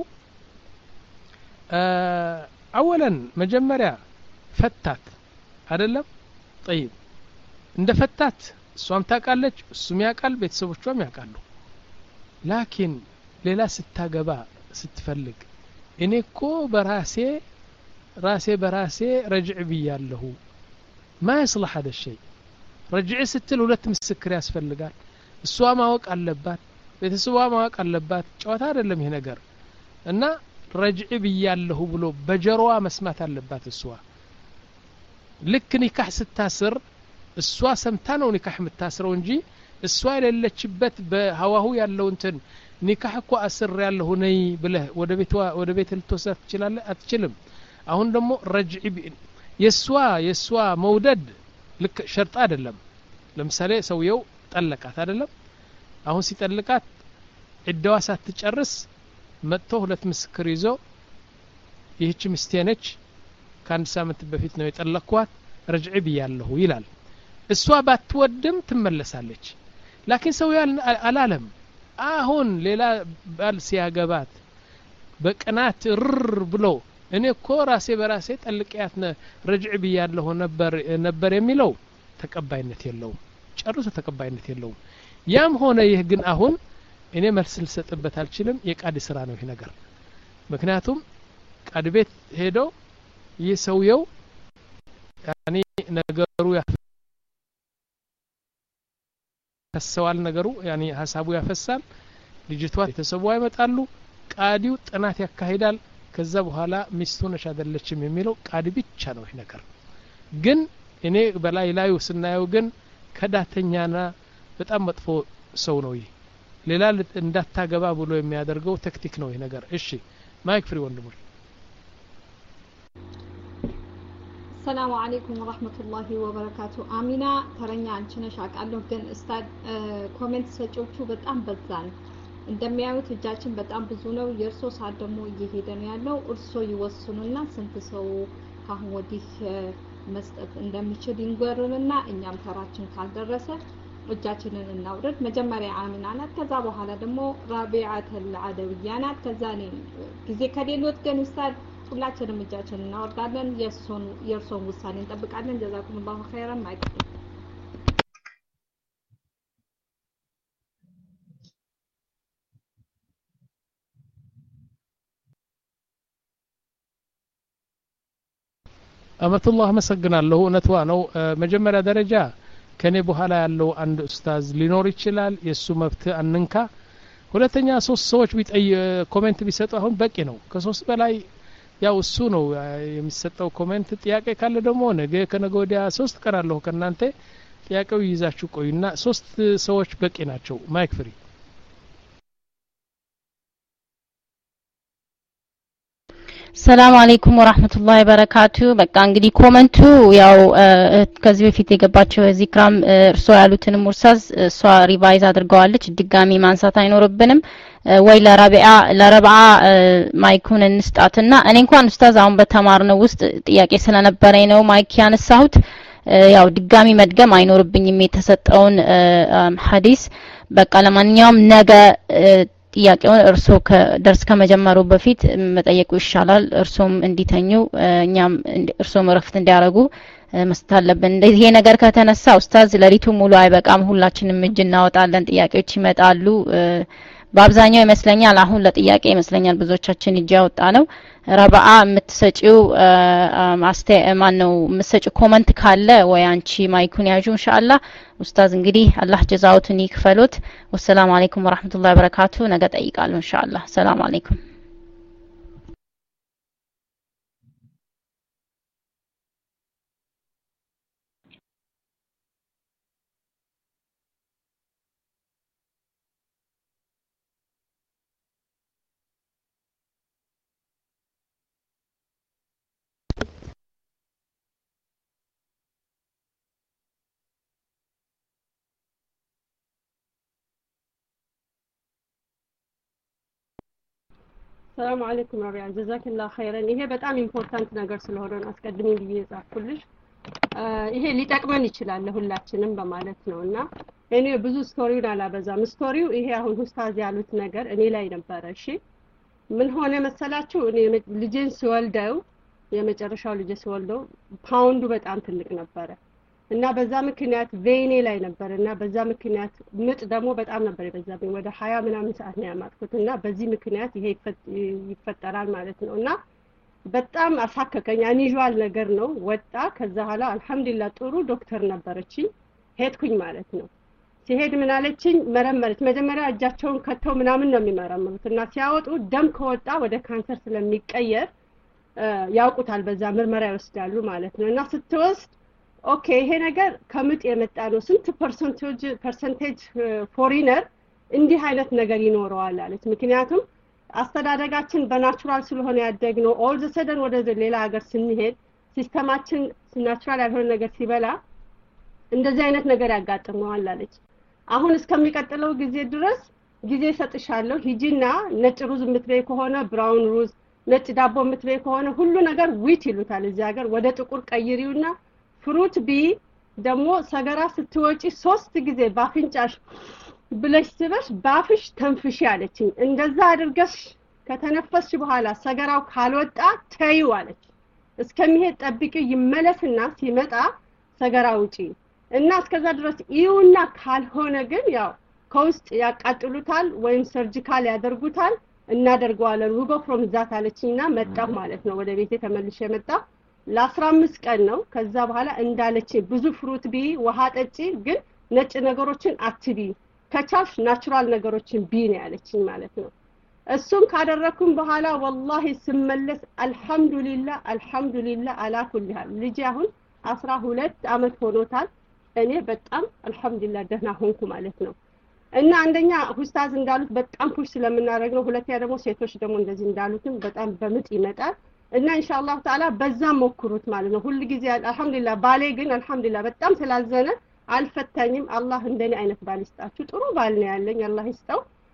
አወለን መጀመሪያ ፈታት አይደለም طيب እንደ ፈታት እሷም ታውቃለች እሱም ያውቃል ቤተሰቦቿም ያውቃሉ ላኪን ሌላ ስታገባ ስትፈልግ እኔ እኮ በራሴ ራሴ በራሴ ረጅዕ ብያለሁ ما يصلح هذا الشيء ረጅዕ ስትል ሁለት ምስክር ያስፈልጋል እሷ ማወቅ አለባት ቤተሰቧ ማወቅ አለባት ጨዋታ አይደለም ይሄ ነገር እና ረጅዕ ብያለሁ ብሎ በጀሮዋ መስማት አለባት እሷ ልክ ኒካህ ስታስር እሷ ሰምታ ነው ኒካህ የምታስረው እንጂ እሷ የሌለችበት በሐዋሁ ያለው እንትን ኒካህ እኮ አስር ያለው ነይ ብለህ ወደ ቤቷ ወደ ቤት ልትወስዳት ትችላለህ አትችልም አሁን ደግሞ ረጅዕ የሷ የሷ መውደድ ልክ ሸርጥ አይደለም ለምሳሌ ሰውየው ጠለቃት አይደለም አሁን ሲጠልቃት ዒዳዋ ሳትጨርስ መጥቶ ሁለት ምስክር ይዞ ይህች ሚስቴ ነች ከአንድ ሳምንት በፊት ነው የጠለቅኳት ረጅዕ ብያለሁ ይላል እሷ ባትወድም ትመለሳለች ላኪን ሰው አላለም አሁን ሌላ ባል ሲያገባት በቅናት ርር ብሎ እኔ እኮ ራሴ በራሴ ጠልቂያት ረጅዕ ብያለሁ ነበር ነበር የሚለው ተቀባይነት የለውም ጨርሶ ተቀባይነት የለውም ያም ሆነ ይህ ግን አሁን እኔ መልስ ልሰጥበት አልችልም የቃዲ ስራ ነው ይሄ ነገር ምክንያቱም ቃዲ ቤት ሄዶ ይህ ሰውየው ያኒ ነገሩ ያፈሳል ነገሩ ያኒ ሐሳቡ ያፈሳል ልጅቷ የተሰቡ አይመጣሉ ቃዲው ጥናት ያካሂዳል ከዛ በኋላ ሚስቱ ነሽ አይደለችም የሚለው ቃዲ ብቻ ነው ይሄ ነገር ግን እኔ በላይ ላዩ ስናየው ግን ከዳተኛና በጣም መጥፎ ሰው ነው ይሄ ሌላ እንዳታገባ ብሎ የሚያደርገው ታክቲክ ነው ይሄ ነገር እሺ ማይክ ፍሪ ወንድሞች السلام عليكم ورحمة الله وبركاته آمينة ترني عن شنش عقله جن استاد كومنت سجوتشو بتأم بزان እንደሚያዩት እጃችን በጣም ብዙ ነው የእርሶ ሰዓት ደግሞ እየሄደ ነው ያለው እርሶ ይወስኑና ስንት ሰው ካሁን ወዲህ መስጠት እንደሚችል ይንገሩንና እኛም ተራችን ካልደረሰ እጃችንን እናውረድ መጀመሪያ አሚና ናት ከዛ በኋላ ደግሞ ራቢዓተል አደውያ ናት ከዛ ነው ጊዜ ከሌሎት ግን ኡስታዝ ሁላችንም እጃችንን እናወርዳለን የእርሶን የእርሶን ውሳኔ እንጠብቃለን ጀዛኩሙላሁ ኸይራን ማይክ አመቱላህ መሰግናለሁ እነቷ ነው መጀመሪያ ደረጃ ከኔ በኋላ ያለው አንድ ኡስታዝ ሊኖር ይችላል የሱ መብት አንንካ ሁለተኛ ሶስት ሰዎች ቢጠይ ኮሜንት ቢሰጡ አሁን በቂ ነው ከሶስት በላይ ያው እሱ ነው የሚሰጠው ኮሜንት ጥያቄ ካለ ደግሞ ነገ ከነገ ወዲያ ሶስት ቀን አለው ከናንተ ጥያቄው ይዛችሁ ቆዩና ሶስት ሰዎች በቂ ናቸው ማይክ ፍሪ ሰላም አለይኩም ወራህመቱላሂ ወበረካቱ በቃ እንግዲህ ኮሜንቱ ያው ከዚህ በፊት የገባቸው ዚክራም እርሶ ያሉትን ሙርሳዝ እሷ ሪቫይዝ አድርገዋለች ድጋሚ ማንሳት አይኖርብንም ወይ ለራቢዓ ለረብዓ ማይኩን እንስጣትና እኔ እንኳን ኡስታዝ አሁን በተማርነው ውስጥ ጥያቄ ስለነበረኝ ነው ማይክ ያነሳሁት ያው ድጋሚ መድገም አይኖርብኝም የተሰጠውን ሐዲስ በቃ ለማንኛውም ነገ ጥያቄውን እርሶ ከደርስ ከመጀመሩ በፊት መጠየቁ ይሻላል እርሶም እንዲተኙ እኛም እርሶም ረፍት እንዲያረጉ መስታለብን እንደዚህ ይሄ ነገር ከተነሳ ኡስታዝ ለሪቱ ሙሉ አይበቃም ሁላችንም እጅ እናወጣለን ጥያቄዎች ይመጣሉ በአብዛኛው ይመስለኛል አሁን ለጥያቄ ይመስለኛል ብዙዎቻችን እጅ ያወጣ ነው ረባዓ የምትሰጪው ማስተ ማን ነው የምትሰጪው ኮሜንት ካለ ወይ አንቺ ማይኩን ያዡ ኢንሻአላህ ኡስታዝ እንግዲህ አላህ ጀዛውትን ይክፈሉት ወሰላሙ አለይኩም ወራህመቱላሂ ወበረካቱ ነገ ጠይቃለሁ ኢንሻአላህ ሰላም አለይኩም ሰላም አለይኩም ረቢዓ ጀዛከላሁ ኸይራን ይሄ በጣም ኢምፖርታንት ነገር ስለሆነ ነው አስቀድሜ ብዬ ጻፍኩልሽ ይሄ ሊጠቅመን ይችላል ለሁላችንም በማለት ነውና እኔ ብዙ ስቶሪውን አላበዛም ስቶሪው ይሄ አሁን ኡስታዝ ያሉት ነገር እኔ ላይ ነበረ እሺ ምን ሆነ መሰላችሁ እኔ ልጄን ሲወልደው የመጨረሻው ልጄ ሲወልደው ፓውንዱ በጣም ትልቅ ነበረ እና በዛ ምክንያት ቬኔ ላይ ነበርና በዛ ምክንያት ምጥ ደግሞ በጣም ነበር የበዛብኝ ወደ ሀያ ምናምን ሰዓት ነው ያማጥኩትና በዚህ ምክንያት ይሄ ይፈጠራል ማለት ነውና በጣም አሳከከኝ አንዩዋል ነገር ነው ወጣ ከዛ ኋላ አልহামዱሊላህ ጥሩ ዶክተር ነበረችኝ ሄድኩኝ ማለት ነው ሲሄድ ምን አለችኝ መረመረች መጀመሪያ እጃቸውን ከተው ምናምን ነው የሚመረምሩትና ሲያወጡ ደም ከወጣ ወደ ካንሰር ስለሚቀየር ያውቁታል በዛ ምርመራ ይወስዳሉ ማለት ነውና ስትወስድ ኦኬ ይሄ ነገር ከምጥ የመጣ ነው ስንት ፐርሰንቴጅ ፐርሰንቴጅ ፎሪነር እንዲህ አይነት ነገር ይኖረዋል አለች ምክንያቱም አስተዳደጋችን በናቹራል ስለሆነ ያደግነው ኦል ዘ ሰደን ወደ ሌላ ሀገር ስንሄድ ሲስተማችን ናቹራል ያልሆነ ነገር ሲበላ እንደዚህ አይነት ነገር ያጋጥመዋል አለች አሁን እስከሚቀጥለው ጊዜ ድረስ ጊዜ ሰጥሻለሁ ሂጂና ነጭ ሩዝ የምትበይ ከሆነ ብራውን ሩዝ ነጭ ዳቦ የምትበይ ከሆነ ሁሉ ነገር ዊት ይሉታል እዚህ ሀገር ወደ ጥቁር ቀይሪውና ፍሩት ቢ ደግሞ ሰገራ ስትወጪ ሶስት ጊዜ ባፍንጫሽ ብለሽ ስበሽ ባፍሽ ተንፍሺ አለችኝ እንደዛ አድርገሽ ከተነፈስሽ በኋላ ሰገራው ካልወጣ ተይው አለች እስከሚሄድ ጠብቂው ይመለስና ሲመጣ ሰገራ ውጪ እና እስከዛ ድረስ ይውና ካልሆነ ግን ያው ከውስጥ ያቃጥሉታል ወይም ሰርጂካል ያደርጉታል እናደርገዋለን ሩጎ ፍሮም ዛት አለችኝና መጣሁ ማለት ነው ወደ ቤቴ ተመልሼ መጣሁ ለ15 ቀን ነው ከዛ በኋላ እንዳለች ብዙ ፍሩት ቢ ውሃ ጠጪ ግን ነጭ ነገሮችን አትቢ ከቻልሽ ናቹራል ነገሮችን ቢ ነው ያለችኝ ማለት ነው እሱም ካደረኩም በኋላ ወላሂ ስመለስ አልহামዱሊላህ አልহামዱሊላህ አላ ኩል ሐል ልጅ አሁን አስራ ሁለት አመት ሆኖታል እኔ በጣም አልহামዱሊላህ ደህና ሆንኩ ማለት ነው እና አንደኛ ኡስታዝ እንዳሉት በጣም ፑሽ ስለምናደርግ ነው ሁለተኛ ደግሞ ሴቶች ደግሞ እንደዚህ እንዳሉትም በጣም በምጥ ይመጣል እና ኢንሻአላህ ተዓላ በዛ ሞክሩት ማለት ነው ሁሉ ጊዜ አልহামዱሊላህ ባሌ ግን አልহামዱሊላህ በጣም ስላዘነ አልፈታኝም አላህ እንደኔ አይነት ባል ይስጣችሁ ጥሩ ባል ነው ያለኝ አላህ ይስጣው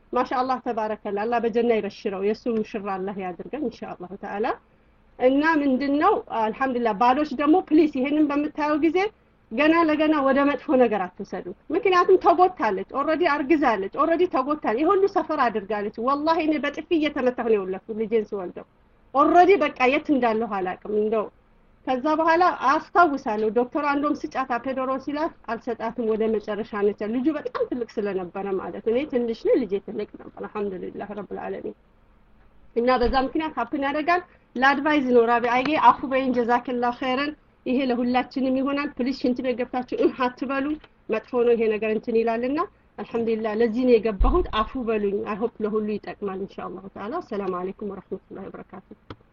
ማሻአላህ ተባረከላ አላህ በጀና ይበሽረው የሱ ሙሽራ አላህ ያድርገን ኢንሻአላህ ተዓላ እና ምንድነው አልহামዱሊላህ ባሎች ደግሞ ፕሊስ ይሄንን በመታየው ጊዜ ገና ለገና ወደ መጥፎ ነገር አትሰዱ ምክንያቱም ተጎታለች ኦሬዲ አርግዛለች ኦሬዲ ተጎታለች ይሁሉ ሰፈር አድርጋለች والله እኔ በጥፊ እየተመታሁ ነው ወለድኩ ልጄን ስወልደው ኦሬዲ በቃ የት እንዳለው አላቅም እንደው ከዛ በኋላ አስተዋውሳለሁ ዶክተር አንዶም ስጫታ ፔዶሮ ሲላት አልሰጣትም ወደ መጨረሻ ነች ልጁ በጣም ትልቅ ስለነበረ ማለት እኔ ትንሽ ነው ልጄ ትልቅ ነበር አልহামዱሊላህ ረብል ዓለሚን እና በዛ ምክንያት ሀፕን ያደርጋል ለአድቫይዝ ነው ራቢ አይጌ አፉ በይን ጀዛከላህ ኸይረን ይሄ ለሁላችንም ይሆናል ፕሊስ ሽንት ቤት ገብታችሁ እህ አትበሉ መጥፎ ነው ይሄ ነገር እንትን ይላልና አልহামዱሊላህ ለዚህ ነው የገባሁት አፉ በሉኝ አይ ሆፕ ለሁሉ ይጠቅማል ኢንሻአላህ ተዓላ ሰላም አለይኩም ወራህመቱላሂ ወበረካቱ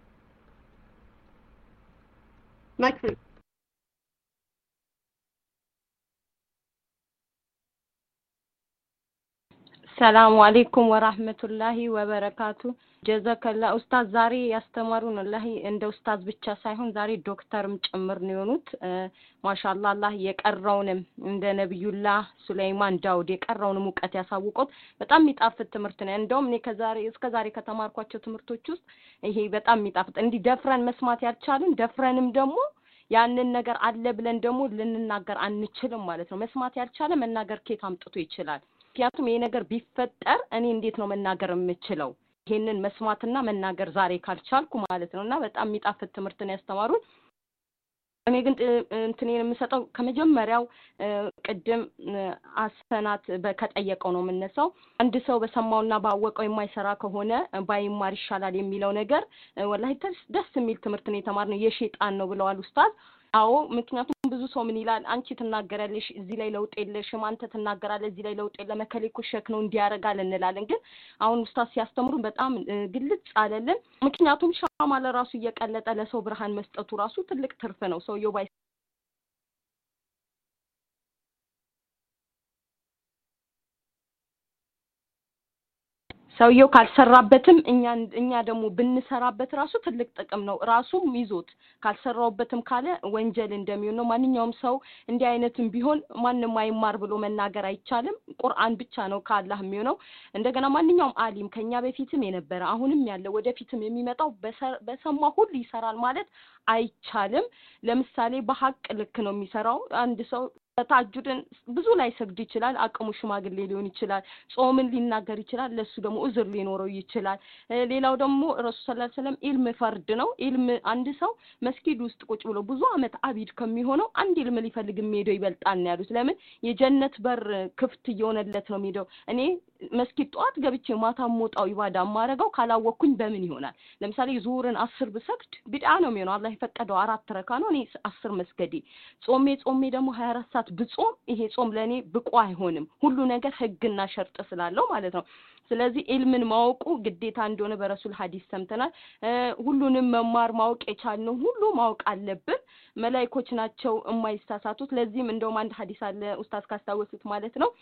ማይክ ፍሪ ሰላም አለይኩም ወራህመቱላሂ ወበረካቱ ጀዛከላ ኡስታዝ ዛሬ ያስተማሩን አላህ እንደ ኡስታዝ ብቻ ሳይሆን ዛሬ ዶክተርም ጭምር ነው የሆኑት ማሻአላህ አላህ የቀረውንም እንደ ነብዩላህ ሱለይማን ዳውድ የቀረውን ሙቀት ያሳውቁት በጣም የሚጣፍጥ ትምህርት ነው እንደውም እኔ ከዛሬ እስከ ዛሬ ከተማርኳቸው ትምህርቶች ውስጥ ይሄ በጣም የሚጣፍጥ እንዲ ደፍረን መስማት ያልቻልን ደፍረንም ደግሞ ያንን ነገር አለ ብለን ደግሞ ልንናገር አንችልም ማለት ነው መስማት ያልቻለ መናገር ከየት አምጥቶ ይችላል ምክንያቱም ይሄ ነገር ቢፈጠር እኔ እንዴት ነው መናገር የምችለው ይሄንን መስማትና መናገር ዛሬ ካልቻልኩ ማለት ነውና በጣም የሚጣፍጥ ትምህርት ነው ያስተማሩን እኔ ግን እንትኔን የምሰጠው ከመጀመሪያው ቅድም አሰናት በከጠየቀው ነው የምነሳው አንድ ሰው በሰማውና ባወቀው የማይሰራ ከሆነ ባይማር ይሻላል የሚለው ነገር ወላሂ ደስ የሚል ትምህርት ነው የተማርነው የሸይጣን ነው ብለዋል ኡስታዝ አዎ ምክንያቱም ብዙ ሰው ምን ይላል አንቺ ትናገራለሽ እዚህ ላይ ለውጥ የለሽም አንተ ትናገራለህ እዚህ ላይ ለውጥ የለም መከለኩ ሸክ ነው እንዲያረጋል እንላለን ግን አሁን ኡስታዝ ሲያስተምሩን በጣም ግልጽ አለልን ምክንያቱም ሻማ ለራሱ እየቀለጠ ለሰው ብርሃን መስጠቱ ራሱ ትልቅ ትርፍ ነው ሰውየው ባይ ሰውየው ካልሰራበትም እኛ እኛ ደግሞ ብንሰራበት ራሱ ትልቅ ጥቅም ነው ራሱም ይዞት ካልሰራውበትም ካለ ወንጀል እንደሚሆን ነው ማንኛውም ሰው እንዲህ አይነትም ቢሆን ማንንም አይማር ብሎ መናገር አይቻልም ቁርአን ብቻ ነው ከአላህ የሚሆነው እንደገና ማንኛውም አሊም ከኛ በፊትም የነበረ አሁንም ያለ ወደፊትም የሚመጣው በሰማ ሁሉ ይሰራል ማለት አይቻልም ለምሳሌ በሐቅ ልክ ነው የሚሰራው አንድ ሰው ታጁድን ብዙ ላይ ሰግድ ይችላል አቅሙ ሽማግሌ ሊሆን ይችላል ጾምን ሊናገር ይችላል ለሱ ደግሞ ኡዝር ሊኖረው ይችላል ሌላው ደግሞ ረሱል ሰለላሁ ዐለይሂ ወሰለም ኢልም ፈርድ ነው ኢልም አንድ ሰው መስጊድ ውስጥ ቁጭ ብሎ ብዙ አመት አቢድ ከሚሆነው አንድ ኢልም ሊፈልግ የሚሄደው ይበልጣል ነው ያሉት ለምን የጀነት በር ክፍት እየሆነለት ነው የሚሄደው እኔ መስጊድ ጧት ገብቼ ማታ ሞጣው ይባዳ ማረጋው ካላወኩኝ በምን ይሆናል ለምሳሌ ዙሁርን አስር ብሰግድ ቢድዓ ነው የሚሆነው አላህ የፈቀደው አራት ረካ ነው እኔ አስር መስገዴ ጾሜ ጾሜ ደግሞ ሃያ አራት ሰዓት ብጾም ይሄ ጾም ለኔ ብቁ አይሆንም ሁሉ ነገር ህግና ሸርጥ ስላለው ማለት ነው ስለዚህ ኢልምን ማወቁ ግዴታ እንደሆነ በረሱል ሐዲስ ሰምተናል ሁሉንም መማር ማወቅ የቻልነው ሁሉ ማወቅ አለብን መላእክቶች ናቸው የማይሳሳቱት ለዚህም እንደውም አንድ ሐዲስ አለ ኡስታዝ ካስታወሱት ማለት ነው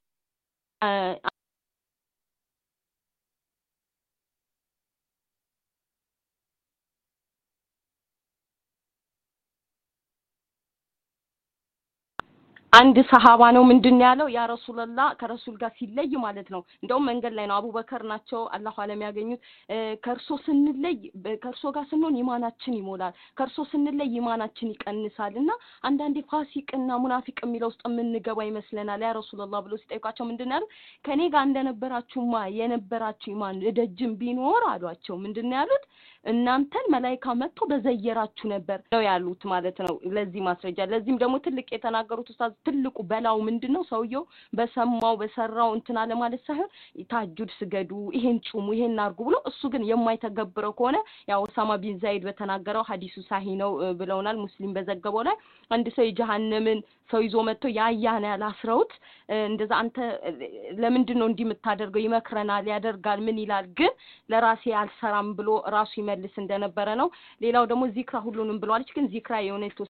አንድ ሰሃባ ነው ምንድን ያለው ያ ረሱላህ ከረሱል ጋር ሲለይ ማለት ነው እንደውም መንገድ ላይ ነው አቡበከር ናቸው አላህ ዓለም ያገኙት ከርሶ ስንለይ ከርሶ ጋር ስንሆን ኢማናችን ይሞላል ከርሶ ስንለይ ኢማናችን ይቀንሳልና አንዳንዴ ፋሲቅና ሙናፊቅ የሚለው ውስጥ የምንገባ ይመስለናል ያ ረሱላህ ብሎ ሲጠይቋቸው ምንድን ያለው ከኔ ጋር እንደነበራችሁማ የነበራችሁ ኢማን ደጅም ቢኖር አሏቸው ምንድን ያሉት እናንተን መላእክት መጥቶ በዘየራችሁ ነበር ነው ያሉት ማለት ነው ለዚህ ማስረጃ ለዚህም ደግሞ ትልቅ የተናገሩት ኡስታዝ ትልቁ በላው ምንድነው ሰውየው በሰማው በሰራው እንትና ለማለት ሳይሆን ታጁድ ስገዱ ይሄን ጹሙ ይሄን አርጉ ብሎ እሱ ግን የማይተገብረው ከሆነ ያው ኡሳማ ቢን ዘይድ በተናገረው ሐዲሱ ሳሂ ነው ብለውናል ሙስሊም በዘገበው ላይ አንድ ሰው የጀሃነምን ሰው ይዞ መጥቶ ያያና ያላስረውት እንደዛ አንተ ለምንድነው እንዲህ የምታደርገው ይመክረናል ያደርጋል ምን ይላል ግን ለራሴ አልሰራም ብሎ ራሱ ይመልስ እንደነበረ ነው ሌላው ደግሞ ዚክራ ሁሉንም ብለዋለች ግን ዚክራ የሆነ